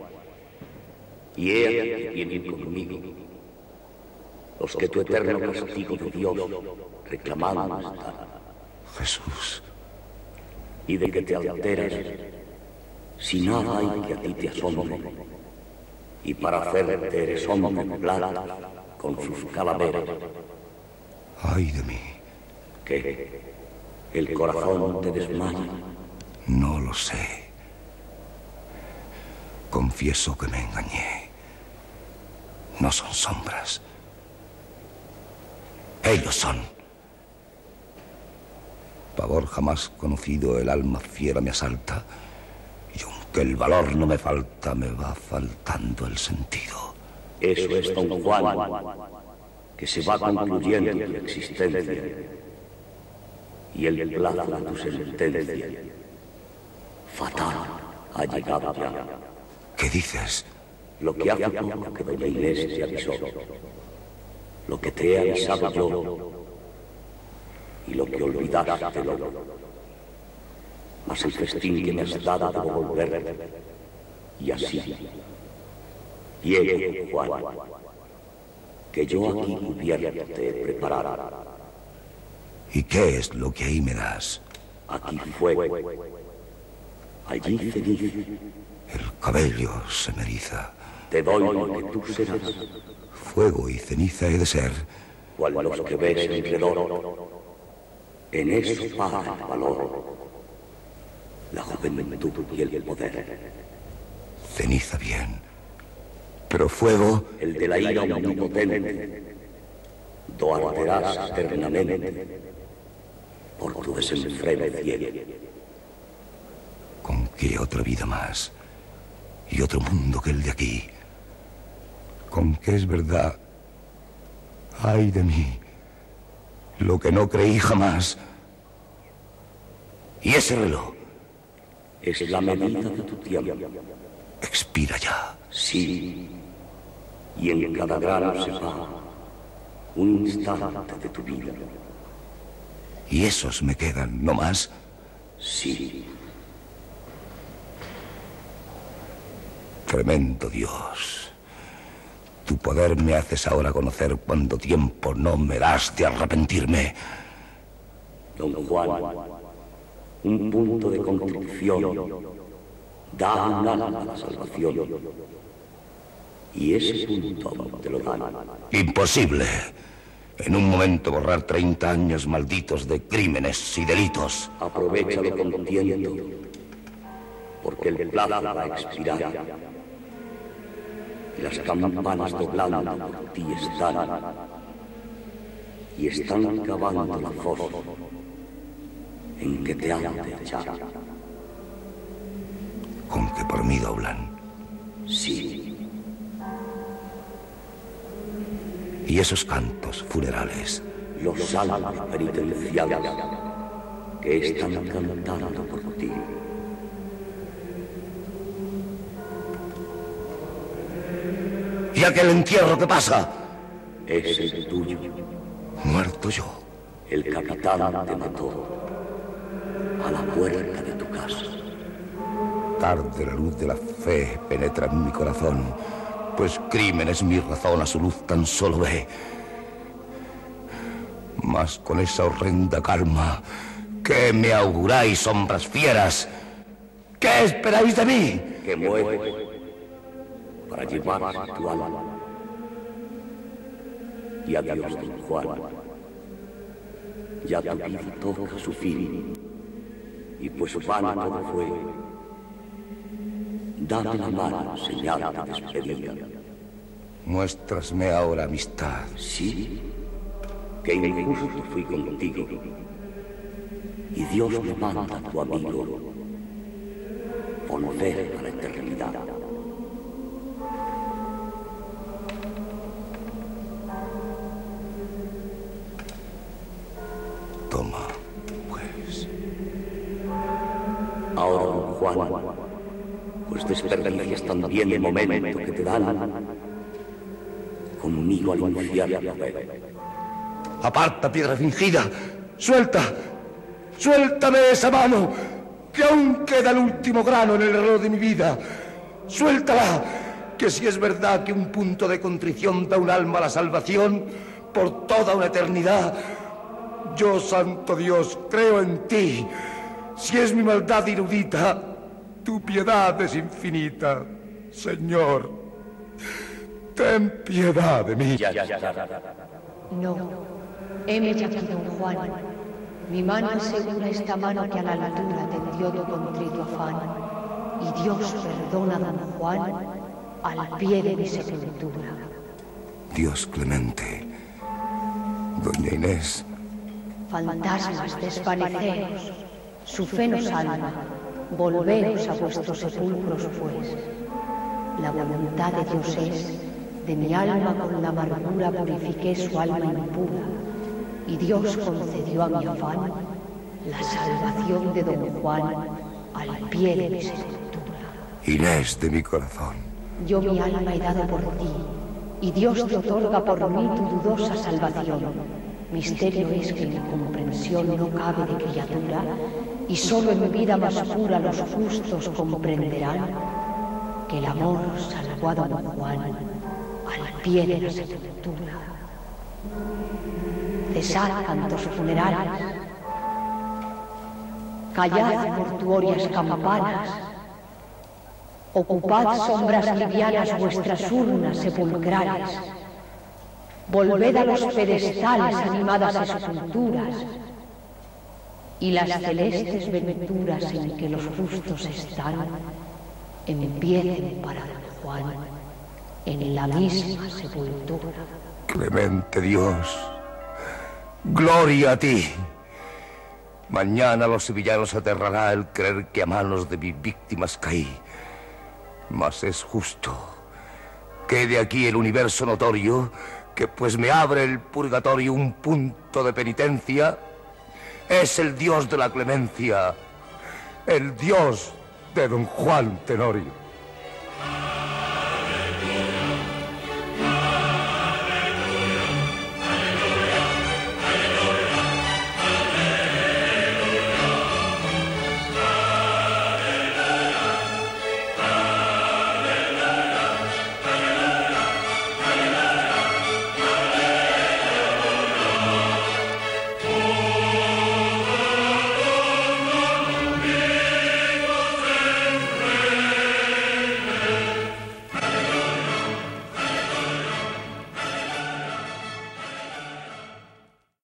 Y ella que vienen conmigo. Los que tu eterno castigo de Dios reclamando están. Jesús. Y de que te alteras, si nada hay que a ti te asombre. Y para hacerte eres hombre de plata con sus calaveras. Ay de mí. ¿Qué? ¿El corazón te desmaya? No lo sé. Confieso que me engañé. No son sombras. Ellos son. Pavor jamás conocido, el alma fiera me asalta. Y aunque el valor no me falta, me va faltando el sentido. Eso es, don Juan, que se va concluyendo tu existencia. Y el plazo de tu sentencia fatal ha llegado ya. ¿Qué dices? Lo que hace poco que doña Inés te avisó. Lo que te he avisado yo. Y lo que olvidaste lo. Mas el festín que me has dado debo volver. Y así. Llegue, Juan, que yo aquí hubiérate preparado. ¿Y qué es lo que ahí me das? Aquí fuego. Allí ceniza. El cabello se me eriza. Te doy lo que tú serás. Fuego y ceniza he de ser. Cual los que ves alrededor. En eso paga el valor. la juventud y el poder. Ceniza bien, pero fuego... El de la ira omnipotente. Do arderás eternamente por tu desenfreno cielo. ¿Con qué otra vida más? Y otro mundo que el de aquí. ¿Con qué es verdad? Ay de mí, lo que no creí jamás. ¿Y ese reloj? Es la medida de tu tiempo. Expira ya. Sí, y en cada grano se va un instante de tu vida. ¿Y esos me quedan, no más? Sí. Tremendo Dios. Tu poder me haces ahora conocer cuánto tiempo no me das de arrepentirme. Don Juan, un punto de contrición da un alma a la salvación. Y ese punto aún te lo dan. Imposible. En un momento borrar treinta años malditos de crímenes y delitos. Aprovechalo con tiento, porque el plazo va a expirar. Y las campanas doblando por ti están. Y están cavando la fosa en que te han de echar. ¿Con que por mí doblan? Sí. ¿Y esos cantos funerales? Los salmos penitenciales que están cantando por ti. ¿Y aquel entierro qué pasa? Es el tuyo. Muerto yo. El capitán te mató a la puerta de tu casa. Tarde la luz de la fe penetra en mi corazón, pues crímenes mi razón a su luz tan solo ve. Mas con esa horrenda calma, ¿qué me auguráis, sombras fieras? ¿Qué esperáis de mí? Que mueres para llevar tu alma. Y adiós, don Juan. Ya tu vida toca su fin. Y pues vano todo fue. Dame la mano, señal de despedida. Muéstrasme ahora amistad. Sí, que injusto fui contigo. Y Dios me manda a tu amigo volver a la eternidad. Toma, pues. Ahora, don Juan, pues desperdicias también el momento que te dan. Conmigo al infierno. Aparta, piedra fingida. Suelta. Suéltame esa mano, que aún queda el último grano en el reloj de mi vida. Suéltala, que si es verdad que un punto de contrición da un alma a la salvación por toda una eternidad, yo, santo Dios, creo en ti. Si es mi maldad erudita, tu piedad es infinita. Señor, ten piedad de mí. No, heme aquí, don Juan. Mi mano asegura esta mano que a la altura tendió tu contrito afán. Y Dios perdona a don Juan al pie de mi sepultura. Dios clemente, doña Inés. Fantasmas, desvaneceos, su fe nos salva, volveos a vuestros sepulcros, pues. La voluntad de Dios es, de mi alma con la amargura purifiqué su alma impura, y Dios concedió a mi afán la salvación de don Juan al pie de mi sepultura. Inés de mi corazón. Yo mi alma he dado por ti, y Dios te otorga por mí tu dudosa salvación. Misterio es que mi comprensión no cabe de criatura, y solo en vida más pura los justos comprenderán que el amor salvó a don Juan al pie de la sepultura. Cesad cantos funerarios, callad mortuorias campanas, ocupad sombras livianas vuestras urnas sepulcrales, volved a los pedestales animadas esculturas, y las celestes venturas en que los justos están empiecen para don Juan en la misma sepultura. Clemente Dios, gloria a ti. Mañana los sevillanos aterrará el creer que a manos de mis víctimas caí. Mas es justo que de aquí el universo notorio, que pues me abre el purgatorio un punto de penitencia, es el Dios de la clemencia, el Dios de don Juan Tenorio.